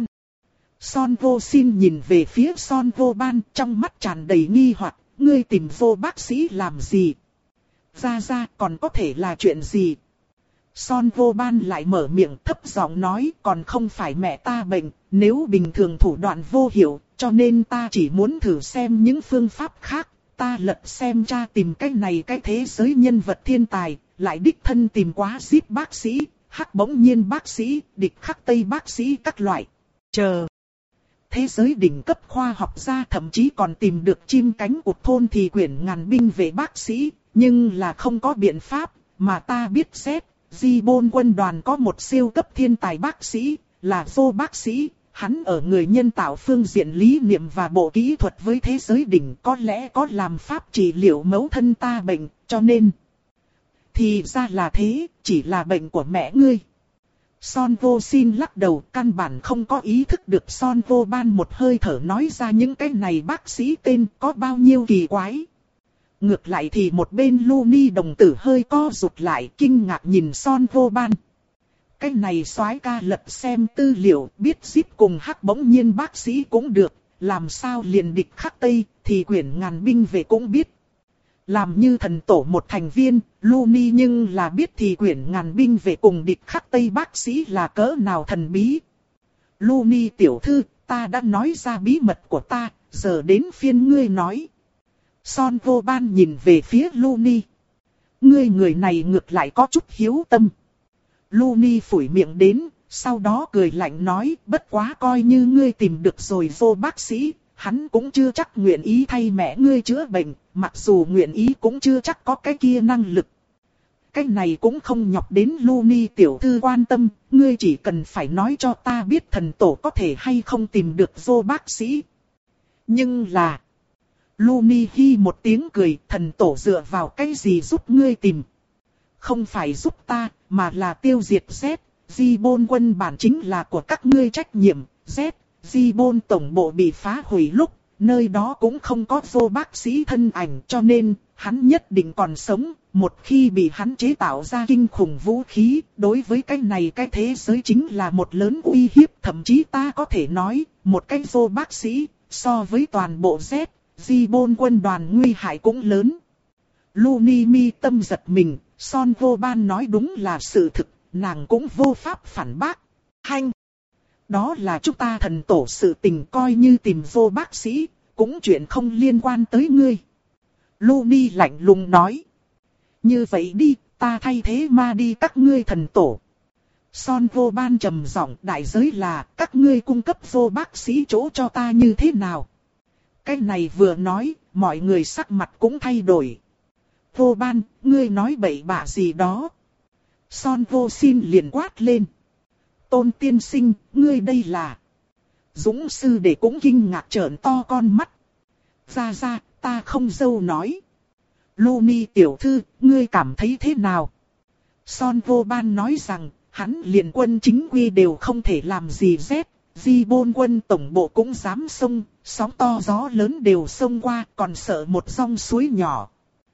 Son Vô Sin nhìn về phía Son Vô Ban, trong mắt tràn đầy nghi hoặc, ngươi tìm vô bác sĩ làm gì? Ra ra còn có thể là chuyện gì? Son Vô Ban lại mở miệng thấp giọng nói, còn không phải mẹ ta bệnh, nếu bình thường thủ đoạn vô hiệu, cho nên ta chỉ muốn thử xem những phương pháp khác. Ta lật xem tra tìm cái này cái thế giới nhân vật thiên tài, lại đích thân tìm quá zip bác sĩ, hắc bỗng nhiên bác sĩ, địch khắc tây bác sĩ các loại. Chờ. Thế giới đỉnh cấp khoa học gia thậm chí còn tìm được chim cánh cụt thôn thì quyển ngàn binh về bác sĩ, nhưng là không có biện pháp, mà ta biết xét. Gibbon quân đoàn có một siêu cấp thiên tài bác sĩ, là vô bác sĩ, hắn ở người nhân tạo phương diện lý niệm và bộ kỹ thuật với thế giới đỉnh có lẽ có làm pháp trị liệu mẫu thân ta bệnh, cho nên. Thì ra là thế, chỉ là bệnh của mẹ ngươi. Son Vô Sin lắc đầu, căn bản không có ý thức được Son Vô Ban một hơi thở nói ra những cái này bác sĩ tên có bao nhiêu kỳ quái. Ngược lại thì một bên Luni đồng tử hơi co rụt lại, kinh ngạc nhìn Son Vô Ban. Cái này soái ca lật xem tư liệu, biết zip cùng hắc bỗng nhiên bác sĩ cũng được, làm sao liền địch khắc Tây thì quyển ngàn binh về cũng biết. Làm như thần tổ một thành viên, Luni nhưng là biết thì quyển ngàn binh về cùng địch khắc Tây bác sĩ là cỡ nào thần bí. Luni tiểu thư, ta đã nói ra bí mật của ta, giờ đến phiên ngươi nói. Son Vô Ban nhìn về phía Luni. Ngươi người này ngược lại có chút hiếu tâm. Luni phủi miệng đến, sau đó cười lạnh nói, bất quá coi như ngươi tìm được rồi vô bác sĩ, hắn cũng chưa chắc nguyện ý thay mẹ ngươi chữa bệnh, mặc dù nguyện ý cũng chưa chắc có cái kia năng lực. Cái này cũng không nhọc đến Luni tiểu thư quan tâm, ngươi chỉ cần phải nói cho ta biết thần tổ có thể hay không tìm được vô bác sĩ. Nhưng là... Luni hi một tiếng cười, thần tổ dựa vào cái gì giúp ngươi tìm? Không phải giúp ta, mà là tiêu diệt Z, Di-bôn quân bản chính là của các ngươi trách nhiệm, Z, Di-bôn tổng bộ bị phá hủy lúc, nơi đó cũng không có vô bác sĩ thân ảnh cho nên, hắn nhất định còn sống, một khi bị hắn chế tạo ra kinh khủng vũ khí, đối với cái này cái thế giới chính là một lớn uy hiếp, thậm chí ta có thể nói, một cái vô bác sĩ, so với toàn bộ Z, Di-bôn quân đoàn nguy hại cũng lớn. Luni mi tâm giật mình, Son Vô Ban nói đúng là sự thực, nàng cũng vô pháp phản bác. Hanh! Đó là chúng ta thần tổ sự tình coi như tìm vô bác sĩ, cũng chuyện không liên quan tới ngươi. Luni lạnh lùng nói. Như vậy đi, ta thay thế ma đi các ngươi thần tổ. Son Vô Ban trầm giọng, đại giới là các ngươi cung cấp vô bác sĩ chỗ cho ta như thế nào. Cái này vừa nói, mọi người sắc mặt cũng thay đổi. Vô Ban, ngươi nói bậy bạ gì đó. Son Vô Sin liền quát lên. Tôn tiên sinh, ngươi đây là... Dũng sư để cũng kinh ngạc trợn to con mắt. Ra ra, ta không dâu nói. Luni tiểu thư, ngươi cảm thấy thế nào? Son Vô Ban nói rằng, hắn liền quân chính quy đều không thể làm gì Z. Di-bôn quân tổng bộ cũng dám xông, sóng to gió lớn đều xông qua, còn sợ một dòng suối nhỏ.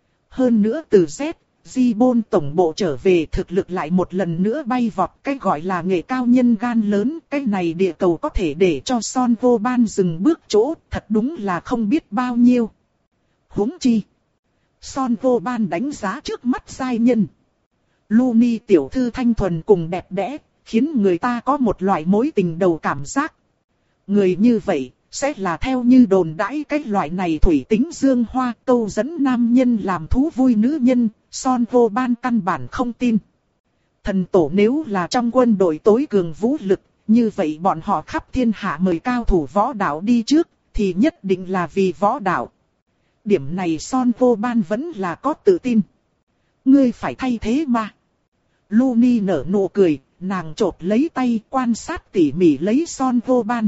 Hơn nữa từ Z, Di-bôn tổng bộ trở về thực lực lại một lần nữa bay vọt, cái gọi là nghệ cao nhân gan lớn, cái này địa cầu có thể để cho Son Vô Ban dừng bước chỗ, thật đúng là không biết bao nhiêu. Huống chi, Son Vô Ban đánh giá trước mắt giai nhân. Luni tiểu thư thanh thuần cùng đẹp đẽ, khiến người ta có một loại mối tình đầu cảm giác. Người như vậy, sẽ là theo như đồn đãi cái loại này thủy tính dương hoa câu dẫn nam nhân làm thú vui nữ nhân, Son Vô Ban căn bản không tin. Thần tổ nếu là trong quân đội tối cường vũ lực, như vậy bọn họ khắp thiên hạ mời cao thủ võ đạo đi trước, thì nhất định là vì võ đạo. Điểm này Son Vô Ban vẫn là có tự tin. Ngươi phải thay thế mà. Luni nở nụ cười, nàng chộp lấy tay quan sát tỉ mỉ lấy Son Vô Ban.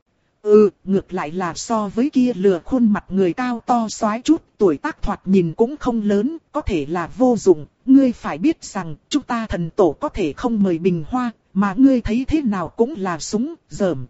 Ừ, ngược lại là so với kia lừa khuôn mặt người cao to soái chút, tuổi tác thoạt nhìn cũng không lớn, có thể là vô dụng. Ngươi phải biết rằng, chúng ta thần tổ có thể không mời bình hoa, mà ngươi thấy thế nào cũng là súng, dởm.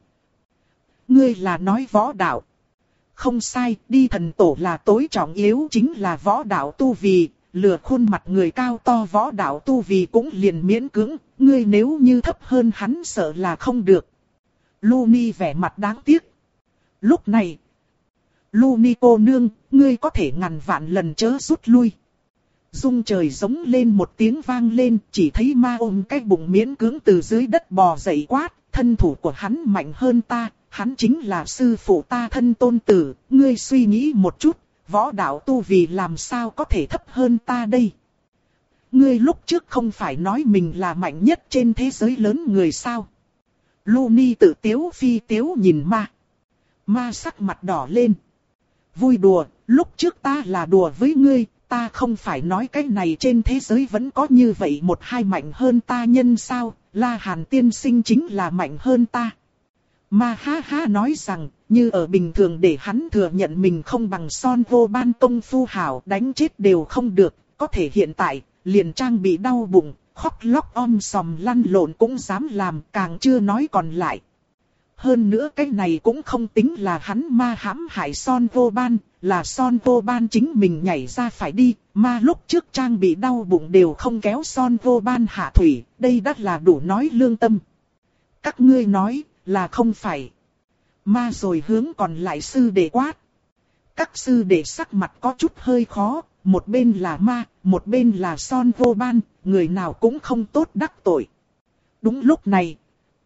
Ngươi là nói võ đạo. Không sai, đi thần tổ là tối trọng yếu chính là võ đạo tu vi, lừa khuôn mặt người cao to võ đạo tu vi cũng liền miễn cưỡng, ngươi nếu như thấp hơn hắn sợ là không được. Luni vẻ mặt đáng tiếc. Lúc này, Luni cô nương, ngươi có thể ngàn vạn lần chớ rút lui. Dung trời giống lên một tiếng vang lên, chỉ thấy ma ôm cái bụng miễn cưỡng từ dưới đất bò dậy quát, thân thủ của hắn mạnh hơn ta, hắn chính là sư phụ ta thân tôn tử, ngươi suy nghĩ một chút, võ đạo tu vì làm sao có thể thấp hơn ta đây. Ngươi lúc trước không phải nói mình là mạnh nhất trên thế giới lớn người sao. Luni tự tiếu phi tiếu nhìn ma. Ma sắc mặt đỏ lên. Vui đùa, lúc trước ta là đùa với ngươi, ta không phải nói cái này trên thế giới vẫn có như vậy một hai mạnh hơn ta nhân sao, La Hàn tiên sinh chính là mạnh hơn ta. Ma ha ha nói rằng, như ở bình thường để hắn thừa nhận mình không bằng Son Vô Ban công phu hảo đánh chết đều không được, có thể hiện tại, liền trang bị đau bụng, khóc lóc om sòm lăn lộn cũng dám làm, càng chưa nói còn lại. Hơn nữa cái này cũng không tính là hắn ma hãm hại Son Vô Ban, là Son Vô Ban chính mình nhảy ra phải đi, ma lúc trước trang bị đau bụng đều không kéo Son Vô Ban hạ thủy, đây đã là đủ nói lương tâm. Các ngươi nói là không phải. Ma rồi hướng còn lại sư đệ quát. Các sư đệ sắc mặt có chút hơi khó, một bên là ma, một bên là Son Vô Ban, người nào cũng không tốt đắc tội. Đúng lúc này,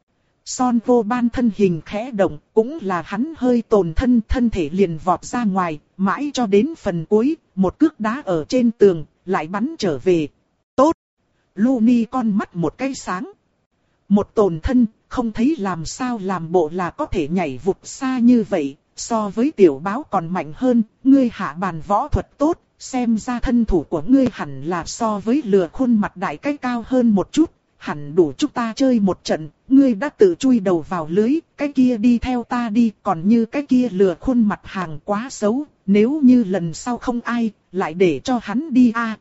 Son Vô Ban thân hình khẽ động, cũng là hắn hơi tồn thân, thân thể liền vọt ra ngoài, mãi cho đến phần cuối, một cước đá ở trên tường, lại bắn trở về. Tốt! Looney con mắt một cái sáng. Một tồn thân, không thấy làm sao làm bộ là có thể nhảy vụt xa như vậy, so với tiểu báo còn mạnh hơn, ngươi hạ bàn võ thuật tốt, xem ra thân thủ của ngươi hẳn là so với lừa khuôn mặt đại cái cao hơn một chút. Hẳn đủ chúng ta chơi một trận, ngươi đã tự chui đầu vào lưới, cái kia đi theo ta đi, còn như cái kia lừa khuôn mặt hàng quá xấu, nếu như lần sau không ai, lại để cho hắn đi a. À.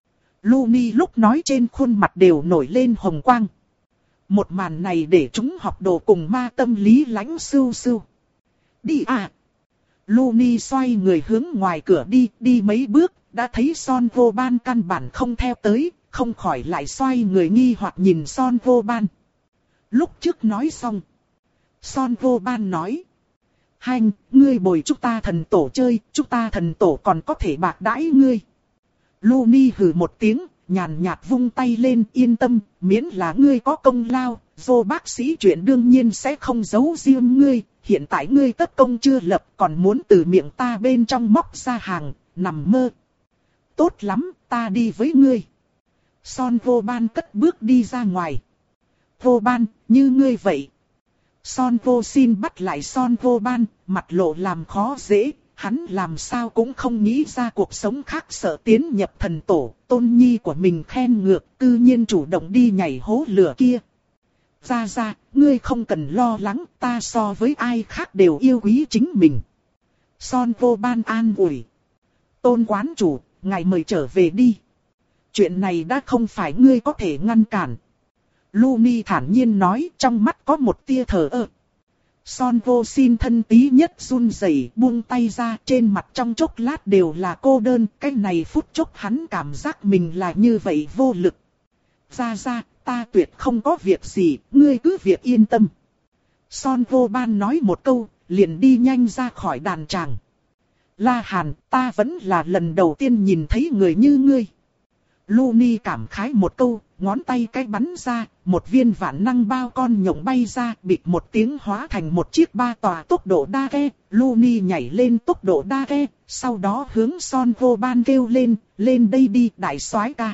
Looney lúc nói trên khuôn mặt đều nổi lên hồng quang. Một màn này để chúng học đồ cùng ma tâm lý lãnh sưu sưu. Đi à! Looney xoay người hướng ngoài cửa đi, đi mấy bước, đã thấy Son Vô Ban căn bản không theo tới. Không khỏi lại xoay người nghi hoặc nhìn Son Vô Ban. Lúc trước nói xong, Son Vô Ban nói: Hành, ngươi bồi chúng ta thần tổ chơi, chúng ta thần tổ còn có thể bạc đãi ngươi. Looney hừ một tiếng, nhàn nhạt vung tay lên, yên tâm, miễn là ngươi có công lao, vô bác sĩ chuyện đương nhiên sẽ không giấu riêng ngươi. Hiện tại ngươi tất công chưa lập, còn muốn từ miệng ta bên trong móc ra hàng, nằm mơ. Tốt lắm, ta đi với ngươi. Son Vô Ban cất bước đi ra ngoài. Vô Ban, như ngươi vậy. Son Vô Xin bắt lại Son Vô Ban, mặt lộ làm khó dễ. Hắn làm sao cũng không nghĩ ra cuộc sống khác sợ tiến nhập thần tổ. Tôn nhi của mình khen ngược, cư nhiên chủ động đi nhảy hố lửa kia. Ra ra, ngươi không cần lo lắng, ta so với ai khác đều yêu quý chính mình. Son Vô Ban an ủi. Tôn quán chủ, ngài mời trở về đi. Chuyện này đã không phải ngươi có thể ngăn cản. Looney thản nhiên nói, trong mắt có một tia thờ ơ. Son Vô Xin thân tí nhất run rẩy, buông tay ra, trên mặt trong chốc lát đều là cô đơn. Cái này phút chốc hắn cảm giác mình là như vậy vô lực. Ra ra, ta tuyệt không có việc gì, ngươi cứ việc yên tâm. Son Vô Ban nói một câu, liền đi nhanh ra khỏi đàn tràng. La Hàn, ta vẫn là lần đầu tiên nhìn thấy người như ngươi. Looney cảm khái một câu, ngón tay cái bắn ra, một viên vạn năng bao con nhộng bay ra, bịch một tiếng hóa thành một chiếc ba tòa tốc độ đa ghe. Looney nhảy lên tốc độ đa ghe, sau đó hướng Son Vô Ban kêu lên, lên đây đi đại soái ca.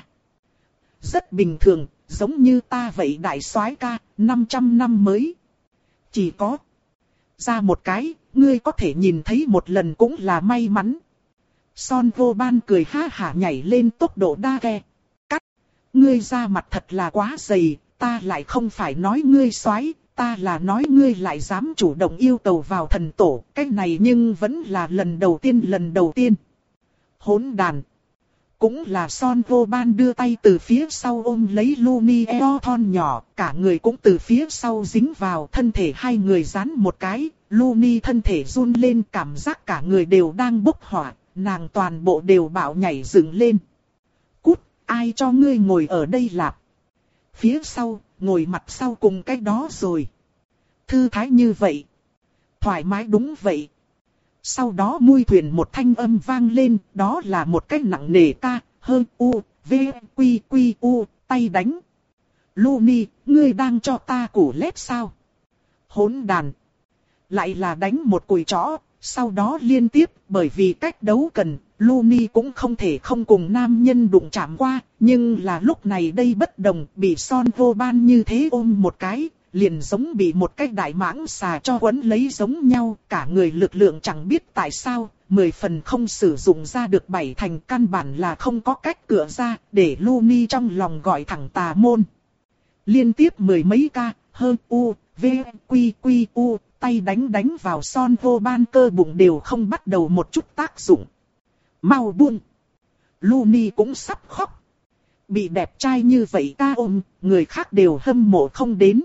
Rất bình thường, giống như ta vậy đại soái ca, năm trăm năm mới. Chỉ có ra một cái, ngươi có thể nhìn thấy một lần cũng là may mắn. Son Vô Ban cười ha hả nhảy lên tốc độ đa ghe. Cắt, ngươi ra mặt thật là quá dày, ta lại không phải nói ngươi soái, ta là nói ngươi lại dám chủ động yêu cầu vào thần tổ, cái này nhưng vẫn là lần đầu tiên lần đầu tiên. Hỗn đàn. Cũng là Son Vô Ban đưa tay từ phía sau ôm lấy Looney eo thon nhỏ, cả người cũng từ phía sau dính vào, thân thể hai người dán một cái, Looney thân thể run lên, cảm giác cả người đều đang bốc hỏa, nàng toàn bộ đều bạo nhảy dựng lên. Cút, ai cho ngươi ngồi ở đây lạp? Phía sau, ngồi mặt sau cùng cái đó rồi. Thư thái như vậy. Thoải mái đúng vậy. Sau đó mui thuyền một thanh âm vang lên, đó là một cái nặng nề ca, hơn u, v, quy, quy, u, tay đánh. Looney, ngươi đang cho ta củ lép sao? Hỗn đàn. Lại là đánh một cùi chó, sau đó liên tiếp, bởi vì cách đấu cần, Looney cũng không thể không cùng nam nhân đụng chạm qua, nhưng là lúc này đây bất đồng, bị Son Vô Ban như thế ôm một cái. Liền giống bị một cái đại mãng xà cho quấn lấy giống nhau, cả người lực lượng chẳng biết tại sao, mười phần không sử dụng ra được bảy thành, căn bản là không có cách cửa ra, để Looney trong lòng gọi thẳng tà môn. Liên tiếp mười mấy ca, hơn u, v, quy quy u, tay đánh đánh vào Son Vô Ban cơ bụng đều không bắt đầu một chút tác dụng. Mau buông! Looney cũng sắp khóc. Bị đẹp trai như vậy ta ôm, người khác đều hâm mộ không đến.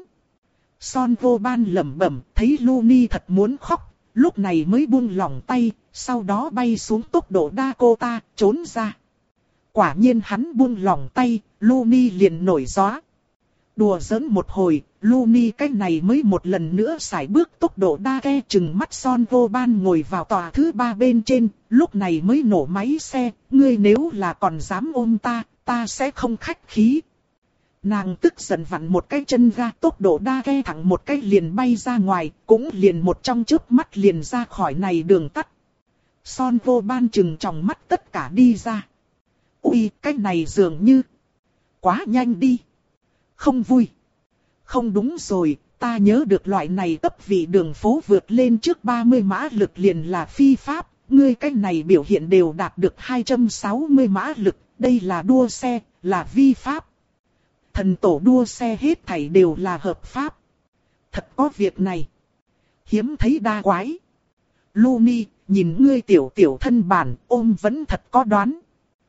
Son vô ban lẩm bẩm, thấy Looney thật muốn khóc, lúc này mới buông lỏng tay, sau đó bay xuống tốc độ Dakota, trốn ra. Quả nhiên hắn buông lỏng tay, Looney liền nổi gió. Đùa giỡn một hồi, Looney cái này mới một lần nữa sải bước tốc độ đa ke, chừng mắt Son vô ban ngồi vào tòa thứ ba bên trên, lúc này mới nổ máy xe, ngươi nếu là còn dám ôm ta, ta sẽ không khách khí. Nàng tức giận vặn một cái chân ga, tốc độ đa ke thẳng một cái liền bay ra ngoài, cũng liền một trong chớp mắt liền ra khỏi này đường tắt. Son vô ban chừng tròng mắt tất cả đi ra. Ui, cái này dường như quá nhanh đi. Không vui. Không đúng rồi, ta nhớ được loại này tốc vị đường phố vượt lên trước ba mươi mã lực liền là phi pháp. Ngươi cái này biểu hiện đều đạt được hai trăm sáu mươi mã lực, đây là đua xe, là vi pháp. Thần tổ đua xe hết thảy đều là hợp pháp. Thật có việc này. Hiếm thấy đa quái. Looney, nhìn ngươi tiểu tiểu thân bản, ôm vẫn thật có đoán.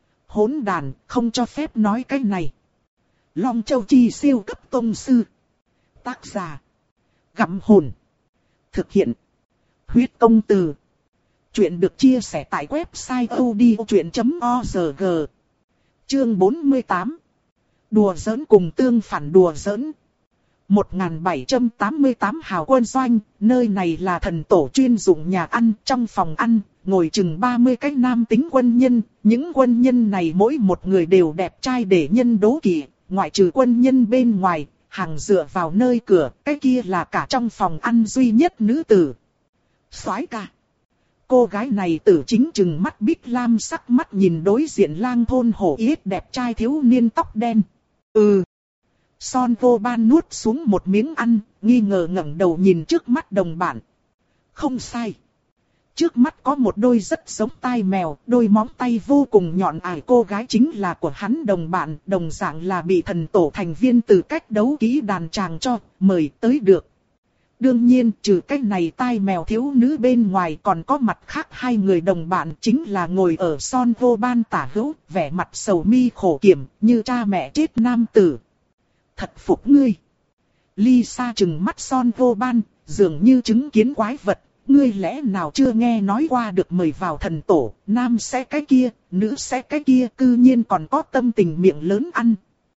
Hỗn đàn, không cho phép nói cái này. Long Châu Chi siêu cấp tông sư. Tác giả. Gặm hồn. Thực hiện. Huyết công từ. Chuyện được chia sẻ tại website odchuyện chấm org. Chương bốn mươi tám. Đùa giỡn cùng tương phản đùa giỡn. một nghìn bảy trăm tám mươi tám hào quân doanh, nơi này là thần tổ chuyên dụng nhà ăn. Trong phòng ăn, ngồi chừng ba mươi cái nam tính quân nhân. Những quân nhân này mỗi một người đều đẹp trai để nhân đố kỵ. Ngoại trừ quân nhân bên ngoài, hàng dựa vào nơi cửa, cái kia là cả trong phòng ăn duy nhất nữ tử. Soái ca. Cô gái này tử chính chừng mắt bích lam sắc mắt nhìn đối diện lang thôn hổ yết đẹp trai thiếu niên tóc đen. Ừ. Son vô ban nuốt xuống một miếng ăn, nghi ngờ ngẩng đầu nhìn trước mắt đồng bạn. Không sai. Trước mắt có một đôi rất giống tai mèo, đôi móng tay vô cùng nhọn ải, cô gái chính là của hắn đồng bạn, đồng dạng là bị thần tổ thành viên từ cách đấu kỹ đàn tràng cho, mời tới được. Đương nhiên, trừ cách này tai mèo thiếu nữ bên ngoài còn có mặt khác hai người đồng bạn, chính là ngồi ở Son vô ban tả hữu, vẻ mặt sầu mi khổ kiểm, như cha mẹ chết nam tử. Thật phục ngươi. Lisa trừng mắt Son vô ban, dường như chứng kiến quái vật. Ngươi lẽ nào chưa nghe nói qua được mời vào thần tổ, nam sẽ cái kia, nữ sẽ cái kia, cư nhiên còn có tâm tình miệng lớn ăn.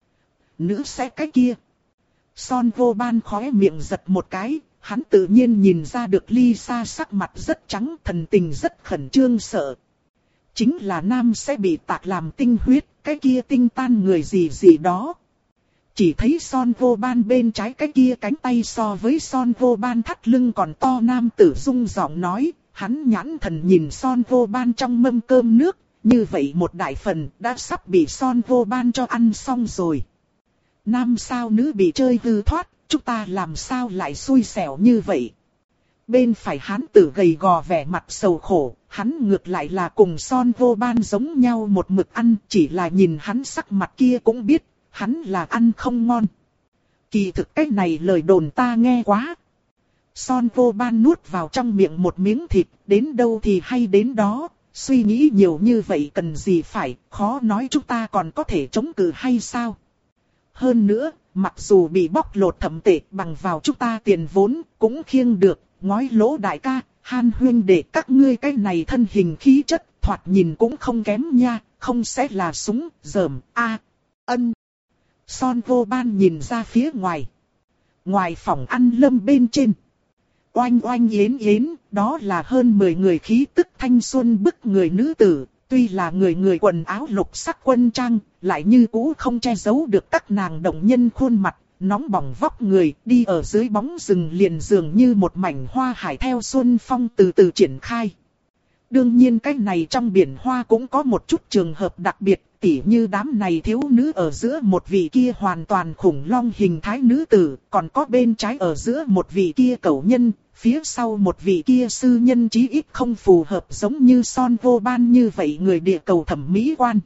Nữ sẽ cái kia. Son vô ban khóe miệng giật một cái, hắn tự nhiên nhìn ra được Lisa sắc mặt rất trắng, thần tình rất khẩn trương sợ. Chính là nam sẽ bị tạc làm tinh huyết, cái kia tinh tan người gì gì đó. Chỉ thấy Son vô ban bên trái cái kia cánh tay so với Son vô ban thắt lưng còn to, nam tử rung giọng nói, hắn nhãn thần nhìn Son vô ban trong mâm cơm nước, như vậy một đại phần đã sắp bị Son vô ban cho ăn xong rồi. Nam sao nữ bị chơi hư thoát, chúng ta làm sao lại xui xẻo như vậy. Bên phải hán tử gầy gò vẻ mặt sầu khổ, hắn ngược lại là cùng Son vô ban giống nhau một mực ăn, chỉ là nhìn hắn sắc mặt kia cũng biết. Hắn là ăn không ngon. Kỳ thực cái này lời đồn ta nghe quá. Son vô ban nuốt vào trong miệng một miếng thịt, đến đâu thì hay đến đó. Suy nghĩ nhiều như vậy cần gì phải, khó nói chúng ta còn có thể chống cự hay sao. Hơn nữa, mặc dù bị bóc lột thẩm tệ bằng vào chúng ta tiền vốn, cũng khiêng được. Ngói lỗ đại ca, Han huyên để các ngươi cái này thân hình khí chất, thoạt nhìn cũng không kém nha, không sẽ là súng, dởm, a, ân. Son vô ban nhìn ra phía ngoài. Ngoài phòng ăn lâm bên trên. Oanh oanh yến yến, đó là hơn mười người khí tức thanh xuân bức người nữ tử. Tuy là người người quần áo lục sắc quân trang, lại như cũ không che giấu được các nàng động nhân khuôn mặt, nóng bỏng vóc người, đi ở dưới bóng rừng liền dường như một mảnh hoa hải theo xuân phong từ từ triển khai. Đương nhiên cái này trong biển hoa cũng có một chút trường hợp đặc biệt, tỉ như đám này thiếu nữ ở giữa một vị kia hoàn toàn khủng long hình thái nữ tử, còn có bên trái ở giữa một vị kia cẩu nhân, phía sau một vị kia sư nhân, chí ít không phù hợp giống như Son vô ban như vậy người địa cầu thẩm mỹ quan.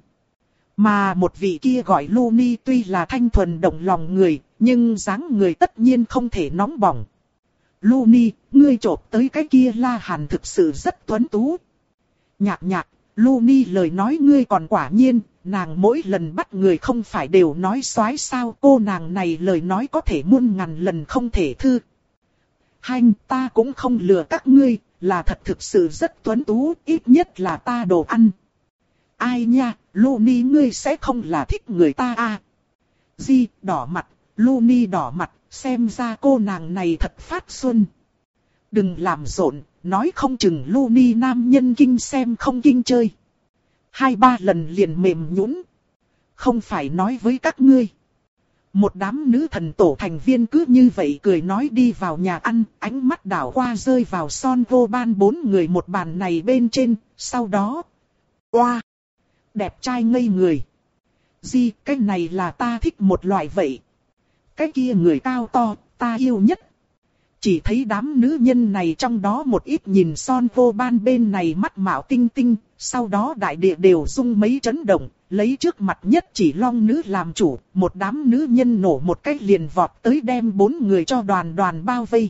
Mà một vị kia gọi Looney tuy là thanh thuần động lòng người, nhưng dáng người tất nhiên không thể nóng bỏng. Looney, ngươi chộp tới cái kia La Hàn thực sự rất tuấn tú. Nhạc nhạc, Looney lời nói ngươi còn quả nhiên, nàng mỗi lần bắt người không phải đều nói soái sao, cô nàng này lời nói có thể muôn ngàn lần không thể thư. Hanh, ta cũng không lừa các ngươi, là thật thực sự rất tuấn tú, ít nhất là ta đồ ăn. Ai nha, Luni ngươi sẽ không là thích người ta à? Di, đỏ mặt, Luni đỏ mặt, xem ra cô nàng này thật phát xuân. Đừng làm rộn, nói không chừng Luni nam nhân kinh xem không kinh chơi. Hai ba lần liền mềm nhũn. Không phải nói với các ngươi. Một đám nữ thần tổ thành viên cứ như vậy cười nói đi vào nhà ăn, ánh mắt đảo qua rơi vào Son Vô Ban bốn người một bàn này bên trên, sau đó. Oa! Đẹp trai ngây người. Di, cái này là ta thích một loại vậy. Cái kia người cao to, ta yêu nhất. Chỉ thấy đám nữ nhân này trong đó một ít nhìn Son Vô Ban bên này mắt mạo tinh tinh, sau đó đại địa đều rung mấy chấn động, lấy trước mặt nhất chỉ long nữ làm chủ, một đám nữ nhân nổ một cách liền vọt tới đem bốn người cho đoàn đoàn bao vây.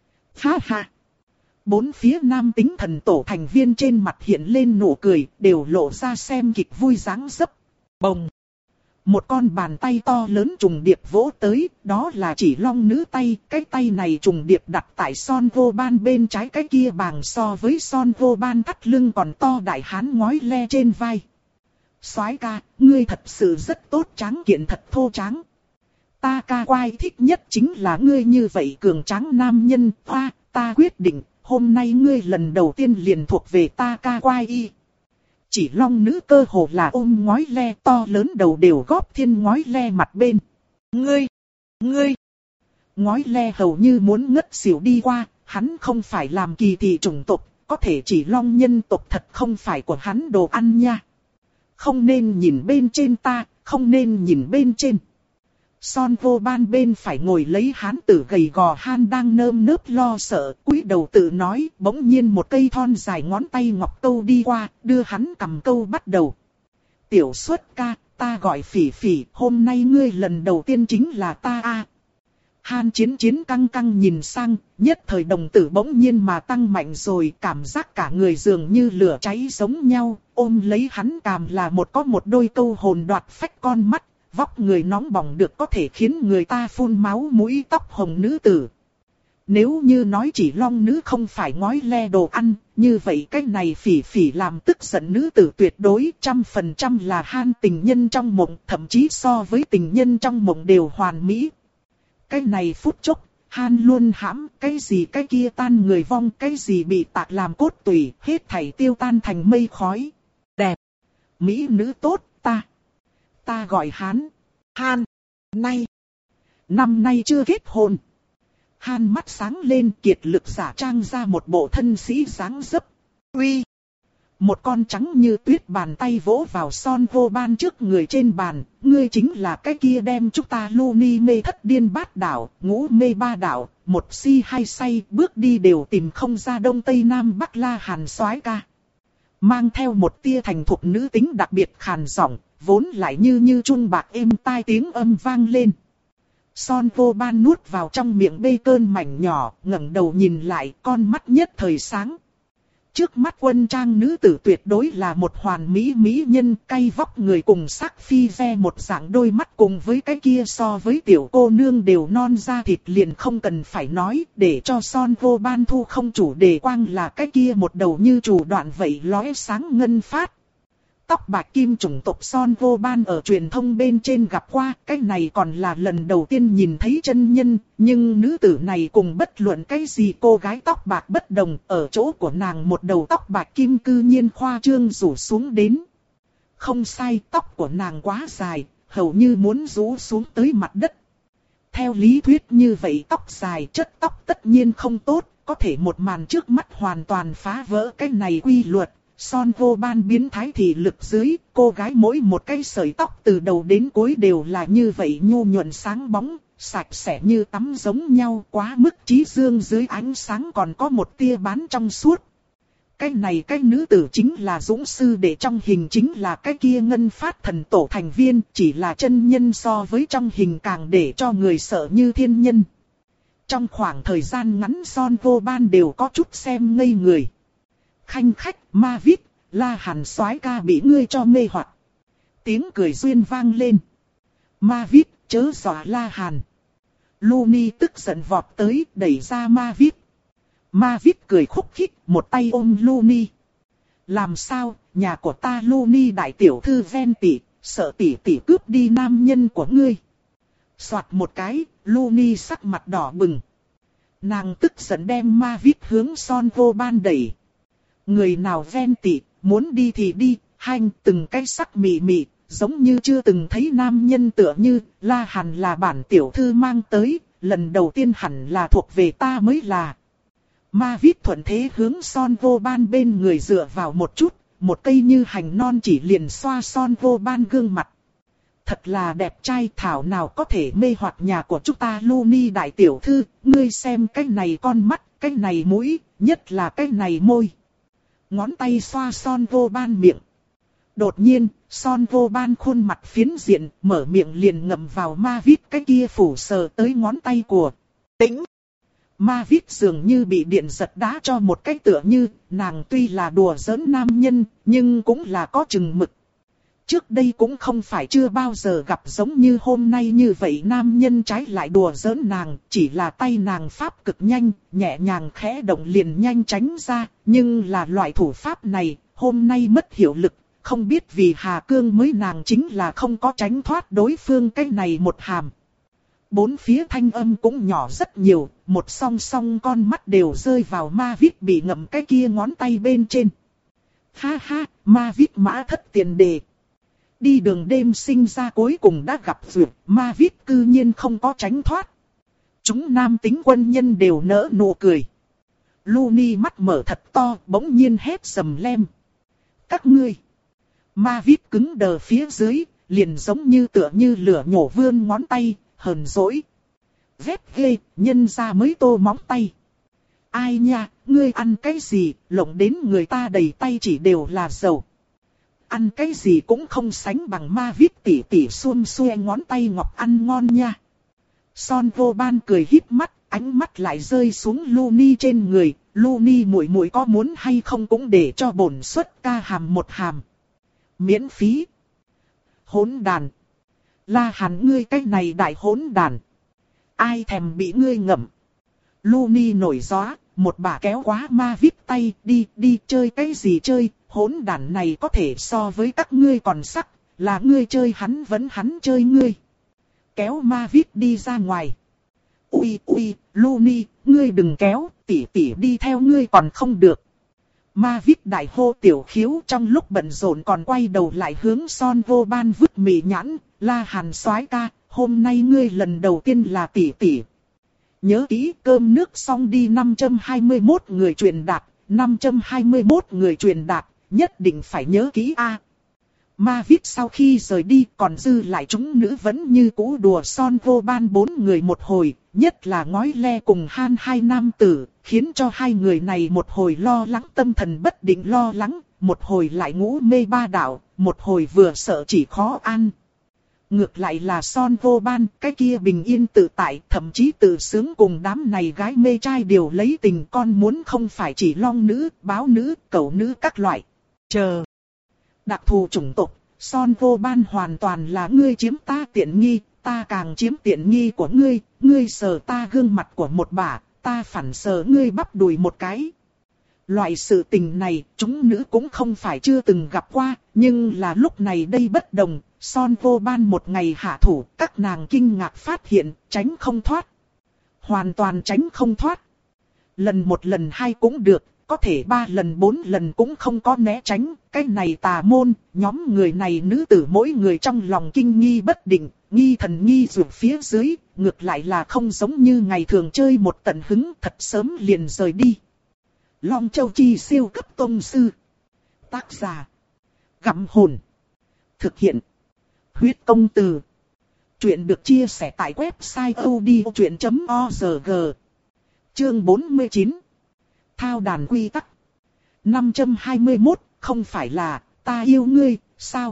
Ha ha! Bốn phía nam tính thần tổ thành viên trên mặt hiện lên nụ cười, đều lộ ra xem kịch vui dáng dấp. Bồng! Một con bàn tay to lớn trùng điệp vỗ tới, đó là chỉ long nữ tay, cái tay này trùng điệp đặt tại Son Vô Ban bên trái, cái kia bằng so với Son Vô Ban thắt lưng còn to đại hán ngói le trên vai. Soái ca, ngươi thật sự rất tốt, tráng kiện thật thô tráng. Ta ca quai thích nhất chính là ngươi như vậy cường tráng nam nhân, hoa, ta quyết định, hôm nay ngươi lần đầu tiên liền thuộc về ta ca quai y. Chỉ long nữ cơ hồ là ôm ngói le to lớn đầu đều góp thiên ngói le mặt bên. Ngươi! Ngươi! Ngói le hầu như muốn ngất xỉu đi qua, hắn không phải làm kỳ thị chủng tộc, có thể chỉ long nhân tộc thật không phải của hắn đồ ăn nha. Không nên nhìn bên trên ta, không nên nhìn bên trên. Son Vô Ban bên phải ngồi lấy hán tử gầy gò han đang nơm nớp lo sợ, cúi đầu tự nói, bỗng nhiên một cây thon dài ngón tay ngọc câu đi qua, đưa hắn cầm câu bắt đầu. Tiểu Xuất ca, ta gọi Phỉ Phỉ, hôm nay ngươi lần đầu tiên chính là ta a. Han Chiến Chiến căng căng nhìn sang, nhất thời đồng tử bỗng nhiên mà tăng mạnh rồi, cảm giác cả người dường như lửa cháy giống nhau, ôm lấy hắn càm là một có một đôi câu hồn đoạt phách con mắt. Vóc người nóng bỏng được có thể khiến người ta phun máu mũi tóc hồng nữ tử. Nếu như nói chỉ long nữ không phải ngói le đồ ăn, như vậy cái này Phỉ Phỉ làm tức giận nữ tử tuyệt đối trăm phần trăm là Han tình nhân trong mộng, thậm chí so với tình nhân trong mộng đều hoàn mỹ. Cái này phút chốc, Han luôn hãm, cái gì cái kia tan người vong, cái gì bị tạc làm cốt tủy, hết thảy tiêu tan thành mây khói. Đẹp! Mỹ nữ tốt, ta! Ta gọi hắn, Han, nay, năm nay chưa kết hôn. Han mắt sáng lên kiệt lực giả trang ra một bộ thân sĩ dáng dấp. Uy, một con trắng như tuyết bàn tay vỗ vào Son Vô Ban trước người trên bàn. Ngươi chính là cái kia đem chúng ta Luni mê thất điên bát đảo, ngũ mê ba đảo, một si hai say, bước đi đều tìm không ra đông tây nam bắc la hàn soái ca. Mang theo một tia thành thục nữ tính đặc biệt khàn giọng, vốn lại như như chun bạc êm tai tiếng âm vang lên. Son Vô Ban nuốt vào trong miệng bê cơn mảnh nhỏ, ngẩng đầu nhìn lại, con mắt nhất thời sáng. Trước mắt quân trang nữ tử tuyệt đối là một hoàn mỹ mỹ nhân, cay vóc người cùng sắc phi ve một dạng đôi mắt cùng với cái kia so với tiểu cô nương đều non da thịt liền không cần phải nói, để cho Son Vô Ban thu không chủ đề quang là cái kia một đầu như chủ đoạn vậy lóe sáng ngân phát. Tóc bạc kim chủng tộc Son Vô Ban ở truyền thông bên trên gặp qua, cái này còn là lần đầu tiên nhìn thấy chân nhân, nhưng nữ tử này cùng bất luận cái gì cô gái tóc bạc bất đồng, ở chỗ của nàng một đầu tóc bạc kim cư nhiên khoa trương rủ xuống đến. Không sai, tóc của nàng quá dài, hầu như muốn rũ xuống tới mặt đất. Theo lý thuyết như vậy tóc dài chất tóc tất nhiên không tốt, có thể một màn trước mắt hoàn toàn phá vỡ cái này quy luật. Son Vô Ban biến thái thị lực dưới, cô gái mỗi một cái sợi tóc từ đầu đến cuối đều là như vậy nhu nhuận sáng bóng, sạch sẽ như tắm giống nhau, quá mức trí dương dưới ánh sáng còn có một tia bán trong suốt. Cái này cái nữ tử chính là dũng sư để trong hình chính là cái kia ngân phát thần tổ thành viên, chỉ là chân nhân so với trong hình càng để cho người sợ như thiên nhân. Trong khoảng thời gian ngắn Son Vô Ban đều có chút xem ngây người. Khanh khách, ma vít, La Hàn soái ca bị ngươi cho mê hoặc. Tiếng cười duyên vang lên. Ma Vít, chớ dọa La Hàn. Looney tức giận vọt tới, đẩy ra Ma Vít. Ma Vít cười khúc khích, một tay ôm Looney. Làm sao, nhà của ta Looney đại tiểu thư ven tỷ, sợ tỷ tỷ cướp đi nam nhân của ngươi. Soạt một cái, Looney sắc mặt đỏ bừng. Nàng tức giận đem Ma Vít hướng Son Vô Ban đẩy. Người nào ven tỷ, muốn đi thì đi, hanh từng cái sắc mị mị, giống như chưa từng thấy nam nhân tựa như, La Hàn là bản tiểu thư mang tới, lần đầu tiên hẳn là thuộc về ta mới là. Ma Vít thuận thế hướng Son Vô Ban bên người dựa vào một chút, một cây như hành non chỉ liền xoa Son Vô Ban gương mặt. Thật là đẹp trai, thảo nào có thể mê hoặc nhà của chúng ta Looney đại tiểu thư, ngươi xem cái này con mắt, cái này mũi, nhất là cái này môi. Ngón tay xoa Son Vô Ban miệng. Đột nhiên, Son Vô Ban khuôn mặt phiến diện, mở miệng liền ngậm vào Ma Vít cái kia phủ sờ tới ngón tay của. Tĩnh! Ma Vít dường như bị điện giật đá cho một cái tựa như, nàng tuy là đùa giỡn nam nhân, nhưng cũng là có chừng mực. Trước đây cũng không phải chưa bao giờ gặp giống như hôm nay như vậy nam nhân trái lại đùa giỡn nàng, chỉ là tay nàng pháp cực nhanh, nhẹ nhàng khẽ động liền nhanh tránh ra, nhưng là loại thủ pháp này, hôm nay mất hiệu lực, không biết vì Hà Cương mới nàng chính là không có tránh thoát đối phương cái này một hàm. Bốn phía thanh âm cũng nhỏ rất nhiều, một song song con mắt đều rơi vào Ma Vít bị ngậm cái kia ngón tay bên trên. Ha ha, Ma Vít mã thất tiền đề. Đi đường đêm sinh ra cuối cùng đã gặp duyệt, Ma Vít cư nhiên không có tránh thoát. Chúng nam tính quân nhân đều nỡ nụ cười. Looney mắt mở thật to, bỗng nhiên hét sầm lem. Các ngươi! Ma Vít cứng đờ phía dưới, liền giống như tựa như lửa nhổ vươn ngón tay, hờn dỗi. Vét ghê, nhân ra mới tô móng tay. Ai nha, ngươi ăn cái gì, lộng đến người ta đầy tay chỉ đều là dầu. Ăn cái gì cũng không sánh bằng Ma Vít tỉ tỉ xuông xuê ngón tay ngọc ăn ngon nha. Son Vô Ban cười híp mắt, ánh mắt lại rơi xuống Looney trên người. Looney muội muội có muốn hay không cũng để cho bổn suất ca hàm một hàm. Miễn phí. Hỗn đàn. La Hàn ngươi cái này đại hỗn đàn. Ai thèm bị ngươi ngậm. Looney nổi gió, một bà kéo quá Ma Vít tay, đi đi chơi cái gì chơi. Hỗn đàn này có thể so với các ngươi còn sắc, là ngươi chơi hắn vẫn hắn chơi ngươi. Kéo Ma Vít đi ra ngoài. Ui ui, Looney, ngươi đừng kéo, tỉ tỉ đi theo ngươi còn không được. Ma Vít đại hô tiểu khiếu trong lúc bận rộn còn quay đầu lại hướng Son Vô Ban vứt mì nhãn, La Hàn soái ca, hôm nay ngươi lần đầu tiên là tỉ tỉ. Nhớ kỹ cơm nước xong đi năm trăm hai mươi mốt người truyền đạt, năm trăm hai mươi mốt người truyền đạt. Nhất định phải nhớ kỹ a. À. Ma Vít sau khi rời đi còn dư lại chúng nữ vẫn như cũ đùa Son Vô Ban bốn người một hồi, nhất là Ngói Le cùng Han hai nam tử, khiến cho hai người này một hồi lo lắng tâm thần bất định lo lắng, một hồi lại ngủ mê ba đạo, một hồi vừa sợ chỉ khó ăn. Ngược lại là Son Vô Ban, cái kia bình yên tự tại, thậm chí tự sướng cùng đám này gái mê trai đều lấy tình con muốn không phải chỉ long nữ, báo nữ, cẩu nữ các loại. Chờ. Đặc thù chủng tộc, Son Vô Ban hoàn toàn là ngươi chiếm ta tiện nghi, ta càng chiếm tiện nghi của ngươi, ngươi sờ ta gương mặt của một bả, ta phản sờ ngươi bắp đùi một cái. Loại sự tình này, chúng nữ cũng không phải chưa từng gặp qua, nhưng là lúc này đây bất đồng, Son Vô Ban một ngày hạ thủ, các nàng kinh ngạc phát hiện, tránh không thoát. Hoàn toàn tránh không thoát. Lần một lần hai cũng được. Có thể ba lần bốn lần cũng không có né tránh, cái này tà môn, nhóm người này nữ tử mỗi người trong lòng kinh nghi bất định, nghi thần nghi ruột phía dưới, ngược lại là không giống như ngày thường chơi một tận hứng thật sớm liền rời đi. Long Châu Chi siêu cấp tông sư. Tác giả. Gặm hồn. Thực hiện. Huyết công từ. Chuyện được chia sẻ tại website odchuyện chấm org. Chương bốn mươi chín. Thao đàn quy tắc. năm trăm hai mươi mốt, không phải là, ta yêu ngươi, sao?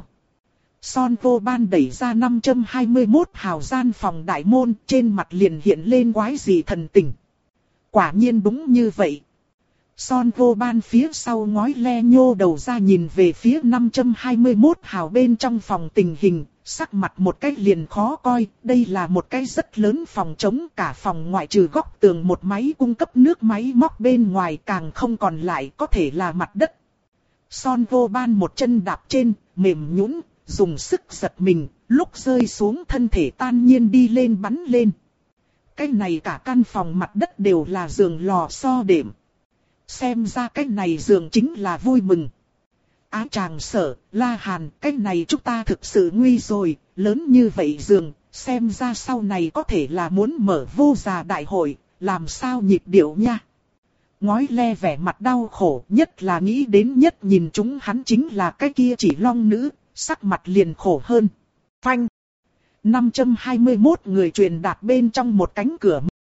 Son Vô Ban đẩy ra năm trăm hai mươi mốt hào gian phòng đại môn, trên mặt liền hiện lên quái gì thần tình. Quả nhiên đúng như vậy. Son vô ban phía sau ngói le nhô đầu ra nhìn về phía năm trăm hai mươi mốt hào bên trong phòng tình hình, sắc mặt một cái liền khó coi. Đây là một cái rất lớn phòng trống, cả phòng ngoại trừ góc tường một máy cung cấp nước máy móc bên ngoài càng không còn lại, có thể là mặt đất. Son vô ban một chân đạp trên, mềm nhũn, dùng sức giật mình, lúc rơi xuống thân thể tan nhiên đi lên bắn lên. Cái này cả căn phòng mặt đất đều là giường lò xo đệm. Xem ra cái này giường chính là vui mừng. Á Tràng Sở, La Hàn, cái này chúng ta thực sự nguy rồi, lớn như vậy giường, xem ra sau này có thể là muốn mở vô già đại hội, làm sao nhịp điệu nha. Ngói le vẻ mặt đau khổ, nhất là nghĩ đến nhất nhìn chúng hắn chính là cái kia chỉ long nữ, sắc mặt liền khổ hơn. Phanh. năm trăm hai mươi mốt người truyền đạt bên trong một cánh cửa.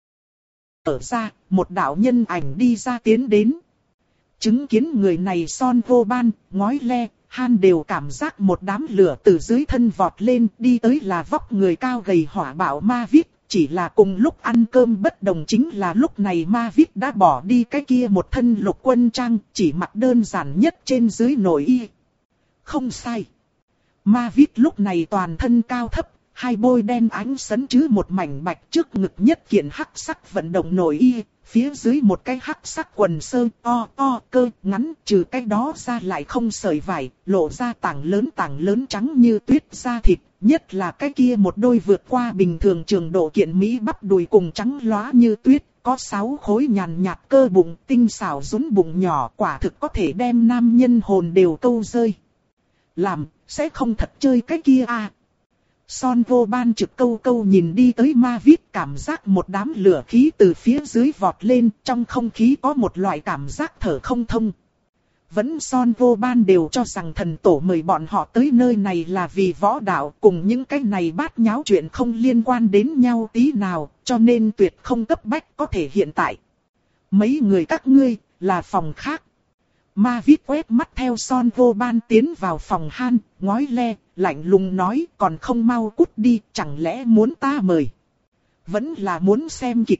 Ở ra, một đạo nhân ảnh đi ra tiến đến. Chứng kiến người này Son vô ban, ngói le, Han đều cảm giác một đám lửa từ dưới thân vọt lên, đi tới là vóc người cao gầy hỏa bạo Ma Vít. Chỉ là cùng lúc ăn cơm bất đồng chính là lúc này Ma Vít đã bỏ đi cái kia một thân lục quân trang, chỉ mặc đơn giản nhất trên dưới nội y. Không sai. Ma Vít lúc này toàn thân cao thấp, hai bôi đen ánh sấn chứ một mảnh bạch, trước ngực nhất kiện hắc sắc vận động nội y, phía dưới một cái hắc sắc quần sơ to to cơ ngắn, trừ cái đó ra lại không sợi vải, lộ ra tảng lớn tảng lớn trắng như tuyết da thịt, nhất là cái kia một đôi vượt qua bình thường trường độ kiện mỹ bắp đùi cùng trắng lóa như tuyết, có sáu khối nhàn nhạt cơ bụng, tinh xảo rún bụng nhỏ, quả thực có thể đem nam nhân hồn đều câu rơi. Làm, sẽ không thật chơi cái kia à. Son vô ban trực câu câu nhìn đi tới Ma Vít, cảm giác một đám lửa khí từ phía dưới vọt lên, trong không khí có một loại cảm giác thở không thông. Vẫn Son vô ban đều cho rằng thần tổ mời bọn họ tới nơi này là vì võ đạo, cùng những cái này bát nháo chuyện không liên quan đến nhau tí nào, cho nên tuyệt không cấp bách có thể hiện tại. Mấy người các ngươi, là phòng khác. Ma Vít quét mắt theo Son vô ban tiến vào phòng Han, ngói le, lạnh lùng nói còn không mau cút đi, chẳng lẽ muốn ta mời. Vẫn là muốn xem kịch.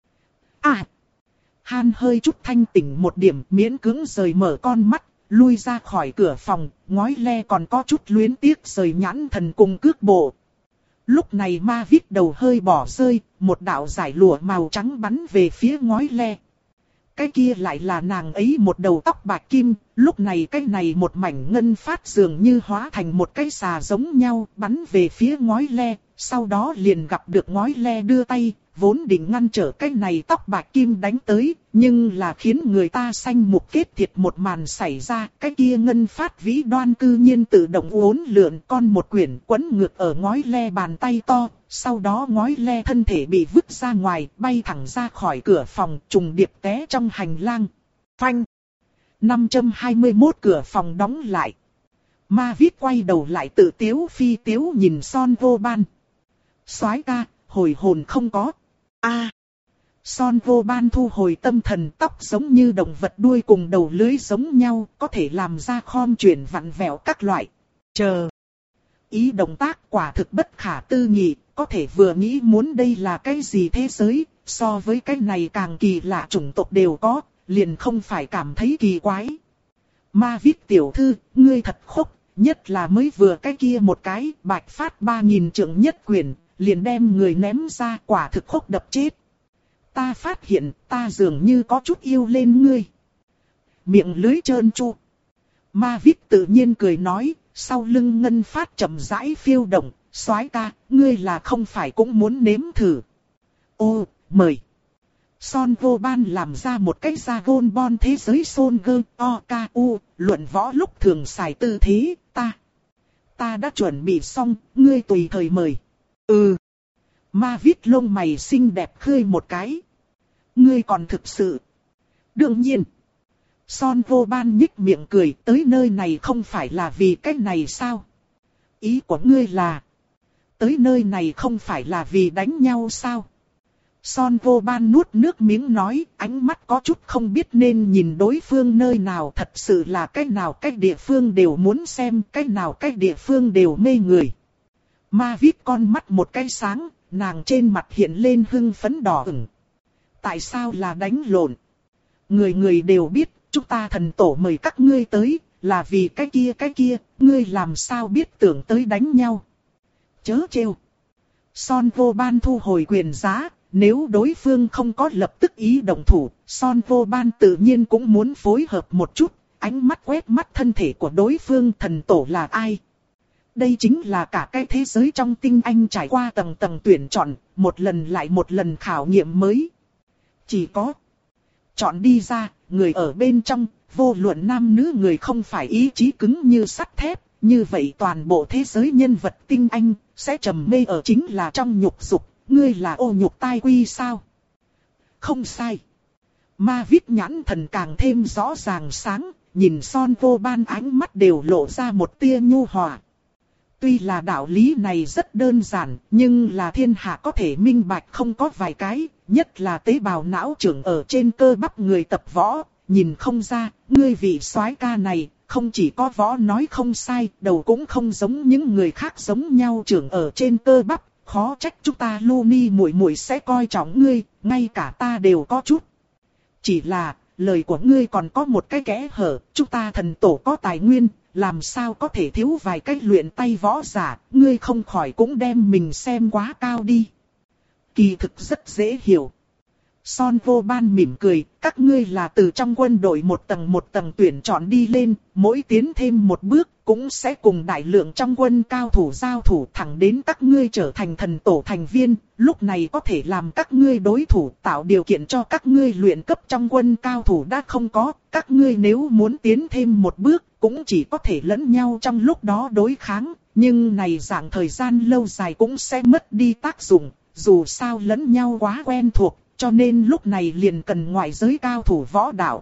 À! Han hơi chút thanh tỉnh một điểm, miễn cưỡng rời mở con mắt, lui ra khỏi cửa phòng, ngói le còn có chút luyến tiếc rời nhãn thần cùng cước bộ. Lúc này Ma Vít đầu hơi bỏ rơi, một đạo giải lụa màu trắng bắn về phía ngói le. Cái kia lại là nàng ấy một đầu tóc bạc kim, lúc này cái này một mảnh ngân phát dường như hóa thành một cái xà giống nhau, bắn về phía ngói le, sau đó liền gặp được ngói le đưa tay, vốn định ngăn trở cái này tóc bạc kim đánh tới, nhưng là khiến người ta sanh mục kết thiệt một màn xảy ra, cái kia ngân phát vĩ đoan cư nhiên tự động uốn lượn con một quyển quấn ngược ở ngói le bàn tay to, sau đó ngói le thân thể bị vứt ra ngoài, bay thẳng ra khỏi cửa phòng, trùng điệp té trong hành lang. Phanh! năm trăm hai mươi mốt cửa phòng đóng lại. Ma Vít quay đầu lại tự tiếu phi tiếu nhìn Son vô ban. Soái ca, hồi hồn không có. A. À. Son vô ban thu hồi tâm thần, tóc giống như động vật đuôi cùng đầu lưới giống nhau, có thể làm ra khom chuyển vặn vẹo các loại. Chờ. Ý động tác quả thực bất khả tư nghị, có thể vừa nghĩ muốn đây là cái gì thế giới, so với cái này càng kỳ lạ chủng tộc đều có, liền không phải cảm thấy kỳ quái. Ma Vít tiểu thư, ngươi thật khốc, nhất là mới vừa cái kia một cái, bạch phát ba nghìn trượng nhất quyền, liền đem người ném ra, quả thực khốc đập chết. Ta phát hiện, ta dường như có chút yêu lên ngươi. Miệng lưới trơn tru. Ma Vít tự nhiên cười nói, sau lưng ngân phát chậm rãi phiêu động, soái ca, ngươi là không phải cũng muốn nếm thử. Ô, mời. Son vô ban làm ra một cái ra gôn bon thế giới son gơ o ca u, luận võ lúc thường xài tư thế, ta. Ta đã chuẩn bị xong, ngươi tùy thời mời. Ừ. Ma Vít lông mày xinh đẹp khơi một cái. Ngươi còn thực sự. Đương nhiên. Son vô ban nhích miệng cười, tới nơi này không phải là vì cái này sao? Ý của ngươi là. Tới nơi này không phải là vì đánh nhau sao? Son vô ban nuốt nước miếng nói, ánh mắt có chút không biết nên nhìn đối phương nơi nào, thật sự là cái nào cái địa phương đều muốn xem, cái nào cái địa phương đều mê người. Ma Vít con mắt một cái sáng, nàng trên mặt hiện lên hưng phấn đỏ ửng. Tại sao là đánh lộn? Người người đều biết, chúng ta thần tổ mời các ngươi tới, là vì cái kia cái kia, ngươi làm sao biết tưởng tới đánh nhau. Chớ trêu. Son Vô Ban thu hồi quyền giá, nếu đối phương không có lập tức ý động thủ, Son Vô Ban tự nhiên cũng muốn phối hợp một chút, ánh mắt quét mắt thân thể của đối phương. Thần tổ là ai? Đây chính là cả cái thế giới trong tinh anh trải qua tầng tầng tuyển chọn, một lần lại một lần khảo nghiệm mới. Chỉ có chọn đi ra, người ở bên trong, vô luận nam nữ người không phải ý chí cứng như sắt thép, như vậy toàn bộ thế giới nhân vật tinh anh, sẽ trầm mê ở chính là trong nhục dục, ngươi là ô nhục tai quy sao? Không sai. Ma Vít nhãn thần càng thêm rõ ràng sáng, nhìn Son Vô Ban ánh mắt đều lộ ra một tia nhu hòa. Tuy là đạo lý này rất đơn giản, nhưng là thiên hạ có thể minh bạch không có vài cái, nhất là tế bào não trưởng ở trên cơ bắp người tập võ, nhìn không ra, ngươi vị soái ca này, không chỉ có võ nói không sai, đầu cũng không giống những người khác giống nhau trưởng ở trên cơ bắp, khó trách chúng ta Luni muội muội sẽ coi trọng ngươi, ngay cả ta đều có chút. Chỉ là, lời của ngươi còn có một cái kẽ hở, chúng ta thần tổ có tài nguyên, làm sao có thể thiếu vài cách luyện tay võ giả, ngươi không khỏi cũng đem mình xem quá cao đi. Kỳ thực rất dễ hiểu. Son Vô Ban mỉm cười, các ngươi là từ trong quân đội một tầng một tầng tuyển chọn đi lên, mỗi tiến thêm một bước, cũng sẽ cùng đại lượng trong quân cao thủ giao thủ thẳng đến các ngươi trở thành thần tổ thành viên, lúc này có thể làm các ngươi đối thủ, tạo điều kiện cho các ngươi luyện cấp trong quân cao thủ đã không có, các ngươi nếu muốn tiến thêm một bước, cũng chỉ có thể lẫn nhau trong lúc đó đối kháng, nhưng này dạng thời gian lâu dài cũng sẽ mất đi tác dụng, dù sao lẫn nhau quá quen thuộc. Cho nên lúc này liền cần ngoại giới cao thủ võ đạo.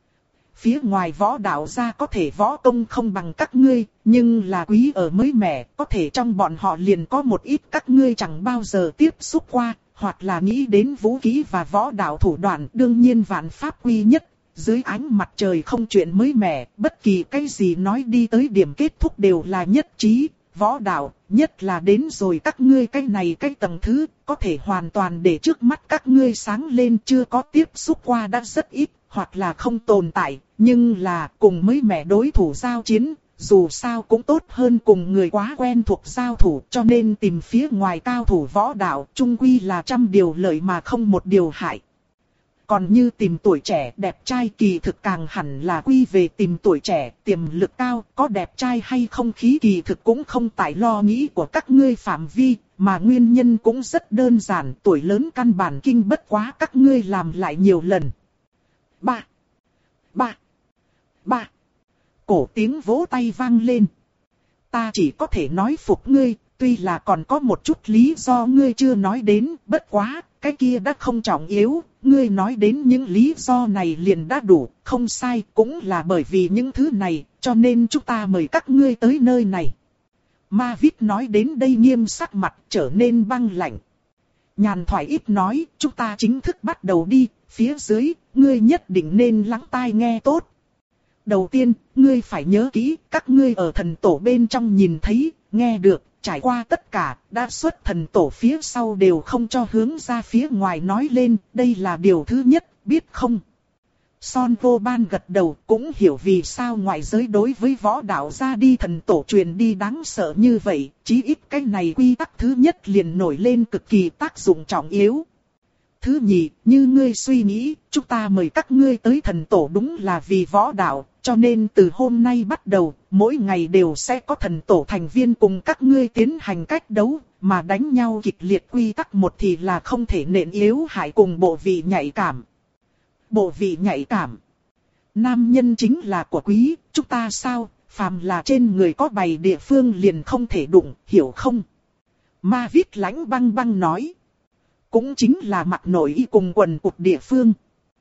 Phía ngoài võ đạo ra có thể võ công không bằng các ngươi, nhưng là quý ở mới mẻ, có thể trong bọn họ liền có một ít các ngươi chẳng bao giờ tiếp xúc qua, hoặc là nghĩ đến vũ khí và võ đạo thủ đoạn, đương nhiên vạn pháp quy nhất. Dưới ánh mặt trời không chuyện mới mẻ, bất kỳ cái gì nói đi tới điểm kết thúc đều là nhất trí. Võ đạo, nhất là đến rồi các ngươi cái này cái tầng thứ, có thể hoàn toàn để trước mắt các ngươi sáng lên, chưa có tiếp xúc qua đã rất ít, hoặc là không tồn tại, nhưng là cùng mới mẻ đối thủ giao chiến, dù sao cũng tốt hơn cùng người quá quen thuộc giao thủ, cho nên tìm phía ngoài cao thủ võ đạo, chung quy là trăm điều lợi mà không một điều hại. Còn như tìm tuổi trẻ đẹp trai kỳ thực càng hẳn là quy về tìm tuổi trẻ, tiềm lực cao, có đẹp trai hay không khí kỳ thực cũng không tại lo nghĩ của các ngươi phạm vi, mà nguyên nhân cũng rất đơn giản, tuổi lớn căn bản kinh bất quá các ngươi làm lại nhiều lần. Ba, ba, ba. Cổ tiếng vỗ tay vang lên. Ta chỉ có thể nói phục ngươi, tuy là còn có một chút lý do ngươi chưa nói đến, bất quá, cái kia đã không trọng yếu. Ngươi nói đến những lý do này liền đã đủ, không sai, cũng là bởi vì những thứ này, cho nên chúng ta mời các ngươi tới nơi này. Ma Vít nói đến đây nghiêm sắc mặt trở nên băng lạnh. Nhàn thoại ít nói, chúng ta chính thức bắt đầu đi, phía dưới, ngươi nhất định nên lắng tai nghe tốt. Đầu tiên, ngươi phải nhớ kỹ, các ngươi ở thần tổ bên trong nhìn thấy, nghe được. Trải qua tất cả, đa xuất thần tổ phía sau đều không cho hướng ra phía ngoài nói lên, đây là điều thứ nhất, biết không? Son Vô Ban gật đầu, cũng hiểu vì sao ngoại giới đối với võ đạo ra đi thần tổ truyền đi đáng sợ như vậy, chí ít cái này quy tắc thứ nhất liền nổi lên cực kỳ tác dụng trọng yếu. Thứ nhì, như ngươi suy nghĩ, chúng ta mời các ngươi tới thần tổ đúng là vì võ đạo, cho nên từ hôm nay bắt đầu, mỗi ngày đều sẽ có thần tổ thành viên cùng các ngươi tiến hành cách đấu, mà đánh nhau kịch liệt quy tắc một thì là không thể nện yếu hại cùng bộ vị nhạy cảm. Bộ vị nhạy cảm. Nam nhân chính là của quý, chúng ta sao, phàm là trên người có bày địa phương liền không thể đụng, hiểu không? Ma Vít lãnh băng băng nói. Cũng chính là mặc nội y cùng quần cụt địa phương.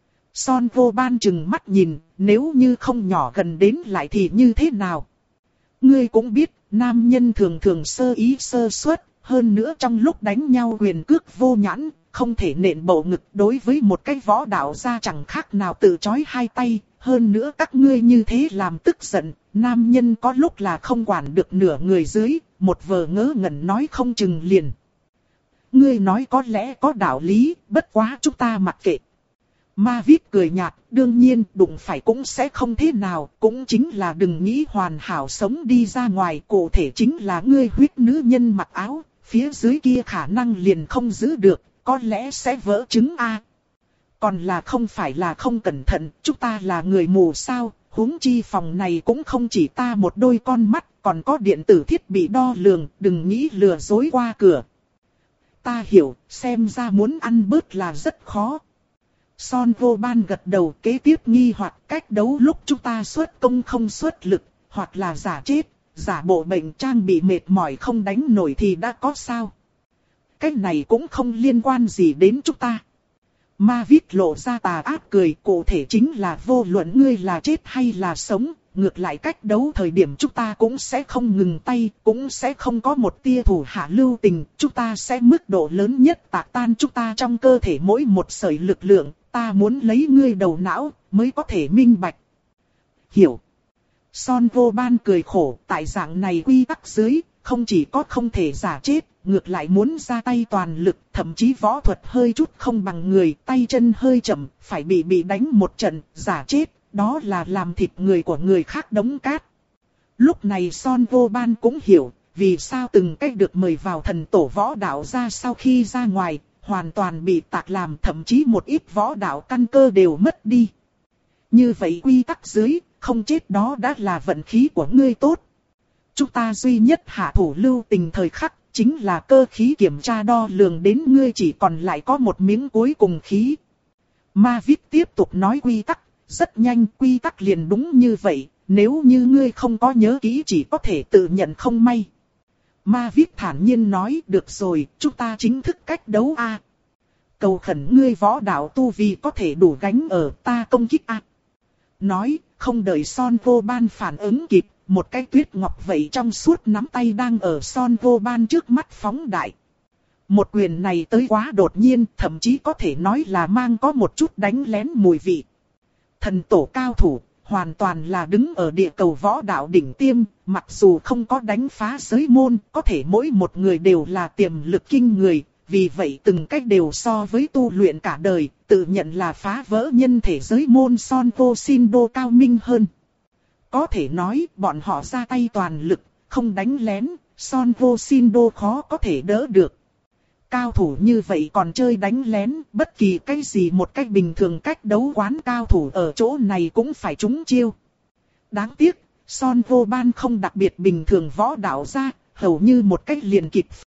Son Vô Ban chừng mắt nhìn, nếu như không nhỏ gần đến lại thì như thế nào? Ngươi cũng biết, nam nhân thường thường sơ ý sơ suất, hơn nữa trong lúc đánh nhau quyền cước vô nhãn, không thể nện bộ ngực đối với một cái võ đạo gia chẳng khác nào tự chói hai tay. Hơn nữa các ngươi như thế làm tức giận, nam nhân có lúc là không quản được nửa người dưới, một vờ ngớ ngẩn nói không chừng liền. Ngươi nói có lẽ có đạo lý, bất quá chúng ta mặc kệ. Ma Vít cười nhạt, đương nhiên đụng phải cũng sẽ không thế nào, cũng chính là đừng nghĩ hoàn hảo sống đi ra ngoài, cụ thể chính là ngươi huyết nữ nhân mặc áo, phía dưới kia khả năng liền không giữ được, có lẽ sẽ vỡ trứng a. Còn là không phải là không cẩn thận, chúng ta là người mù sao, huống chi phòng này cũng không chỉ ta một đôi con mắt, còn có điện tử thiết bị đo lường, đừng nghĩ lừa dối qua cửa. Ta hiểu, xem ra muốn ăn bớt là rất khó. Son vô ban gật đầu, kế tiếp nghi hoặc cách đấu lúc chúng ta xuất công không xuất lực, hoặc là giả chết, giả bộ bệnh trang bị mệt mỏi không đánh nổi thì đã có sao. Cái này cũng không liên quan gì đến chúng ta. Ma Vít lộ ra tà ác cười, cụ thể chính là vô luận ngươi là chết hay là sống, ngược lại cách đấu thời điểm chúng ta cũng sẽ không ngừng tay, cũng sẽ không có một tia thủ hạ lưu tình, chúng ta sẽ mức độ lớn nhất tạc tan chúng ta trong cơ thể mỗi một sợi lực lượng, ta muốn lấy ngươi đầu não, mới có thể minh bạch. Hiểu. Son vô ban cười khổ, tại dạng này quy tắc dưới, không chỉ có không thể giả chết, ngược lại muốn ra tay toàn lực, thậm chí võ thuật hơi chút không bằng người, tay chân hơi chậm, phải bị bị đánh một trận, giả chết, đó là làm thịt người của người khác đống cát. Lúc này Son vô ban cũng hiểu, vì sao từng cách được mời vào thần tổ võ đạo ra sau khi ra ngoài, hoàn toàn bị tạc làm, thậm chí một ít võ đạo căn cơ đều mất đi. Như vậy quy tắc dưới, không chết đó đã là vận khí của ngươi tốt. Chúng ta duy nhất hạ thủ lưu tình thời khắc, chính là cơ khí kiểm tra đo lường đến ngươi chỉ còn lại có một miếng cuối cùng khí. Ma Vít tiếp tục nói quy tắc, rất nhanh quy tắc liền đúng như vậy, nếu như ngươi không có nhớ kỹ chỉ có thể tự nhận không may. Ma Vít thản nhiên nói, được rồi, chúng ta chính thức cách đấu a. Cầu khẩn ngươi võ đạo tu vi có thể đủ gánh ở ta công kích a. Nói, không đợi Son vô ban phản ứng kịp, một cái tuyết ngọc vậy trong suốt nắm tay đang ở Son vô ban trước mắt phóng đại. Một quyền này tới quá đột nhiên, thậm chí có thể nói là mang có một chút đánh lén mùi vị. Thần tổ cao thủ, hoàn toàn là đứng ở địa cầu võ đạo đỉnh tiêm, mặc dù không có đánh phá giới môn, có thể mỗi một người đều là tiềm lực kinh người, vì vậy từng cách đều so với tu luyện cả đời, tự nhận là phá vỡ nhân thể giới môn Son vô xin đô cao minh hơn. Có thể nói, bọn họ ra tay toàn lực, không đánh lén, Son vô xin đô khó có thể đỡ được. Cao thủ như vậy còn chơi đánh lén, bất kỳ cái gì một cách bình thường cách đấu quán cao thủ ở chỗ này cũng phải trúng chiêu. Đáng tiếc, Son vô ban không đặc biệt bình thường võ đạo ra, hầu như một cách liền kịp